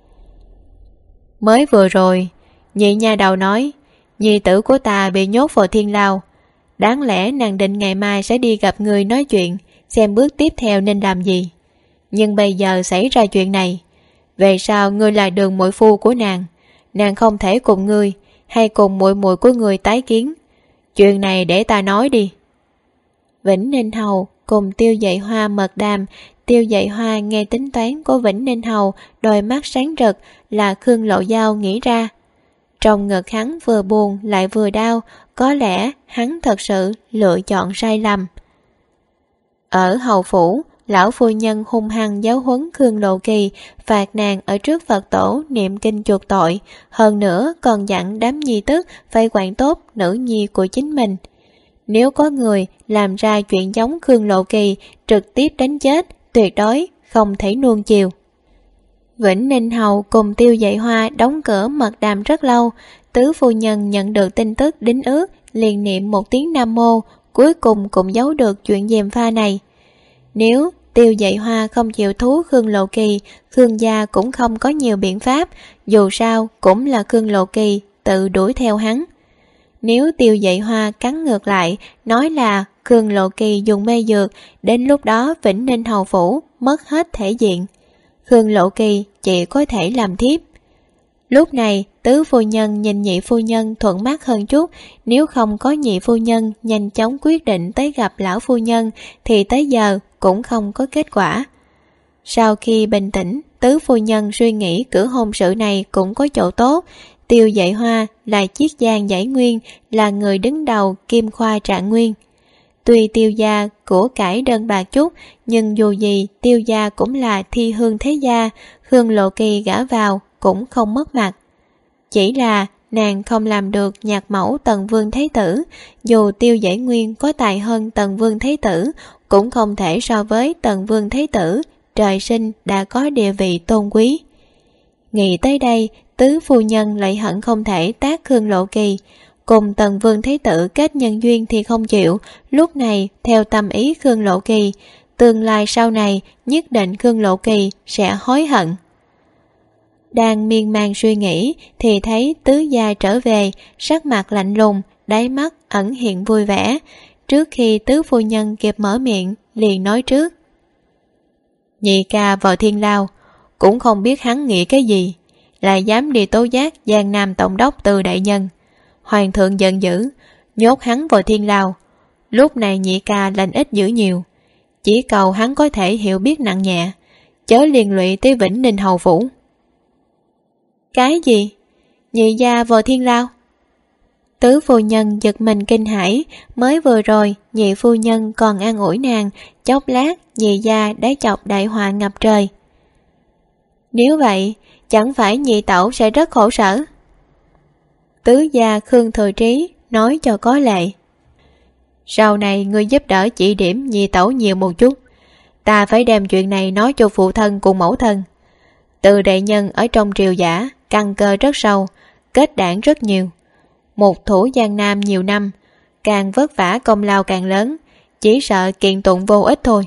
Speaker 1: Mới vừa rồi, nhị nha đầu nói nhi tử của ta bị nhốt vào thiên lao, đáng lẽ nàng định ngày mai sẽ đi gặp người nói chuyện, xem bước tiếp theo nên làm gì. Nhưng bây giờ xảy ra chuyện này, về sau ngươi là đường muội phu của nàng không thể cùng ngươi hay cùng muội muội của ngươi tái kiến. Chuyện này để ta nói đi. Vĩnh Ninh Hầu cùng Tiêu Dạy Hoa mật đàm. Tiêu Dạy Hoa nghe tính toán của Vĩnh Ninh Hầu, đôi mắt sáng rực, là Khương Lộ Giao nghĩ ra. Trong ngực hắn vừa buồn lại vừa đau, có lẽ hắn thật sự lựa chọn sai lầm. Ở hầu phủ, lão phu nhân hung hăng giáo huấn Khương Lộ Kỳ, phạt nàng ở trước Phật tổ niệm kinh chuộc tội, hơn nữa còn dặn đám nhi tức phải quản tốt nữ nhi của chính mình. Nếu có người làm ra chuyện giống Khương Lộ Kỳ, trực tiếp đánh chết, tuyệt đối không thể nuông chiều. Vĩnh Ninh Hầu cùng Tiêu Dạy Hoa đóng cửa mật đàm rất lâu. Tứ phu nhân nhận được tin tức đính ước, liền niệm một tiếng Nam Mô, cuối cùng cũng giấu được chuyện gièm pha này. Nếu Tiêu Dạy Hoa không chịu thú Khương Lộ Kỳ, Khương gia cũng không có nhiều biện pháp, dù sao cũng là Khương Lộ Kỳ tự đuổi theo hắn. Nếu Tiêu Dạy Hoa cắn ngược lại, nói là Khương Lộ Kỳ dùng mê dược, đến lúc đó Vĩnh Ninh Hầu phủ mất hết thể diện. Khương Lộ Kỳ chỉ có thể làm thiếp. Lúc này tứ phu nhân nhìn nhị phu nhân thuận mắt hơn chút, nếu không có nhị phu nhân nhanh chóng quyết định tới gặp lão phu nhân thì tới giờ cũng không có kết quả. Sau khi bình tĩnh, tứ phu nhân suy nghĩ cử hôn sự này cũng có chỗ tốt. Tiêu Dạy Hoa là chiết giang giải nguyên, là người đứng đầu kim khoa trạng nguyên. Tuy Tiêu gia của cải đơn bạc chút, nhưng dù gì Tiêu gia cũng là thi hương thế gia, Khương Lộ Kỳ gả vào cũng không mất mặt. Chỉ là nàng không làm được nhạc mẫu Tần Vương Thế Tử, dù Tiêu Giải Nguyên có tài hơn Tần Vương Thế Tử, cũng không thể so với Tần Vương Thế Tử trời sinh đã có địa vị tôn quý. Nghĩ tới đây, tứ phu nhân lại hận không thể tác Khương Lộ Kỳ. Cùng Tần Vương Thế Tử kết nhân duyên thì không chịu, lúc này theo tâm ý Khương Lộ Kỳ, tương lai sau này nhất định Khương Lộ Kỳ sẽ hối hận. Đang miên man suy nghĩ thì thấy tứ gia trở về, sắc mặt lạnh lùng, đáy mắt ẩn hiện vui vẻ. Trước khi tứ phu nhân kịp mở miệng, liền nói trước: Nhị ca vào thiên lao, cũng không biết hắn nghĩ cái gì, lại dám đi tố giác Giang Nam Tổng đốc Từ đại nhân. Hoàng thượng giận dữ, nhốt hắn vào thiên lao. Lúc này nhị ca lành ít dữ nhiều, chỉ cầu hắn có thể hiểu biết nặng nhẹ, chớ liên lụy tới Vĩnh Ninh Hầu phủ. Cái gì? Nhị gia vào thiên lao? Tứ phu nhân giật mình kinh hãi, mới vừa rồi nhị phu nhân còn an ủi nàng, chốc lát nhị gia đã chọc đại họa ngập trời. Nếu vậy, chẳng phải nhị tẩu sẽ rất khổ sở? Tứ gia Khương Thừa Trí nói cho có lệ. Sau này ngươi giúp đỡ chỉ điểm nhị tẩu nhiều một chút, ta phải đem chuyện này nói cho phụ thân cùng mẫu thân. Từ đại nhân ở trong triều giả, căn cơ rất sâu, kết đảng rất nhiều. Một thủ Giang Nam nhiều năm, càng vất vả công lao càng lớn, chỉ sợ kiện tụng vô ích thôi.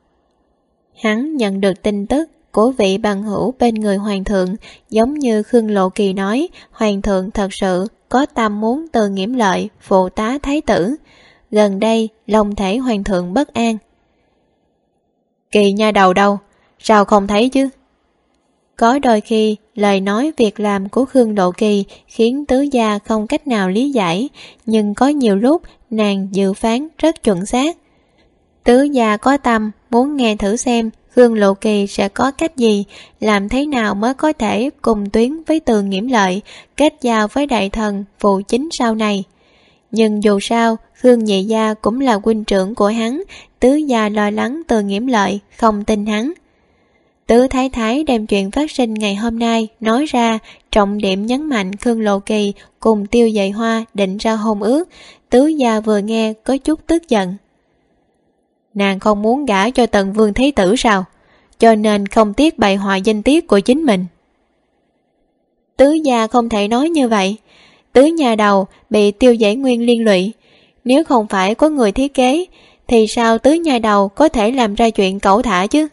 Speaker 1: Hắn nhận được tin tức của vị bằng hữu bên người hoàng thượng, giống như Khương Lộ Kỳ nói, hoàng thượng thật sự có tâm muốn từ Nghiễm Lợi phụ tá thái tử. Gần đây lòng thể hoàng thượng bất an. Kỳ nha đầu đâu, sao không thấy chứ? Có đôi khi, lời nói việc làm của Khương Lộ Kỳ khiến tứ gia không cách nào lý giải, nhưng có nhiều lúc nàng dự phán rất chuẩn xác. Tứ gia có tâm, muốn nghe thử xem Khương Lộ Kỳ sẽ có cách gì, làm thế nào mới có thể cùng tuyến với Từ Nghiễm Lợi, kết giao với đại thần phụ chính sau này. Nhưng dù sao, Khương Nhị Gia cũng là huynh trưởng của hắn, tứ gia lo lắng Từ Nghiễm Lợi, không tin hắn. Tứ Thái Thái đem chuyện phát sinh ngày hôm nay nói ra, trọng điểm nhấn mạnh Khương Lộ Kỳ cùng Tiêu Dệ Hoa định ra hôn ước. Tứ gia vừa nghe có chút tức giận. Nàng không muốn gả cho Tần Vương Thế Tử sao? Cho nên không tiếc bày họa danh tiết của chính mình. Tứ gia không thể nói như vậy. Tứ nhà đầu bị Tiêu Dễ Nguyên liên lụy. Nếu không phải có người thiết kế, thì sao tứ nhà đầu có thể làm ra chuyện cẩu thả chứ?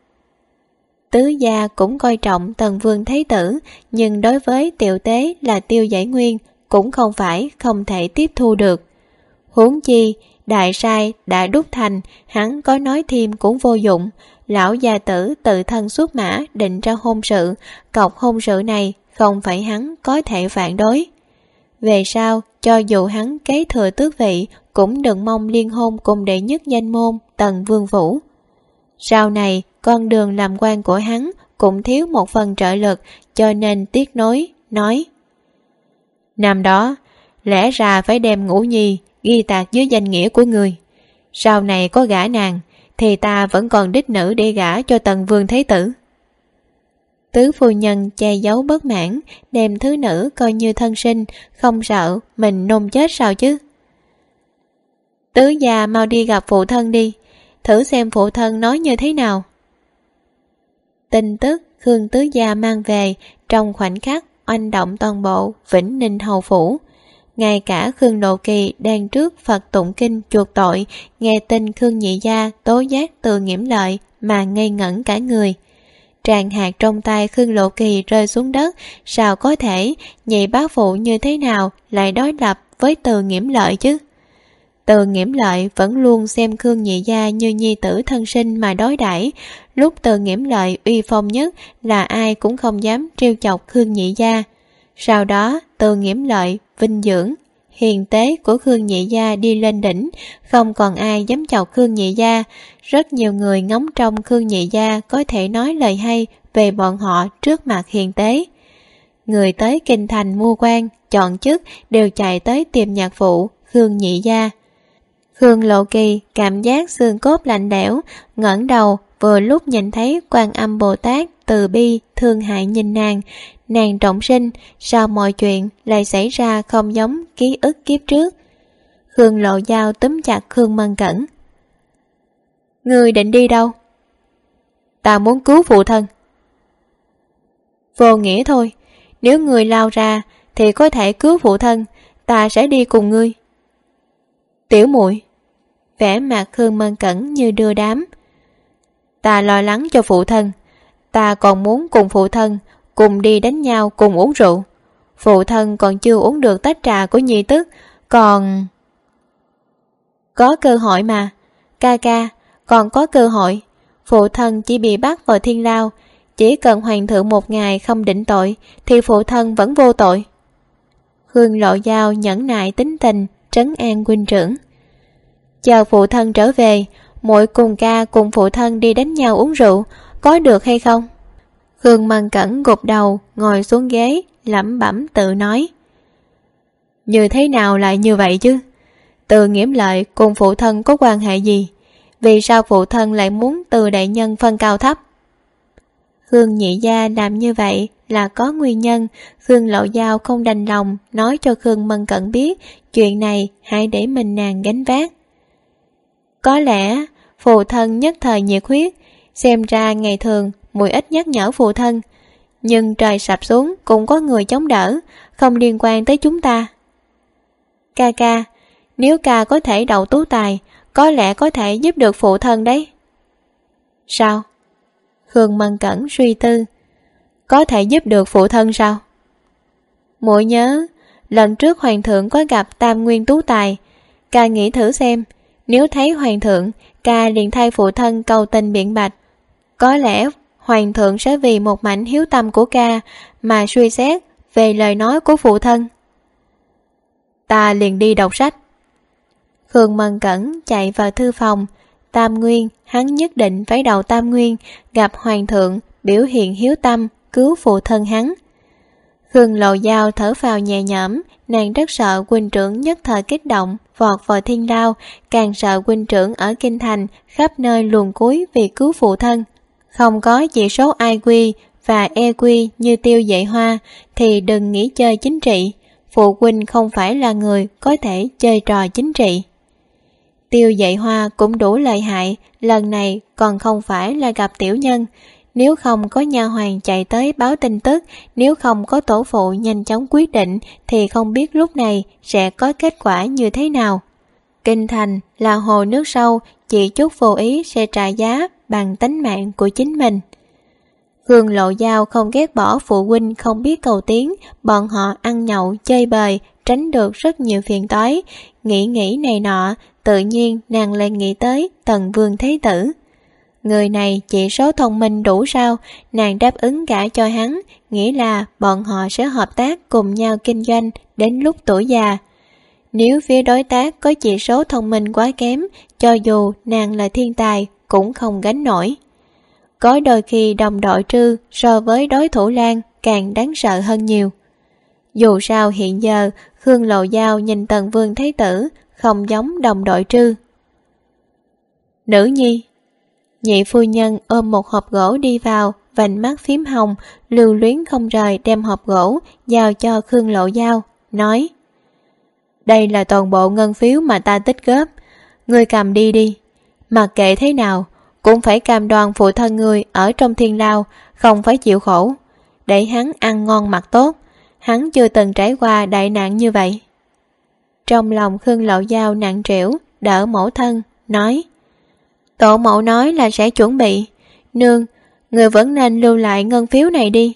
Speaker 1: Tứ gia cũng coi trọng Tần Vương Thế Tử, nhưng đối với tiểu tế là Tiêu Dễ Nguyên cũng không phải không thể tiếp thu được. Huống chi, đại sai đã đúc thành, hắn có nói thêm cũng vô dụng. Lão gia tử tự thân xuất mã định ra hôn sự, cọc hôn sự này không phải hắn có thể phản đối. Về sau, cho dù hắn kế thừa tước vị, cũng đừng mong liên hôn cùng đệ nhất danh môn Tần Vương Vũ. Sau này, con đường làm quan của hắn cũng thiếu một phần trợ lực, cho nên tiếc nối, nói: năm đó, lẽ ra phải đem Ngũ Nhi ghi tạc dưới danh nghĩa của người. Sau này có gả nàng, thì ta vẫn còn đích nữ để gả cho Tần Vương Thế Tử. Tứ phu nhân che giấu bất mãn, đem thứ nữ coi như thân sinh, không sợ mình nôn chết sao chứ? Tứ gia mau đi gặp phụ thân đi, thử xem phụ thân nói như thế nào. Tin tức Khương tứ gia mang về trong khoảnh khắc oanh động toàn bộ Vĩnh Ninh hầu phủ. Ngay cả Khương Lộ Kỳ đang trước Phật tụng kinh chuộc tội, nghe tin Khương Nhị Gia tố giác Từ Nghiễm Lợi mà ngây ngẩn cả người. Tràng hạt trong tay Khương Lộ Kỳ rơi xuống đất, sao có thể nhị bá phụ như thế nào lại đối lập với Từ Nghiễm Lợi chứ? Từ Nghiễm Lợi vẫn luôn xem Khương Nhị Gia như nhi tử thân sinh mà đối đãi. Lúc Từ Nghiễm Lợi uy phong nhất là ai cũng không dám trêu chọc Khương Nhị Gia. Sau đó Từ Nghiễm Lợi vinh dưỡng hiền tế của Khương Nhị Gia đi lên đỉnh, không còn ai dám chọc Khương Nhị Gia. Rất nhiều người ngóng trông Khương Nhị Gia có thể nói lời hay về bọn họ trước mặt hiền tế. Người tới kinh thành mua quan, chọn chức đều chạy tới tìm nhạc phụ Khương Nhị Gia. Khương Lộ Kỳ cảm giác xương cốt lạnh lẽo, ngẩng đầu vừa lúc nhìn thấy Quan Âm Bồ Tát từ bi thương hại nhìn nàng trọng sinh, sao mọi chuyện lại xảy ra không giống ký ức kiếp trước. Khương Lộ Giao túm chặt Khương Mân Cẩn. Ngươi định đi đâu? Ta muốn cứu phụ thân. Vô nghĩa thôi, nếu ngươi lao ra thì có thể cứu phụ thân, ta sẽ đi cùng ngươi. Tiểu muội, vẻ mặt Khương Mân Cẩn như đưa đám. Ta lo lắng cho phụ thân, ta còn muốn cùng phụ thân cùng đi đánh nhau, cùng uống rượu. Phụ thân còn chưa uống được tách trà của nhi tức, còn... Có cơ hội mà, ca ca, còn có cơ hội. Phụ thân chỉ bị bắt vào thiên lao, chỉ cần hoàng thượng một ngày không định tội thì phụ thân vẫn vô tội. Khương Lộ Giao nhẫn nại tính tình, trấn an huynh trưởng. Chờ phụ thân trở về, muội cùng ca cùng phụ thân đi đánh nhau uống rượu, có được hay không? Khương Mân Cẩn gục đầu ngồi xuống ghế, lẩm bẩm tự nói. Như thế nào lại như vậy chứ? Từ Nghiễm Lợi cùng phụ thân có quan hệ gì? Vì sao phụ thân lại muốn Từ đại nhân phân cao thấp? Khương Nhị Gia làm như vậy là có nguyên nhân. Khương Lộ Giao không đành lòng nói cho Khương Mân Cẩn biết chuyện này hãy để mình nàng gánh vác. Có lẽ phụ thân nhất thời nhiệt huyết, xem ra ngày thường muội ít nhắc nhở phụ thân, nhưng trời sập xuống cũng có người chống đỡ, không liên quan tới chúng ta. Ca ca, nếu ca có thể đậu tú tài, có lẽ có thể giúp được phụ thân đấy. Sao? Khương Mân Cẩn suy tư. Có thể giúp được phụ thân sao? Muội nhớ lần trước hoàng thượng có gặp Tam Nguyên tú tài, ca nghĩ thử xem, nếu thấy hoàng thượng, ca liền thay phụ thân cầu tình biện bạch, có lẽ hoàng thượng sẽ vì một mảnh hiếu tâm của ca mà suy xét về lời nói của phụ thân. Ta liền đi đọc sách. Khương Mân Cẩn chạy vào thư phòng. Tam Nguyên, hắn nhất định phải đầu Tam Nguyên, gặp hoàng thượng, biểu hiện hiếu tâm, cứu phụ thân hắn. Khương Lộ Giao thở phào nhẹ nhõm, nàng rất sợ huynh trưởng nhất thời kích động, vọt vào thiên lao, càng sợ huynh trưởng ở kinh thành, khắp nơi luồn cúi vì cứu phụ thân. Không có chỉ số IQ và EQ như Tiêu Dạy Hoa, thì đừng nghĩ chơi chính trị. Phụ huynh không phải là người có thể chơi trò chính trị. Tiêu Dạy Hoa cũng đủ lợi hại, lần này còn không phải là gặp tiểu nhân. Nếu không có nha hoàn chạy tới báo tin tức, nếu không có tổ phụ nhanh chóng quyết định, thì không biết lúc này sẽ có kết quả như thế nào. Kinh thành là hồ nước sâu, chỉ chút vô ý sẽ trả giá bằng tánh mạng của chính mình. Khương Lộ Giao không ghét bỏ phụ huynh không biết cầu tiến, bọn họ ăn nhậu chơi bời, tránh được rất nhiều phiền toái. Nghĩ này nọ, tự nhiên nàng lại nghĩ tới Tần Vương Thế Tử. Người này chỉ số thông minh đủ sao, nàng đáp ứng gả cho hắn, nghĩa là bọn họ sẽ hợp tác cùng nhau kinh doanh đến lúc tuổi già. Nếu phía đối tác có chỉ số thông minh quá kém, cho dù nàng là thiên tài cũng không gánh nổi. Có đôi khi đồng đội Trư so với đối thủ Lan càng đáng sợ hơn nhiều. Dù sao hiện giờ Khương Lộ Giao nhìn Tần Vương Thế Tử không giống đồng đội Trư. Nữ nhi. Nhị phu nhân ôm một hộp gỗ đi vào, vành mắt phím hồng, lưu luyến không rời đem hộp gỗ giao cho Khương Lộ Giao, nói: đây là toàn bộ ngân phiếu mà ta tích góp, ngươi cầm đi đi. Mặc kệ thế nào cũng phải cam đoan phụ thân ngươi ở trong thiên lao không phải chịu khổ, để hắn ăn ngon mặc tốt. Hắn chưa từng trải qua đại nạn như vậy. Trong lòng Khương Lộ Giao nặng trĩu, đỡ mẫu thân, nói: tổ mẫu nói là sẽ chuẩn bị, nương, người vẫn nên lưu lại ngân phiếu này đi.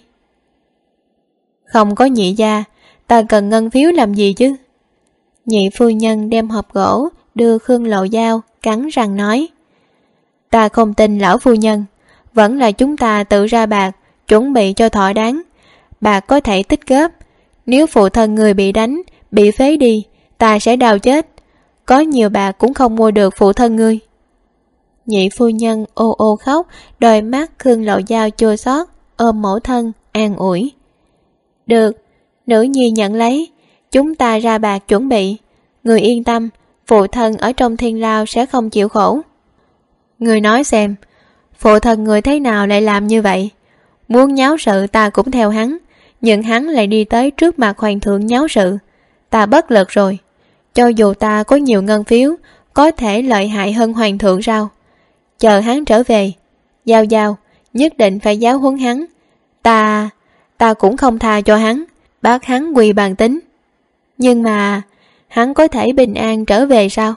Speaker 1: Không có nhị gia, ta cần ngân phiếu làm gì chứ? Nhị phu nhân đem hộp gỗ đưa Khương Lộ Giao, cắn răng nói: ta không tin lão phu nhân, vẫn là chúng ta tự ra bạc, chuẩn bị cho thỏa đáng. Bạc có thể tích góp, nếu phụ thân người bị đánh, bị phế đi, ta sẽ đau chết. Có nhiều bạc cũng không mua được phụ thân ngươi. Nhị phu nhân ô ô khóc, đôi mắt Khương Lộ Giao chua xót, ôm mẫu thân, an ủi: được, nữ nhi nhận lấy, chúng ta ra bạc chuẩn bị. Người yên tâm, phụ thân ở trong thiên lao sẽ không chịu khổ. Người nói xem, phụ thân người thế nào lại làm như vậy? Muốn nháo sự ta cũng theo hắn, nhưng hắn lại đi tới trước mặt hoàng thượng nháo sự. Ta bất lực rồi. Cho dù ta có nhiều ngân phiếu, có thể lợi hại hơn hoàng thượng sao? Chờ hắn trở về, Giao Giao nhất định phải giáo huấn hắn. Ta cũng không tha cho hắn, bắt hắn quỳ bàn tính. Nhưng mà hắn có thể bình an trở về sao?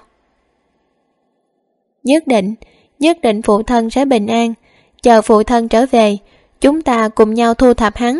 Speaker 1: Nhất định phụ thân sẽ bình an. Chờ phụ thân trở về, chúng ta cùng nhau thu thập hắn.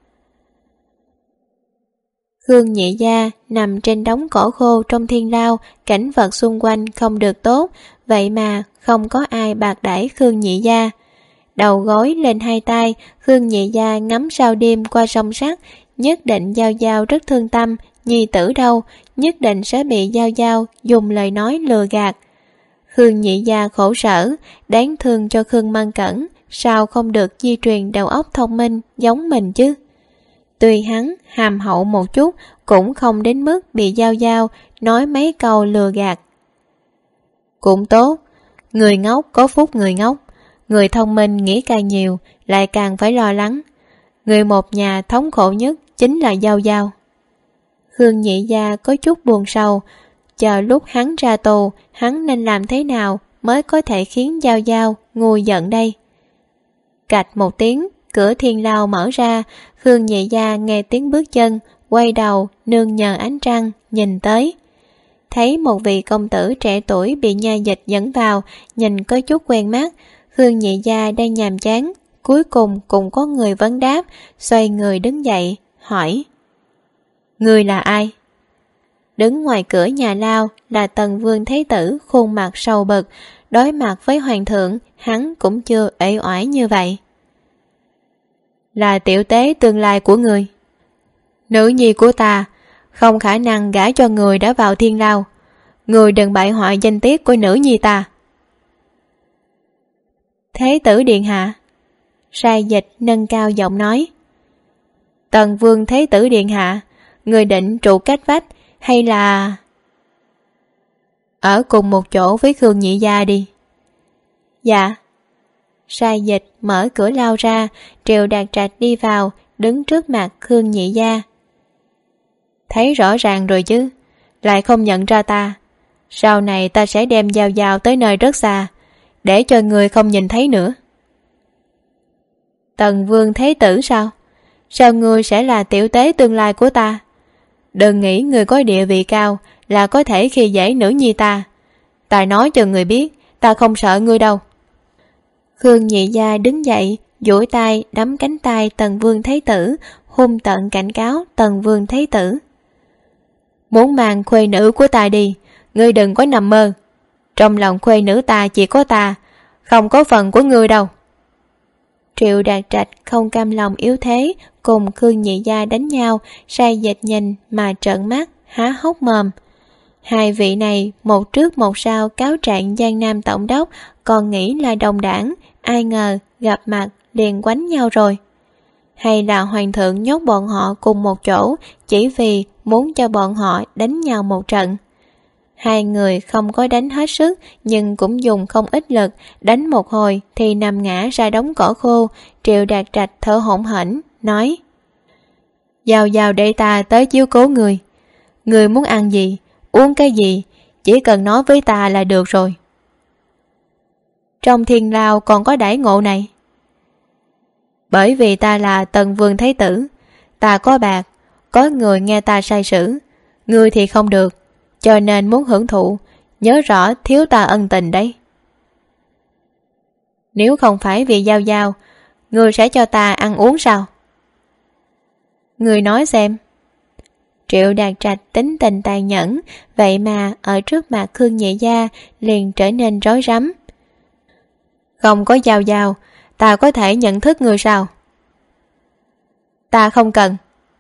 Speaker 1: Khương Nhị Gia nằm trên đống cỏ khô trong thiên lao, cảnh vật xung quanh không được tốt, vậy mà không có ai bạc đãi Khương Nhị Gia. Đầu gối lên hai tay, Khương Nhị Gia ngắm sao đêm qua sông sắt, nhất định Giao Giao rất thương tâm, nhi tử đâu, nhất định sẽ bị Giao Giao dùng lời nói lừa gạt. Khương Nhị Gia khổ sở, đáng thương cho Khương Mân Cẩn, sao không được di truyền đầu óc thông minh giống mình chứ? Tuy hắn hàm hậu một chút, cũng không đến mức bị Giao Giao nói mấy câu lừa gạt. Cũng tốt, người ngốc có phúc người ngốc, người thông minh nghĩ càng nhiều lại càng phải lo lắng. Người một nhà thống khổ nhất chính là Giao Giao. Khương Nhị Gia có chút buồn sầu, chờ lúc hắn ra tù, hắn nên làm thế nào mới có thể khiến Giao Giao nguôi giận đây? Cạch một tiếng, cửa thiên lao mở ra, Khương Nhị Gia nghe tiếng bước chân, quay đầu nương nhờ ánh trăng nhìn tới. Thấy một vị công tử trẻ tuổi bị nha dịch dẫn vào, nhìn có chút quen mắt. Khương Nhị Gia đang nhàm chán, cuối cùng cũng có người vấn đáp, xoay người đứng dậy, hỏi: người là ai? Đứng ngoài cửa nhà lao là Tần Vương Thế Tử, khuôn mặt sầu bực, đối mặt với hoàng thượng hắn cũng chưa uể oải như vậy. là tiểu tế tương lai của người. Nữ nhi của ta không khả năng gả cho người đã vào thiên lao. Người đừng bại hoại danh tiết của nữ nhi ta. Thế tử điện hạ. Sai Dịch nâng cao giọng nói. Tần vương thế tử điện hạ, người định trụ cách vách hay là ở cùng một chỗ với Khương nhị gia đi? Dạ. Sai Dịch mở cửa lao ra, Triệu Đạt Trạch đi vào, đứng trước mặt Khương nhị gia. Thấy rõ ràng rồi chứ, lại không nhận ra ta. Sau này ta sẽ đem Giao Giao tới nơi rất xa, để cho người không nhìn thấy nữa. Tần vương thế tử sao? Sao ngươi sẽ là tiểu tế tương lai của ta? Đừng nghĩ người có địa vị cao là có thể khi dễ nữ nhi ta. Ta nói cho người biết, ta không sợ ngươi đâu. Khương nhị gia đứng dậy, duỗi tay đấm cánh tay Tần vương thế tử, hung tợn cảnh cáo Tần vương thế tử. Muốn mang khuê nữ của ta đi, ngươi đừng có nằm mơ. Trong lòng khuê nữ ta chỉ có ta, không có phần của ngươi đâu. Triệu Đạt Trạch không cam lòng yếu thế, cùng Khương nhị gia đánh nhau. Sai Dịch nhìn mà trợn mắt, há hốc mồm. Hai vị này một trước một sau cáo trạng Giang Nam tổng đốc, còn nghĩ là đồng đảng, ai ngờ gặp mặt liền quánh nhau rồi. Hay là hoàng thượng nhốt bọn họ cùng một chỗ chỉ vì muốn cho bọn họ đánh nhau một trận? Hai người không có đánh hết sức, nhưng cũng dùng không ít lực, đánh một hồi thì nằm ngã ra đống cỏ khô. Triệu Đạt Trạch thở hổn hển nói: Giao Giao để ta tới chiếu cố người. Người muốn ăn gì, uống cái gì, chỉ cần nói với ta là được rồi. Trong thiên lao còn có đãi ngộ này. Bởi vì ta là Tần vương thế tử, ta có bạc, có người nghe ta sai sử, ngươi thì không được, cho nên muốn hưởng thụ, nhớ rõ thiếu ta ân tình đấy. Nếu không phải vì Giao Giao, ngươi sẽ cho ta ăn uống sao? Ngươi nói xem. Triệu Đạt Trạch tính tình tàn nhẫn, vậy mà ở trước mặt Khương nhị gia liền trở nên rối rắm. Không có Giao Giao, ta có thể nhận thức người sao? Ta không cần.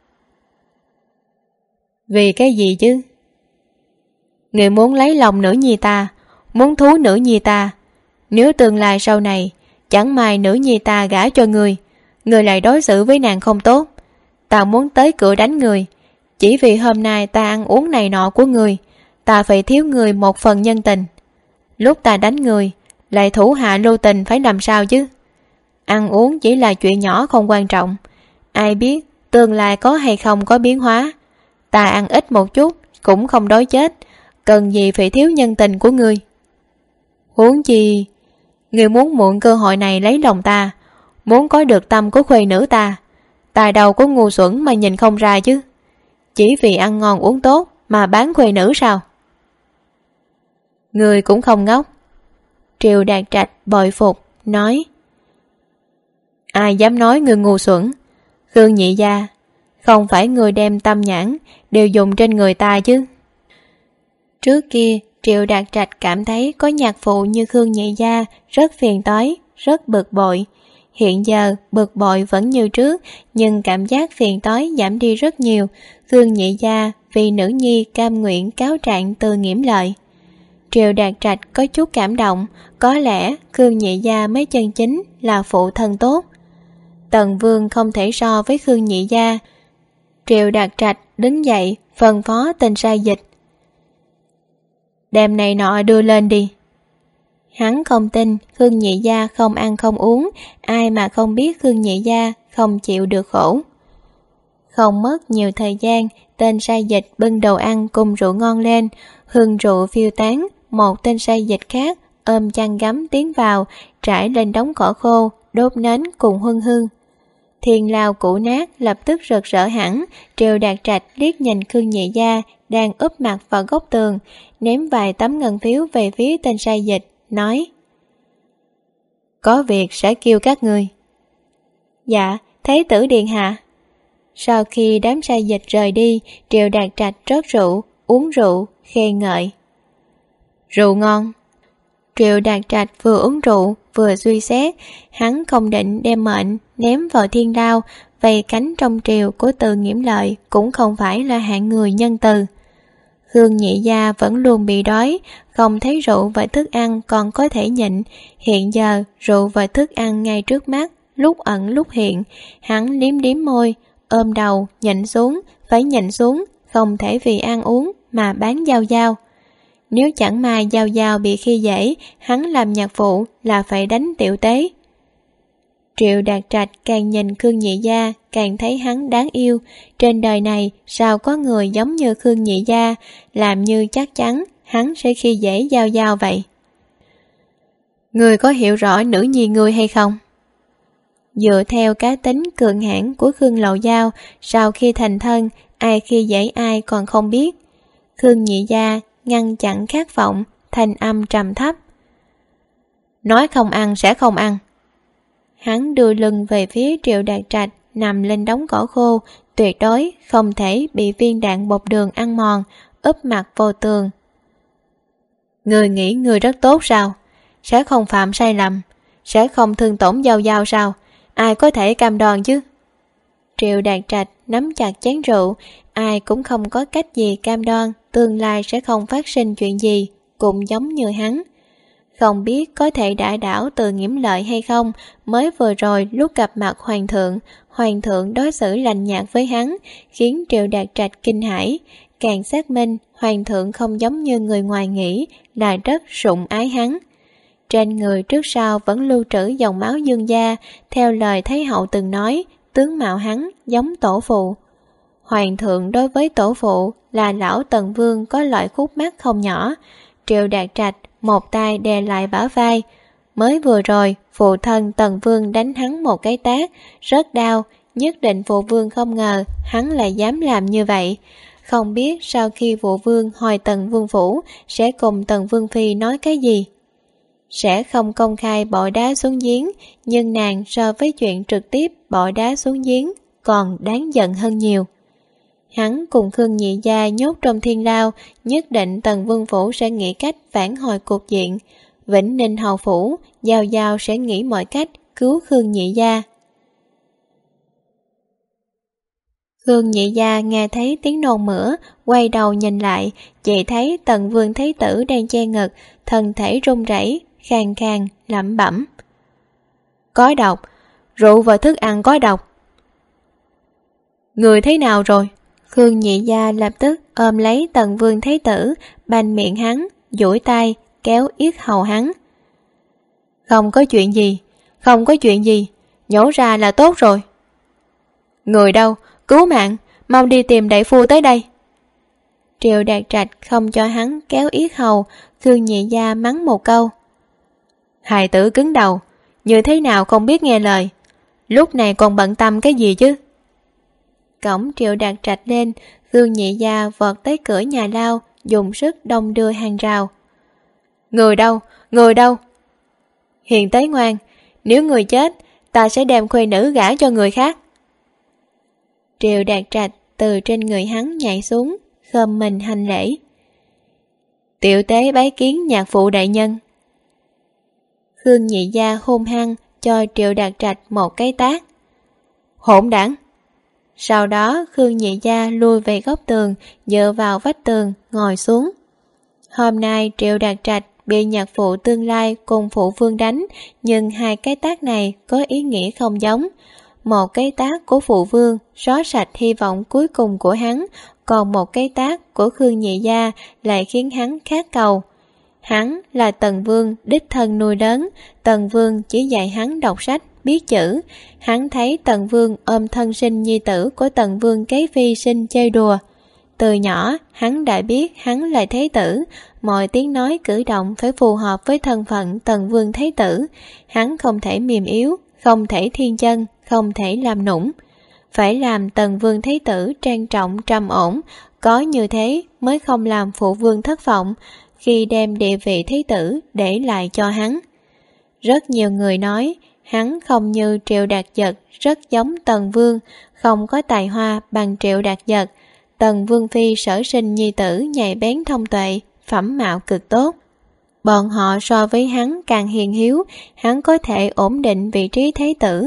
Speaker 1: Vì cái gì chứ? Người muốn lấy lòng nữ nhi ta, muốn thú nữ nhi ta. Nếu tương lai sau này chẳng may nữ nhi ta gả cho người lại đối xử với nàng không tốt, ta muốn tới cửa đánh người. Chỉ vì hôm nay ta ăn uống này nọ của người, ta phải thiếu người một phần nhân tình. Lúc ta đánh người lại thủ hạ lưu tình phải làm sao chứ? Ăn uống chỉ là chuyện nhỏ không quan trọng, ai biết tương lai có hay không có biến hóa. Ta ăn ít một chút cũng không đói chết, cần gì phải thiếu nhân tình của ngươi? Huống chi ngươi muốn mượn cơ hội này lấy lòng ta, muốn có được tâm của khuê nữ ta. Ta đâu có ngu xuẩn mà nhìn không ra chứ. Chỉ vì ăn ngon uống tốt mà bán khuê nữ sao? Ngươi cũng không ngốc. Triệu Đạt Trạch bội phục nói: Ai dám nói ngươi ngu xuẩn? Khương nhị gia, không phải người đem tâm nhãn đều dùng trên người ta chứ? Trước kia Triệu Đạt Trạch cảm thấy có nhạc phụ như Khương nhị gia rất phiền toái, rất bực bội. Hiện giờ bực bội vẫn như trước, nhưng cảm giác phiền toái giảm đi rất nhiều. Khương nhị gia vì nữ nhi cam nguyện cáo trạng Từ Nghiễm Lợi. Triệu Đạt Trạch có chút cảm động, có lẽ Khương nhị gia mới chân chính là phụ thân tốt. Tần vương không thể so với Khương nhị gia. Triệu Đạt Trạch đứng dậy phân phó tên Sai Dịch: đem này nọ đưa lên đi. Hắn không tin Khương nhị gia không ăn không uống, ai mà không biết Khương nhị gia không chịu được khổ. Không mất nhiều thời gian, tên Sai Dịch bưng đồ ăn cùng rượu ngon lên, hương rượu phiêu tán. Một tên Sai Dịch khác ôm chăn gấm tiến vào, trải lên đống cỏ khô, đốt nến cùng huân hương. Thiên lao cũ nát lập tức rực rỡ hẳn. Triệu Đạt Trạch liếc nhìn Khương nhị gia đang úp mặt vào góc tường, ném vài tấm ngân phiếu về phía tên Sai Dịch, nói: có việc sẽ kêu các ngươi. Dạ, thế tử điện hạ. Sau khi đám Sai Dịch rời đi, Triệu Đạt Trạch rót rượu, uống rượu, khen ngợi: rượu ngon. Triệu Đạt Trạch vừa uống rượu vừa suy xét, hắn không định đem mệnh ném vào thiên lao, vây cánh trong triều của Từ Nghiễm Lợi cũng không phải là hạng người nhân từ. Khương Nhị Gia vẫn luôn bị đói, không thấy rượu và thức ăn còn có thể nhịn. Hiện giờ rượu và thức ăn ngay trước mắt, lúc ẩn lúc hiện. Hắn liếm liếm môi, ôm đầu, nhịn xuống, phải nhịn xuống, không thể vì ăn uống mà bán Giao Giao. Nếu chẳng may Giao Giao bị khi dễ, hắn làm nhạc phụ là phải đánh tiểu tế. Triệu Đạt Trạch càng nhìn Khương Nhị Gia càng thấy hắn đáng yêu. Trên đời này sao có người giống như Khương Nhị Gia, làm như chắc chắn hắn sẽ khi dễ Giao Giao vậy. Người có hiểu rõ nữ nhi người hay không? Dựa theo cá tính cường hãn của Khương Lậu Giao, sau khi thành thân, ai khi dễ ai còn không biết. Khương Nhị Gia ngăn chặn khát vọng, thanh âm trầm thấp. Nói không ăn sẽ không ăn. Hắn đưa lưng về phía Triệu Đạt Trạch nằm lên đống cỏ khô, tuyệt đối không thể bị viên đạn bột đường ăn mòn, úp mặt vô tường. Người nghĩ người rất tốt sao? Sẽ không phạm sai lầm, sẽ không thương tổn Giao Giao sao? Ai có thể cam đoan chứ? Triệu Đạt Trạch nắm chặt chén rượu, ai cũng không có cách gì cam đoan tương lai sẽ không phát sinh chuyện gì, cũng giống như hắn. Không biết có thể đả đảo Từ Nghiễm Lợi hay không, mới vừa rồi lúc gặp mặt Hoàng thượng đối xử lạnh nhạt với hắn, khiến Triệu Đạt Trạch kinh hãi. Càng xác minh, Hoàng thượng không giống như người ngoài nghĩ, là rất sủng ái hắn. Trên người trước sau vẫn lưu trữ dòng máu Dương gia, theo lời Thái hậu từng nói, tướng mạo hắn giống tổ phụ. Hoàng thượng đối với tổ phụ là lão Tần Vương có loại khúc mắc không nhỏ. Triệu Đạt Trạch một tay đè lại bả vai. Mới vừa rồi, phụ thân Tần Vương đánh hắn một cái tát, rất đau, nhất định phụ vương không ngờ hắn lại dám làm như vậy. Không biết sau khi phụ vương hồi Tần Vương phủ sẽ cùng Tần Vương Phi nói cái gì. Sẽ không công khai bỏ đá xuống giếng, nhưng nàng so với chuyện trực tiếp bỏ đá xuống giếng còn đáng giận hơn nhiều. Hắn cùng Khương Nhị Gia nhốt trong thiên lao, nhất định Tần Vương phủ sẽ nghĩ cách phản hồi cục diện. Vĩnh Ninh hầu phủ, Giao Giao sẽ nghĩ mọi cách cứu Khương Nhị Gia. Khương Nhị Gia nghe thấy tiếng nôn mửa, quay đầu nhìn lại, chỉ thấy Tần Vương Thái tử đang che ngực, thân thể run rẩy, khàn khàn, lẩm bẩm. Có độc, rượu và thức ăn có độc. Người thế nào rồi? Khương Nhị Gia lập tức ôm lấy Tần Vương Thái tử, banh miệng hắn, duỗi tay, kéo yết hầu hắn. Không có chuyện gì, không có chuyện gì, nhổ ra là tốt rồi. Người đâu, cứu mạng, mau đi tìm đại phu tới đây. Triệu Đạt Trạch không cho hắn kéo yết hầu, Khương Nhị Gia mắng một câu. Hài tử cứng đầu, như thế nào không biết nghe lời, lúc này còn bận tâm cái gì chứ. Cổng Triệu Đạt Trạch lên, Khương Nhị Gia vọt tới cửa nhà lao, dùng sức đông đưa hàng rào. Người đâu, người đâu? Hiền tế ngoan, nếu người chết, ta sẽ đem khuê nữ gả cho người khác. Triệu Đạt Trạch từ trên người hắn nhảy xuống, khom mình hành lễ. Tiểu tế bái kiến nhạc phụ đại nhân. Khương Nhị Gia hung hăng cho Triệu Đạt Trạch một cái tát. Hỗn đản! Sau đó Khương Nhị Gia lui về góc tường, dựa vào vách tường, ngồi xuống. Hôm nay Triệu Đạt Trạch bị nhạc phụ tương lai cùng phụ vương đánh, nhưng hai cái tát này có ý nghĩa không giống. Một cái tát của phụ vương xóa sạch hy vọng cuối cùng của hắn, còn một cái tát của Khương Nhị Gia lại khiến hắn khát cầu. Hắn là Tần Vương đích thân nuôi lớn, Tần Vương chỉ dạy hắn đọc sách, biết chữ. Hắn thấy Tần Vương ôm thân sinh nhi tử của Tần Vương kế phi sinh chơi đùa. Từ nhỏ, hắn đã biết hắn là thế tử, mọi tiếng nói cử động phải phù hợp với thân phận Tần Vương thế tử. Hắn không thể mềm yếu, không thể thiên chân, không thể làm nũng. Phải làm Tần Vương thế tử trang trọng trầm ổn, có như thế mới không làm phụ vương thất vọng khi đem địa vị thế tử để lại cho hắn. Rất nhiều người nói hắn không như Triệu Đạt Dật, rất giống Tần Vương, không có tài hoa bằng Triệu Đạt Dật. Tần Vương phi sở sinh nhi tử nhạy bén thông tuệ, phẩm mạo cực tốt. Bọn họ so với hắn càng hiền hiếu, hắn có thể ổn định vị trí thế tử,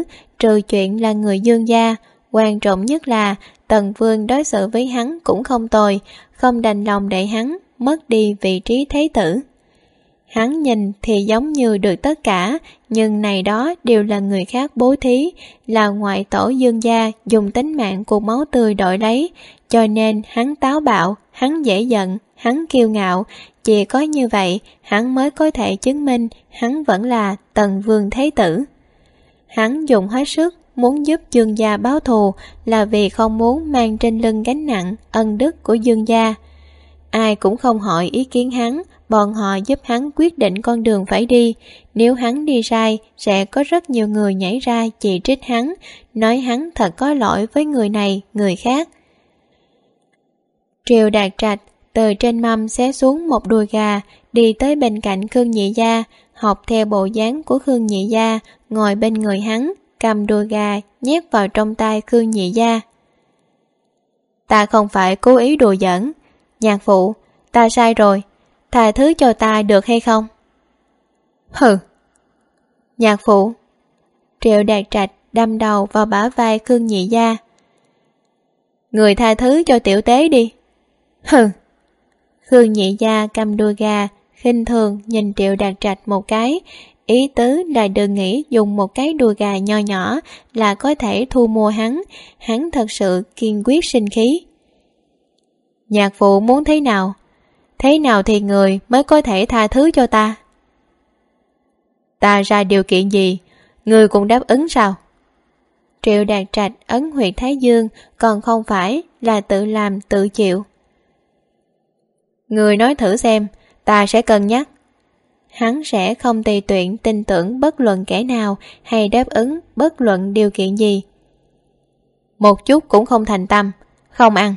Speaker 1: trừ chuyện là người Dương gia, quan trọng nhất là Tần Vương đối xử với hắn cũng không tồi, không đành lòng để hắn mất đi vị trí thế tử. Hắn nhìn thì giống như được tất cả, nhưng này đó đều là người khác bố thí, là ngoại tổ Dương gia dùng tính mạng của máu tươi đổi lấy, cho nên hắn táo bạo, hắn dễ giận, hắn kiêu ngạo. Chỉ có như vậy, hắn mới có thể chứng minh hắn vẫn là Tần Vương Thế Tử. Hắn dùng hết sức muốn giúp Dương gia báo thù là vì không muốn mang trên lưng gánh nặng ân đức của Dương gia. Ai cũng không hỏi ý kiến hắn, bọn họ giúp hắn quyết định con đường phải đi. Nếu hắn đi sai, sẽ có rất nhiều người nhảy ra chỉ trích hắn, nói hắn thật có lỗi với người này, người khác. Triều Đạt Trạch từ trên mâm xé xuống một đùi gà, đi tới bên cạnh Khương Nhị Gia, học theo bộ dáng của Khương Nhị Gia, ngồi bên người hắn, cầm đùi gà nhét vào trong tay Khương Nhị Gia. Ta không phải cố ý đùa giỡn, nhạc phụ, ta sai rồi, tha thứ cho ta được hay không? Hừ! Nhạc phụ! Triệu Đạt Trạch đâm đầu vào bả vai Khương Nhị Gia. Người tha thứ cho tiểu tế đi. Hừ! Khương Nhị Gia cầm đùi gà, khinh thường nhìn Triệu Đạt Trạch một cái, ý tứ là đừng nghĩ dùng một cái đùi gà nho nhỏ là có thể thu mua hắn, hắn thật sự kiên quyết sinh khí. Nhạc phụ muốn thế nào? Thế nào thì người mới có thể tha thứ cho ta? Ta ra điều kiện gì, người cũng đáp ứng sao? Triệu Đạt Trạch ấn huyệt thái dương, còn không phải là tự làm tự chịu. Người nói thử xem, ta sẽ cân nhắc. Hắn sẽ không tùy tiện tin tưởng bất luận kẻ nào hay đáp ứng bất luận điều kiện gì. Một chút cũng không thành tâm, không ăn.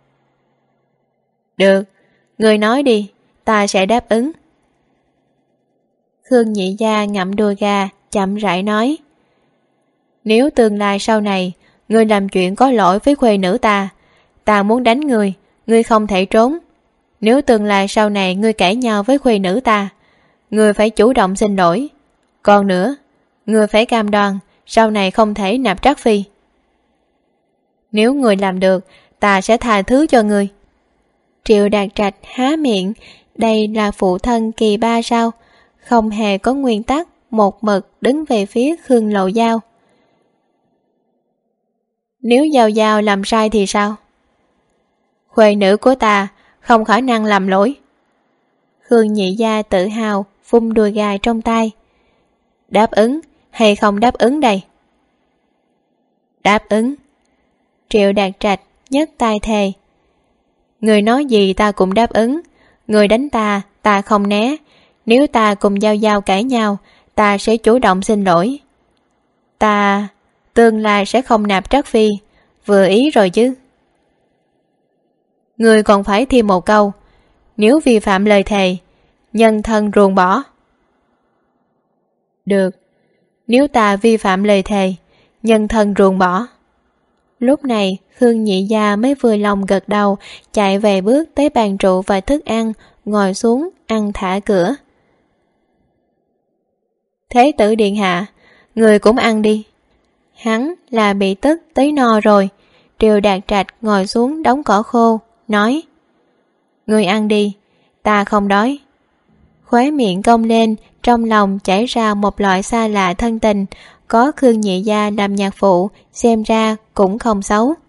Speaker 1: Được, người nói đi, ta sẽ đáp ứng. Khương Nhị Gia ngậm đùi gà, chậm rãi nói. Nếu tương lai sau này, ngươi làm chuyện có lỗi với khuê nữ ta muốn đánh ngươi không thể trốn. Nếu tương lai sau này ngươi cãi nhau với khuê nữ ta, ngươi phải chủ động xin lỗi. Còn nữa, ngươi phải cam đoan sau này không thể nạp trắc phi. Nếu ngươi làm được, ta sẽ tha thứ cho ngươi. Triệu Đạt Trạch há miệng, đây là phụ thân kỳ ba sao? Không hề có nguyên tắc, một mực đứng về phía Khương Lậu Giao. Nếu Giao Giao làm sai thì sao? Khuê nữ của ta không khả năng làm lỗi. Khương Nhị Gia tự hào phun đùi gà trong tay. Đáp ứng hay không đáp ứng đây? Đáp ứng. Triệu Đạt Trạch nhấc tay thề. Người nói gì ta cũng đáp ứng. Người đánh ta không né. Nếu ta cùng Giao Giao cãi nhau, ta sẽ chủ động xin lỗi. Ta tương lai sẽ không nạp trắc phi. Vừa ý rồi chứ. Người còn phải thêm một câu. Nếu vi phạm lời thề, nhân thân ruồng bỏ. Được. Nếu ta vi phạm lời thề, nhân thân ruồng bỏ. Lúc này Khương Nhị Gia mới vừa lòng gật đầu, chạy về bước tới bàn rượu và thức ăn, ngồi xuống ăn thả cửa. Thế tử điện hạ, người cũng ăn đi. Hắn là bị tức tới no rồi. Triệu Đạt Trạch ngồi xuống đống cỏ khô, nói. Người ăn đi, ta không đói. Khóe miệng cong lên, trong lòng chảy ra một loại xa lạ thân tình, có Khương Nhị Gia làm nhạc phụ, xem ra cũng không xấu.